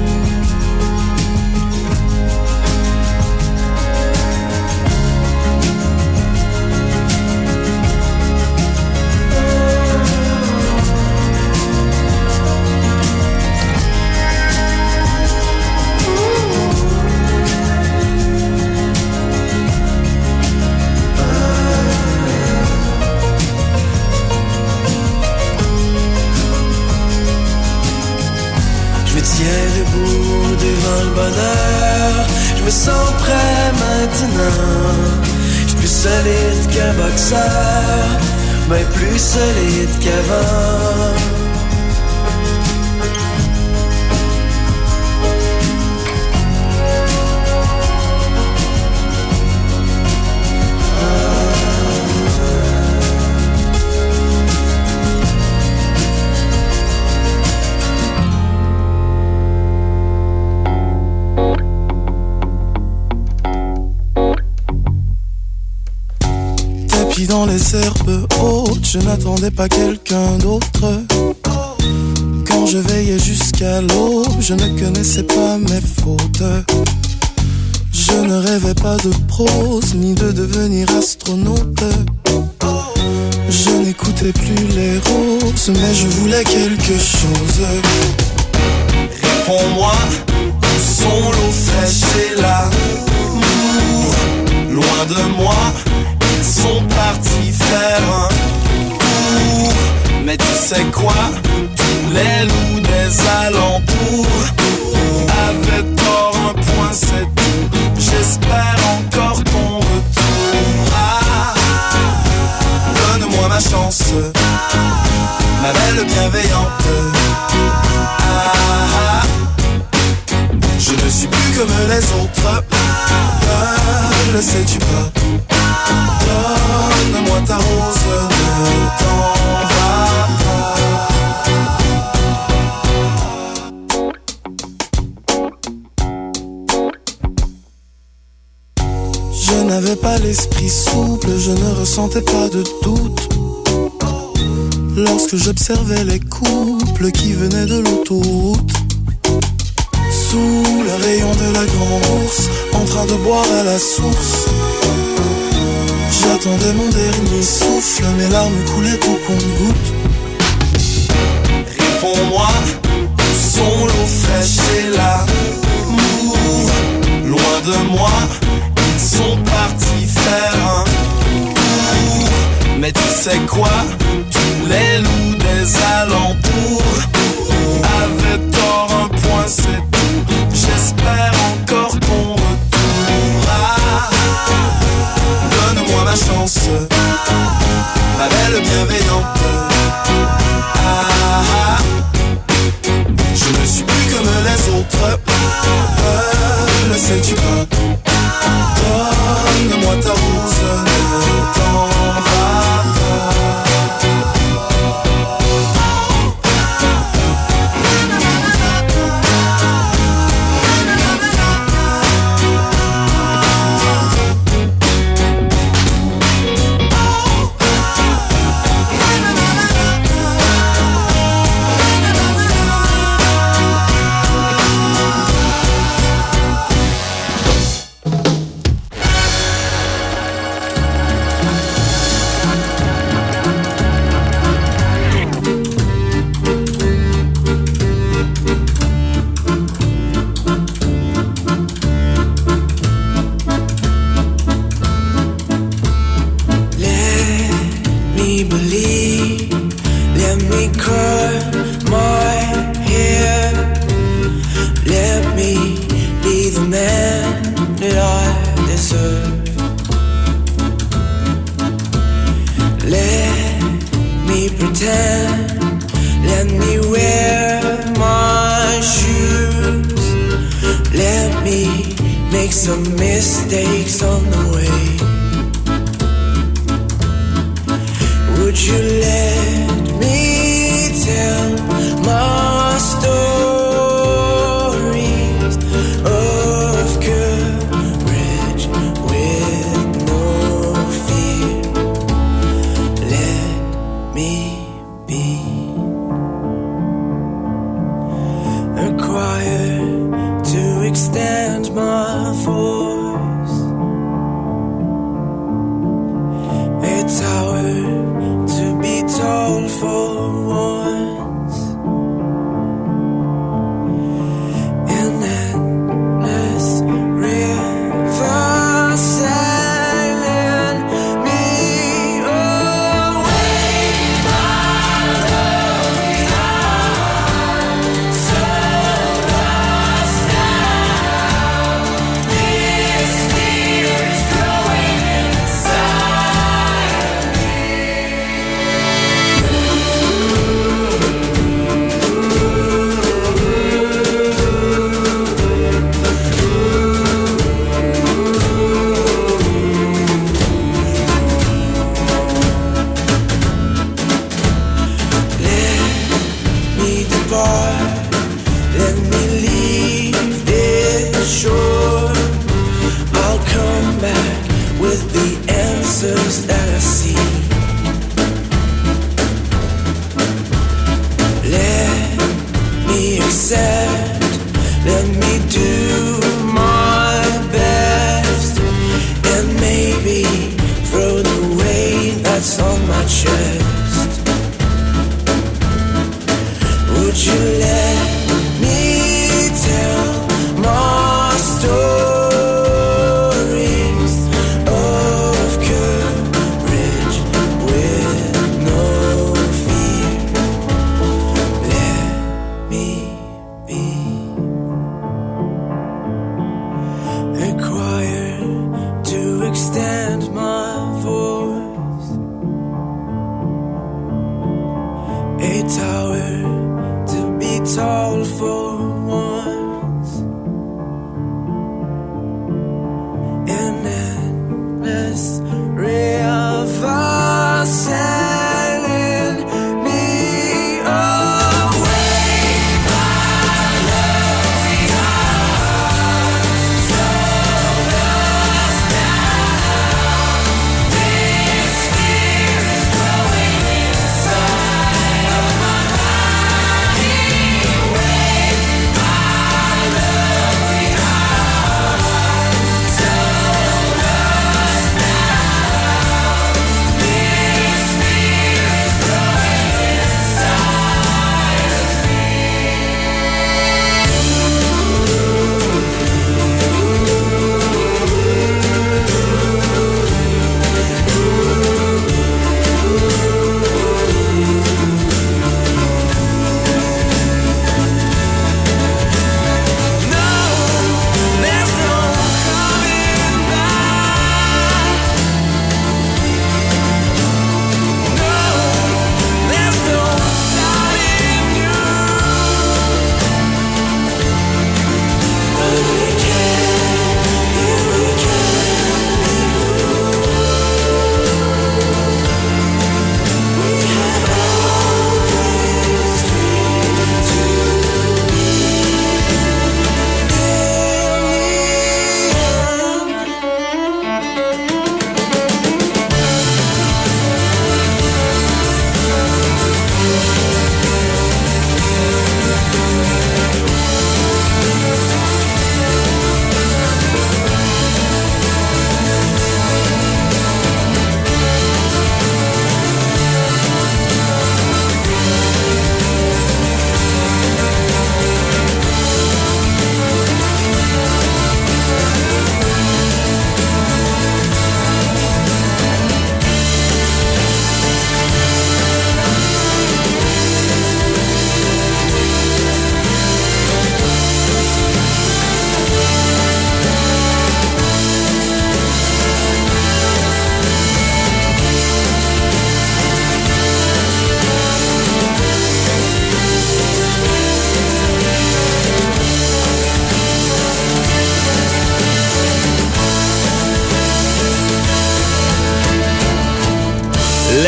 Je me sens prêt maintenant. J'suis plus solide qu'un boxeur, mais plus solide qu'avant. Dans les herbes hautes, je n'attendais pas quelqu'un d'autre. Quand je veillais jusqu'à l'aube, je ne connaissais pas mes fautes. Je ne rêvais pas de prose, ni de devenir astronaute. Je n'écoutais plus les roses, mais je voulais quelque chose. Réponds-moi, où sont l'eau fraîche et l'amour? Loin de moi, ils sont partis faire un tour. Mais tu sais quoi? Tous les loups des alentours avaient tort, un point c'est tout. J'espère encore ton retour. Donne-moi ma chance, ma belle bienveillante. Je ne suis plus comme les autres, ne le sais-tu pas? Donne-moi ta rose, ne t'en va pas. Je n'avais pas l'esprit souple, je ne ressentais pas de doute. Lorsque j'observais les couples qui venaient de l'autoroute, sous le rayon de la grande ours, en train de boire à la source, j'attendais mon dernier souffle, mes larmes coulaient au compte-gouttes. Réponds-moi, où sont l'eau fraîche et l'amour? Loin de moi, ils sont partis faire un tour. Mais tu sais quoi? Tous les me curl my hair. Let me be the man that I deserve. Let me pretend, let me wear my shoes. Let me make some mistakes on the way. Would you let me tell my stories of courage with no fear? Let me be a choir to extend my voice, a tower to be tall for once, an endless river sailing me away. My lonely heart, so lost now. This fear is growing inside of me. Let me depart, let me leave this shore. I'll come back with the answers that I seek. Let me accept, let me do my best, and maybe throw the weight that's on my chest. Would you let me tell my stories of courage with no fear? Let me be a choir to extend my voice, a tower to be tall for once, an endless river sailing me away. My lonely heart, so lost now. This fear is growing inside of my body.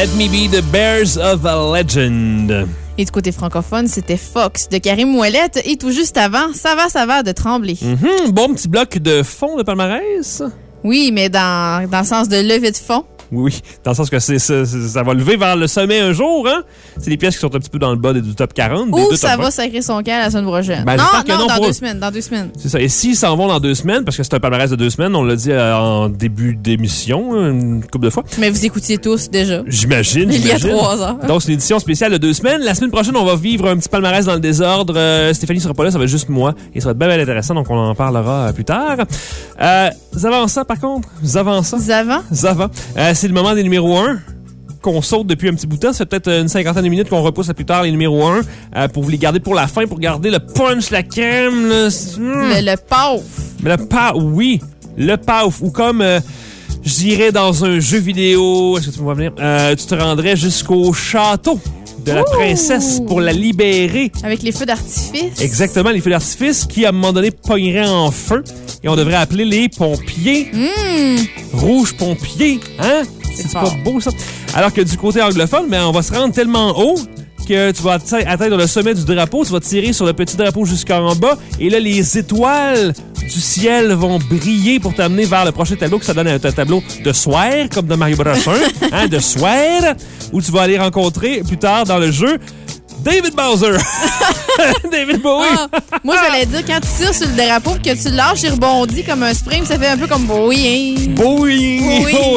Let Me Be the Bears of a Legend. Et du côté francophone, c'était Fox de Karim Ouellette. Et tout juste avant, Ça va de Tremblay. Bon petit bloc de fond de palmarès. Oui, mais dans le sens de levée de fond. Oui, dans le sens que ça va lever vers le sommet un jour, hein? C'est des pièces qui sont un petit peu dans le bas du top 40. Ou ça va sacrer son camp la semaine prochaine. Ben, non, dans 2 semaines. Dans 2 semaines. C'est ça. Et s'ils s'en vont dans 2 semaines, parce que c'est un palmarès de 2 semaines, on l'a dit en début d'émission, une couple de fois. Mais vous écoutiez tous déjà. J'imagine. Il y a 3 ans. Donc, c'est une édition spéciale de 2 semaines. La semaine prochaine, on va vivre un petit palmarès dans le désordre. Stéphanie sera pas là, ça va être juste moi. Et ça va être bien intéressant, donc on en parlera plus tard. Zavan, par contre. Zavan. C'est le moment des numéros 1. Qu'on saute depuis un petit bout de temps. Ça fait peut-être une 50aine de minutes qu'on repousse à plus tard les numéros 1 pour vous les garder pour la fin, pour garder le punch, la crème. Le paf. Le paf, oui. Le paf. Ou comme je dirais dans un jeu vidéo, est-ce que tu me vois venir? Tu te rendrais jusqu'au château de la princesse pour la libérer. Avec les feux d'artifice. Exactement, les feux d'artifice qui, à un moment donné, pogneraient en feu. Et on devrait appeler les pompiers. Rouge pompier, hein? C'est pas beau, ça? Alors que du côté anglophone, on va se rendre tellement haut que tu vas atteindre le sommet du drapeau, tu vas tirer sur le petit drapeau jusqu'en bas, et là, les étoiles du ciel vont briller pour t'amener vers le prochain tableau, que ça donne un tableau de soir, comme dans Mario Bros 1, hein, de soir, où tu vas aller rencontrer plus tard dans le jeu David Bowser. David Bowie. Moi, j'allais dire, quand tu tires sur le drapeau, que tu le lâches, il rebondit comme un spring, ça fait un peu comme Bowie. Bowie. Oh,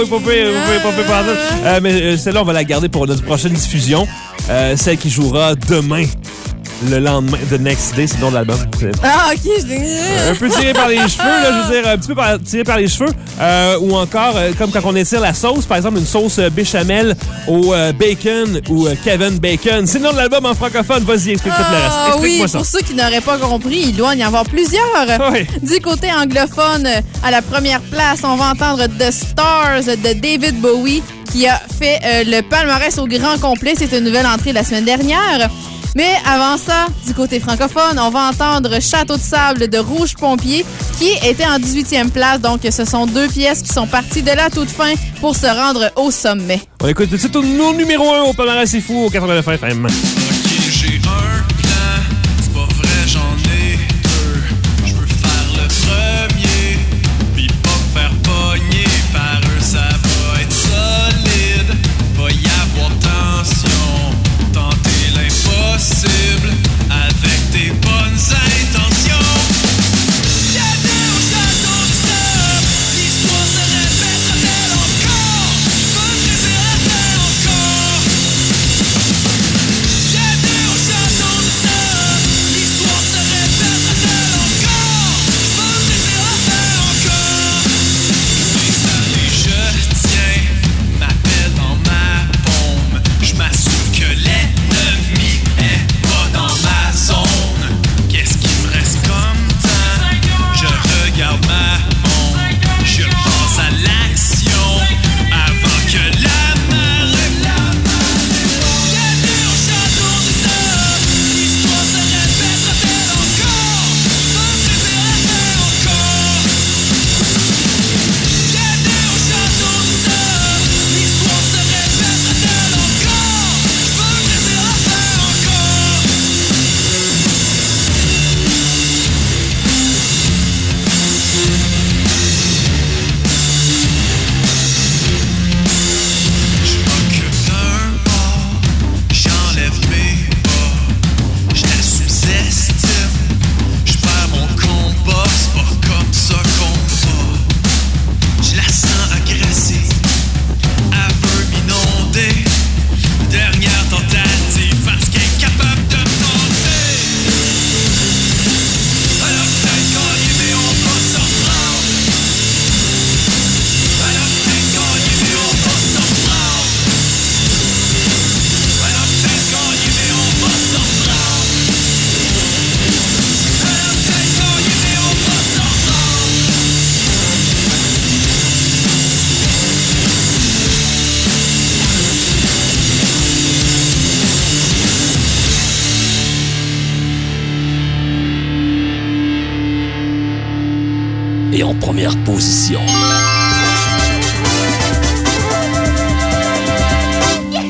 pas mais celle-là, on va la garder pour notre prochaine diffusion. Celle qui jouera demain. Le lendemain, The Next Day, c'est le nom de l'album. OK, je l'ai... Un peu tiré par les cheveux, là, je veux dire, un petit peu tiré par les cheveux. Ou encore, comme quand on étire la sauce, par exemple, une sauce béchamel au bacon ou Kevin Bacon. C'est le nom de l'album en francophone. Vas-y, explique-moi le reste. Explique-moi oui, ça. Pour ceux qui n'auraient pas compris, il doit y en avoir plusieurs. Oui. Du côté anglophone, à la première place, on va entendre The Stars de David Bowie, qui a fait le palmarès au grand complet. C'est une nouvelle entrée la semaine dernière. Mais avant ça, du côté francophone, on va entendre Château de sable de Rouge Pompier qui était en 18e place. Donc, ce sont 2 pièces qui sont parties de la toute fin pour se rendre au sommet. On écoute tout de suite nos numéro 1 au palmarès c'est fou au 89 FM. Ok, j'ai un plan, c'est pas vrai, j'en ai 2. Je veux faire le premier, puis pas me faire pogner par eux, ça va être solide. Va y avoir tension, tenter l'impossible avec tes bonnes intentions. Bienvenue au château du sable, l'histoire se répétera-t-elle encore? Je peux me laisser faire encore. Bienvenue au château du sable, l'histoire se répétera-t-elle encore? Je peux me laisser faire encore. Installé, je tiens ma pelle dans ma paume. Je m'assure que l'ennemi est pas dans ma zone. Qu'est-ce qui me reste comme temps? Je regarde ma montre, je pense à l'action avant que la marée. Bienvenue au château du sable, l'histoire se répétera-t-elle encore? Je peux me laisser faire encore. Bienvenue au château du sable, l'histoire se répétera-t-elle encore? Je peux me laisser faire encore. Je m'occupe d'un bord, j'enlève mes bas, je la sous-estime, je perds mon combat, c'est pas comme ça qu'on va. Je la sens agressive, elle veut m'inonder, dernière tentative parce qu'elle est capable de tenter. Elle a peut-être gagné mais on va s'en reprendre. Elle a peut-être gagné mais on va s'en reprendre. Elle a peut-être gagné mais on va s'en reprendre. Elle a peut-être gagné mais on va s'en reprendre. Et en première position,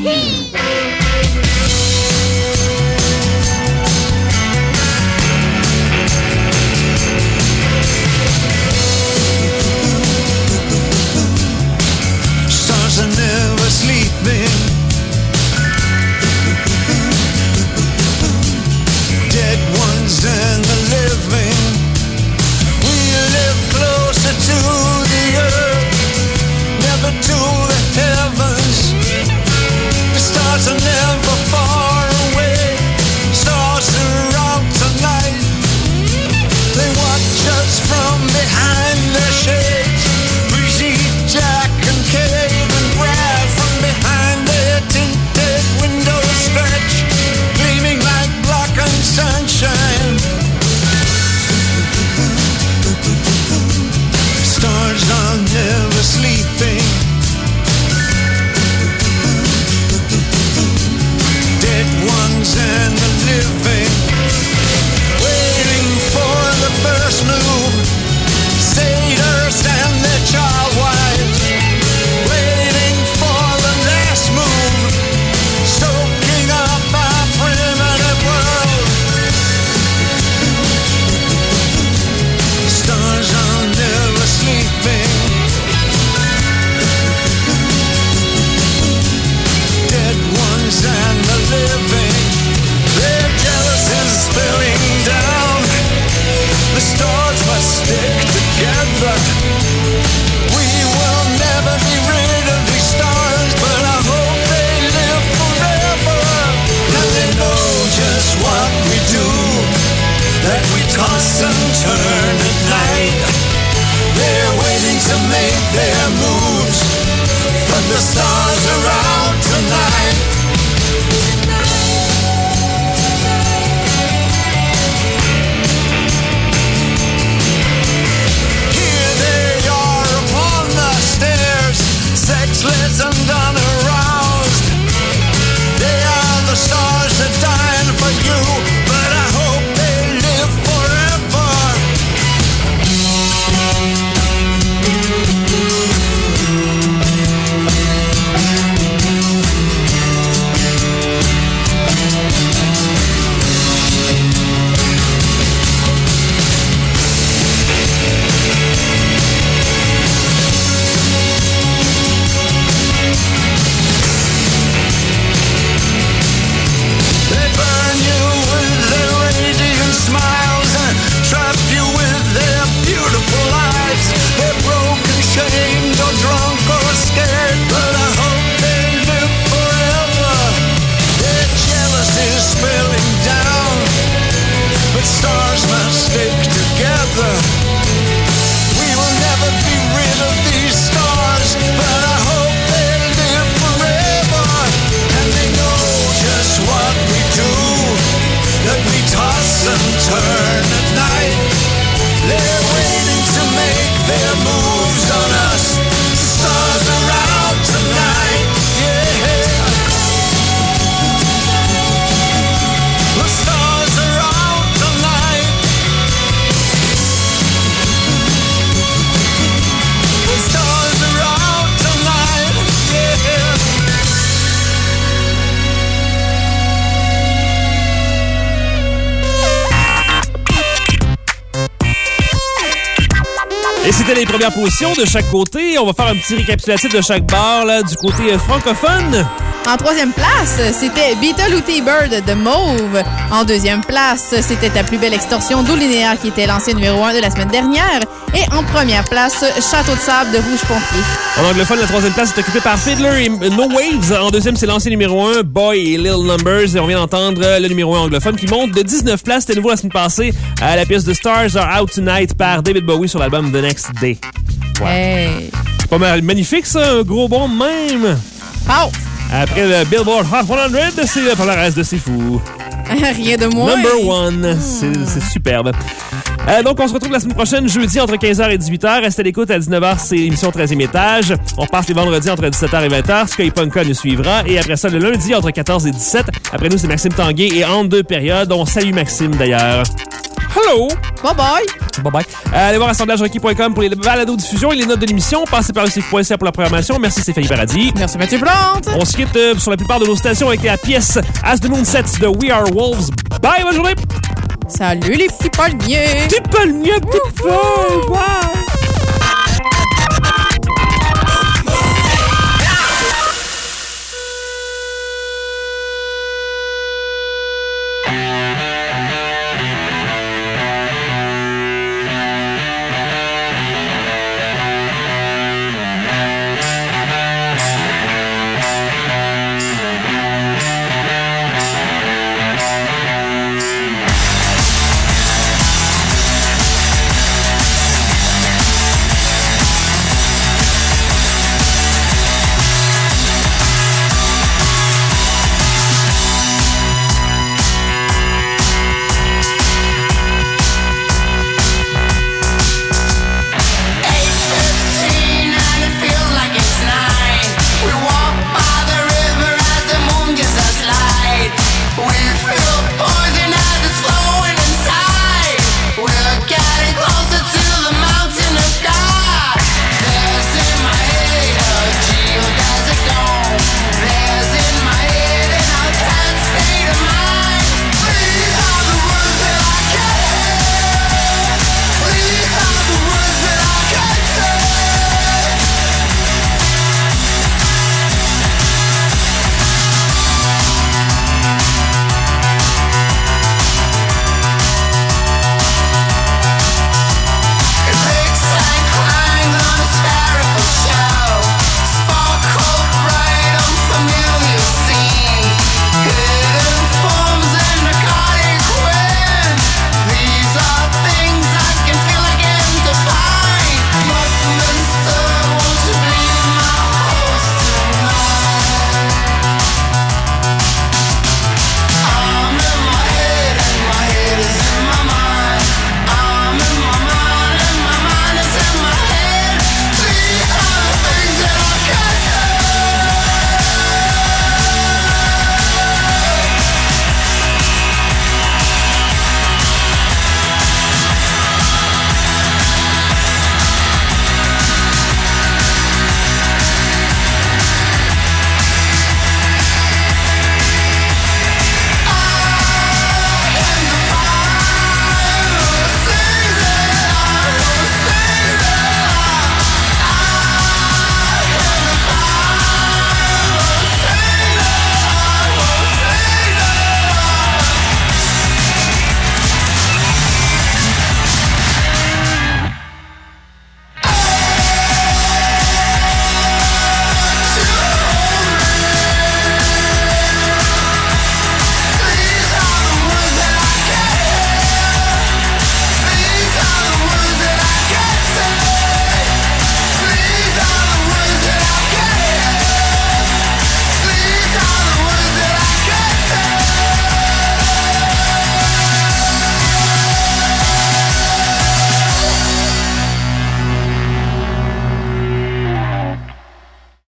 Et c'était les premières positions de chaque côté. On va faire un petit récapitulatif de chaque bar là, du côté francophone. En troisième place, c'était Beetle ou T-Bird de Mauve. En deuxième place, c'était Ta plus belle extorsion d'eau linéaire qui était l'ancien numéro 1 de la semaine dernière. Et en première place, Château de sable de Rouge Pompier. En anglophone, la troisième place est occupée par Fiddler et No Waves. En deuxième, c'est l'ancien numéro 1, Boy et Little Numbers. Et on vient d'entendre le numéro 1 anglophone qui monte de 19 places. C'était nouveau la semaine passée à la pièce de Stars Are Out Tonight par David Bowie sur l'album The Next Day. Ouais. Hey. C'est pas mal magnifique, ça. Un gros bond même. Oh. Après le Billboard Hot 100, c'est le palmarès de C'est Fou. Rien de moins. Number one. C'est superbe. Donc, on se retrouve la semaine prochaine, jeudi, entre 15h et 18h. Restez à l'écoute à 19h, c'est l'émission 13e étage. On repasse les vendredis entre 17h et 20h. Sky Punka nous suivra. Et après ça, le lundi, entre 14 et 17. Après nous, c'est Maxime Tanguay. Et entre deux périodes, on salue Maxime, d'ailleurs. Hello! Bye-bye! Bye-bye. Allez voir assemblagerequis.com pour les balados-diffusions et les notes de l'émission. Passez par le CIF.ca pour la programmation. Merci Stéphanie Paradis. Merci Mathieu Plante. On se quitte sur la plupart de nos stations avec la pièce As the Moon Sets de We Are Wolves. Bye, bonne journée! Salut les petits palmiers! Petits palmiers, petites feuilles! Bye!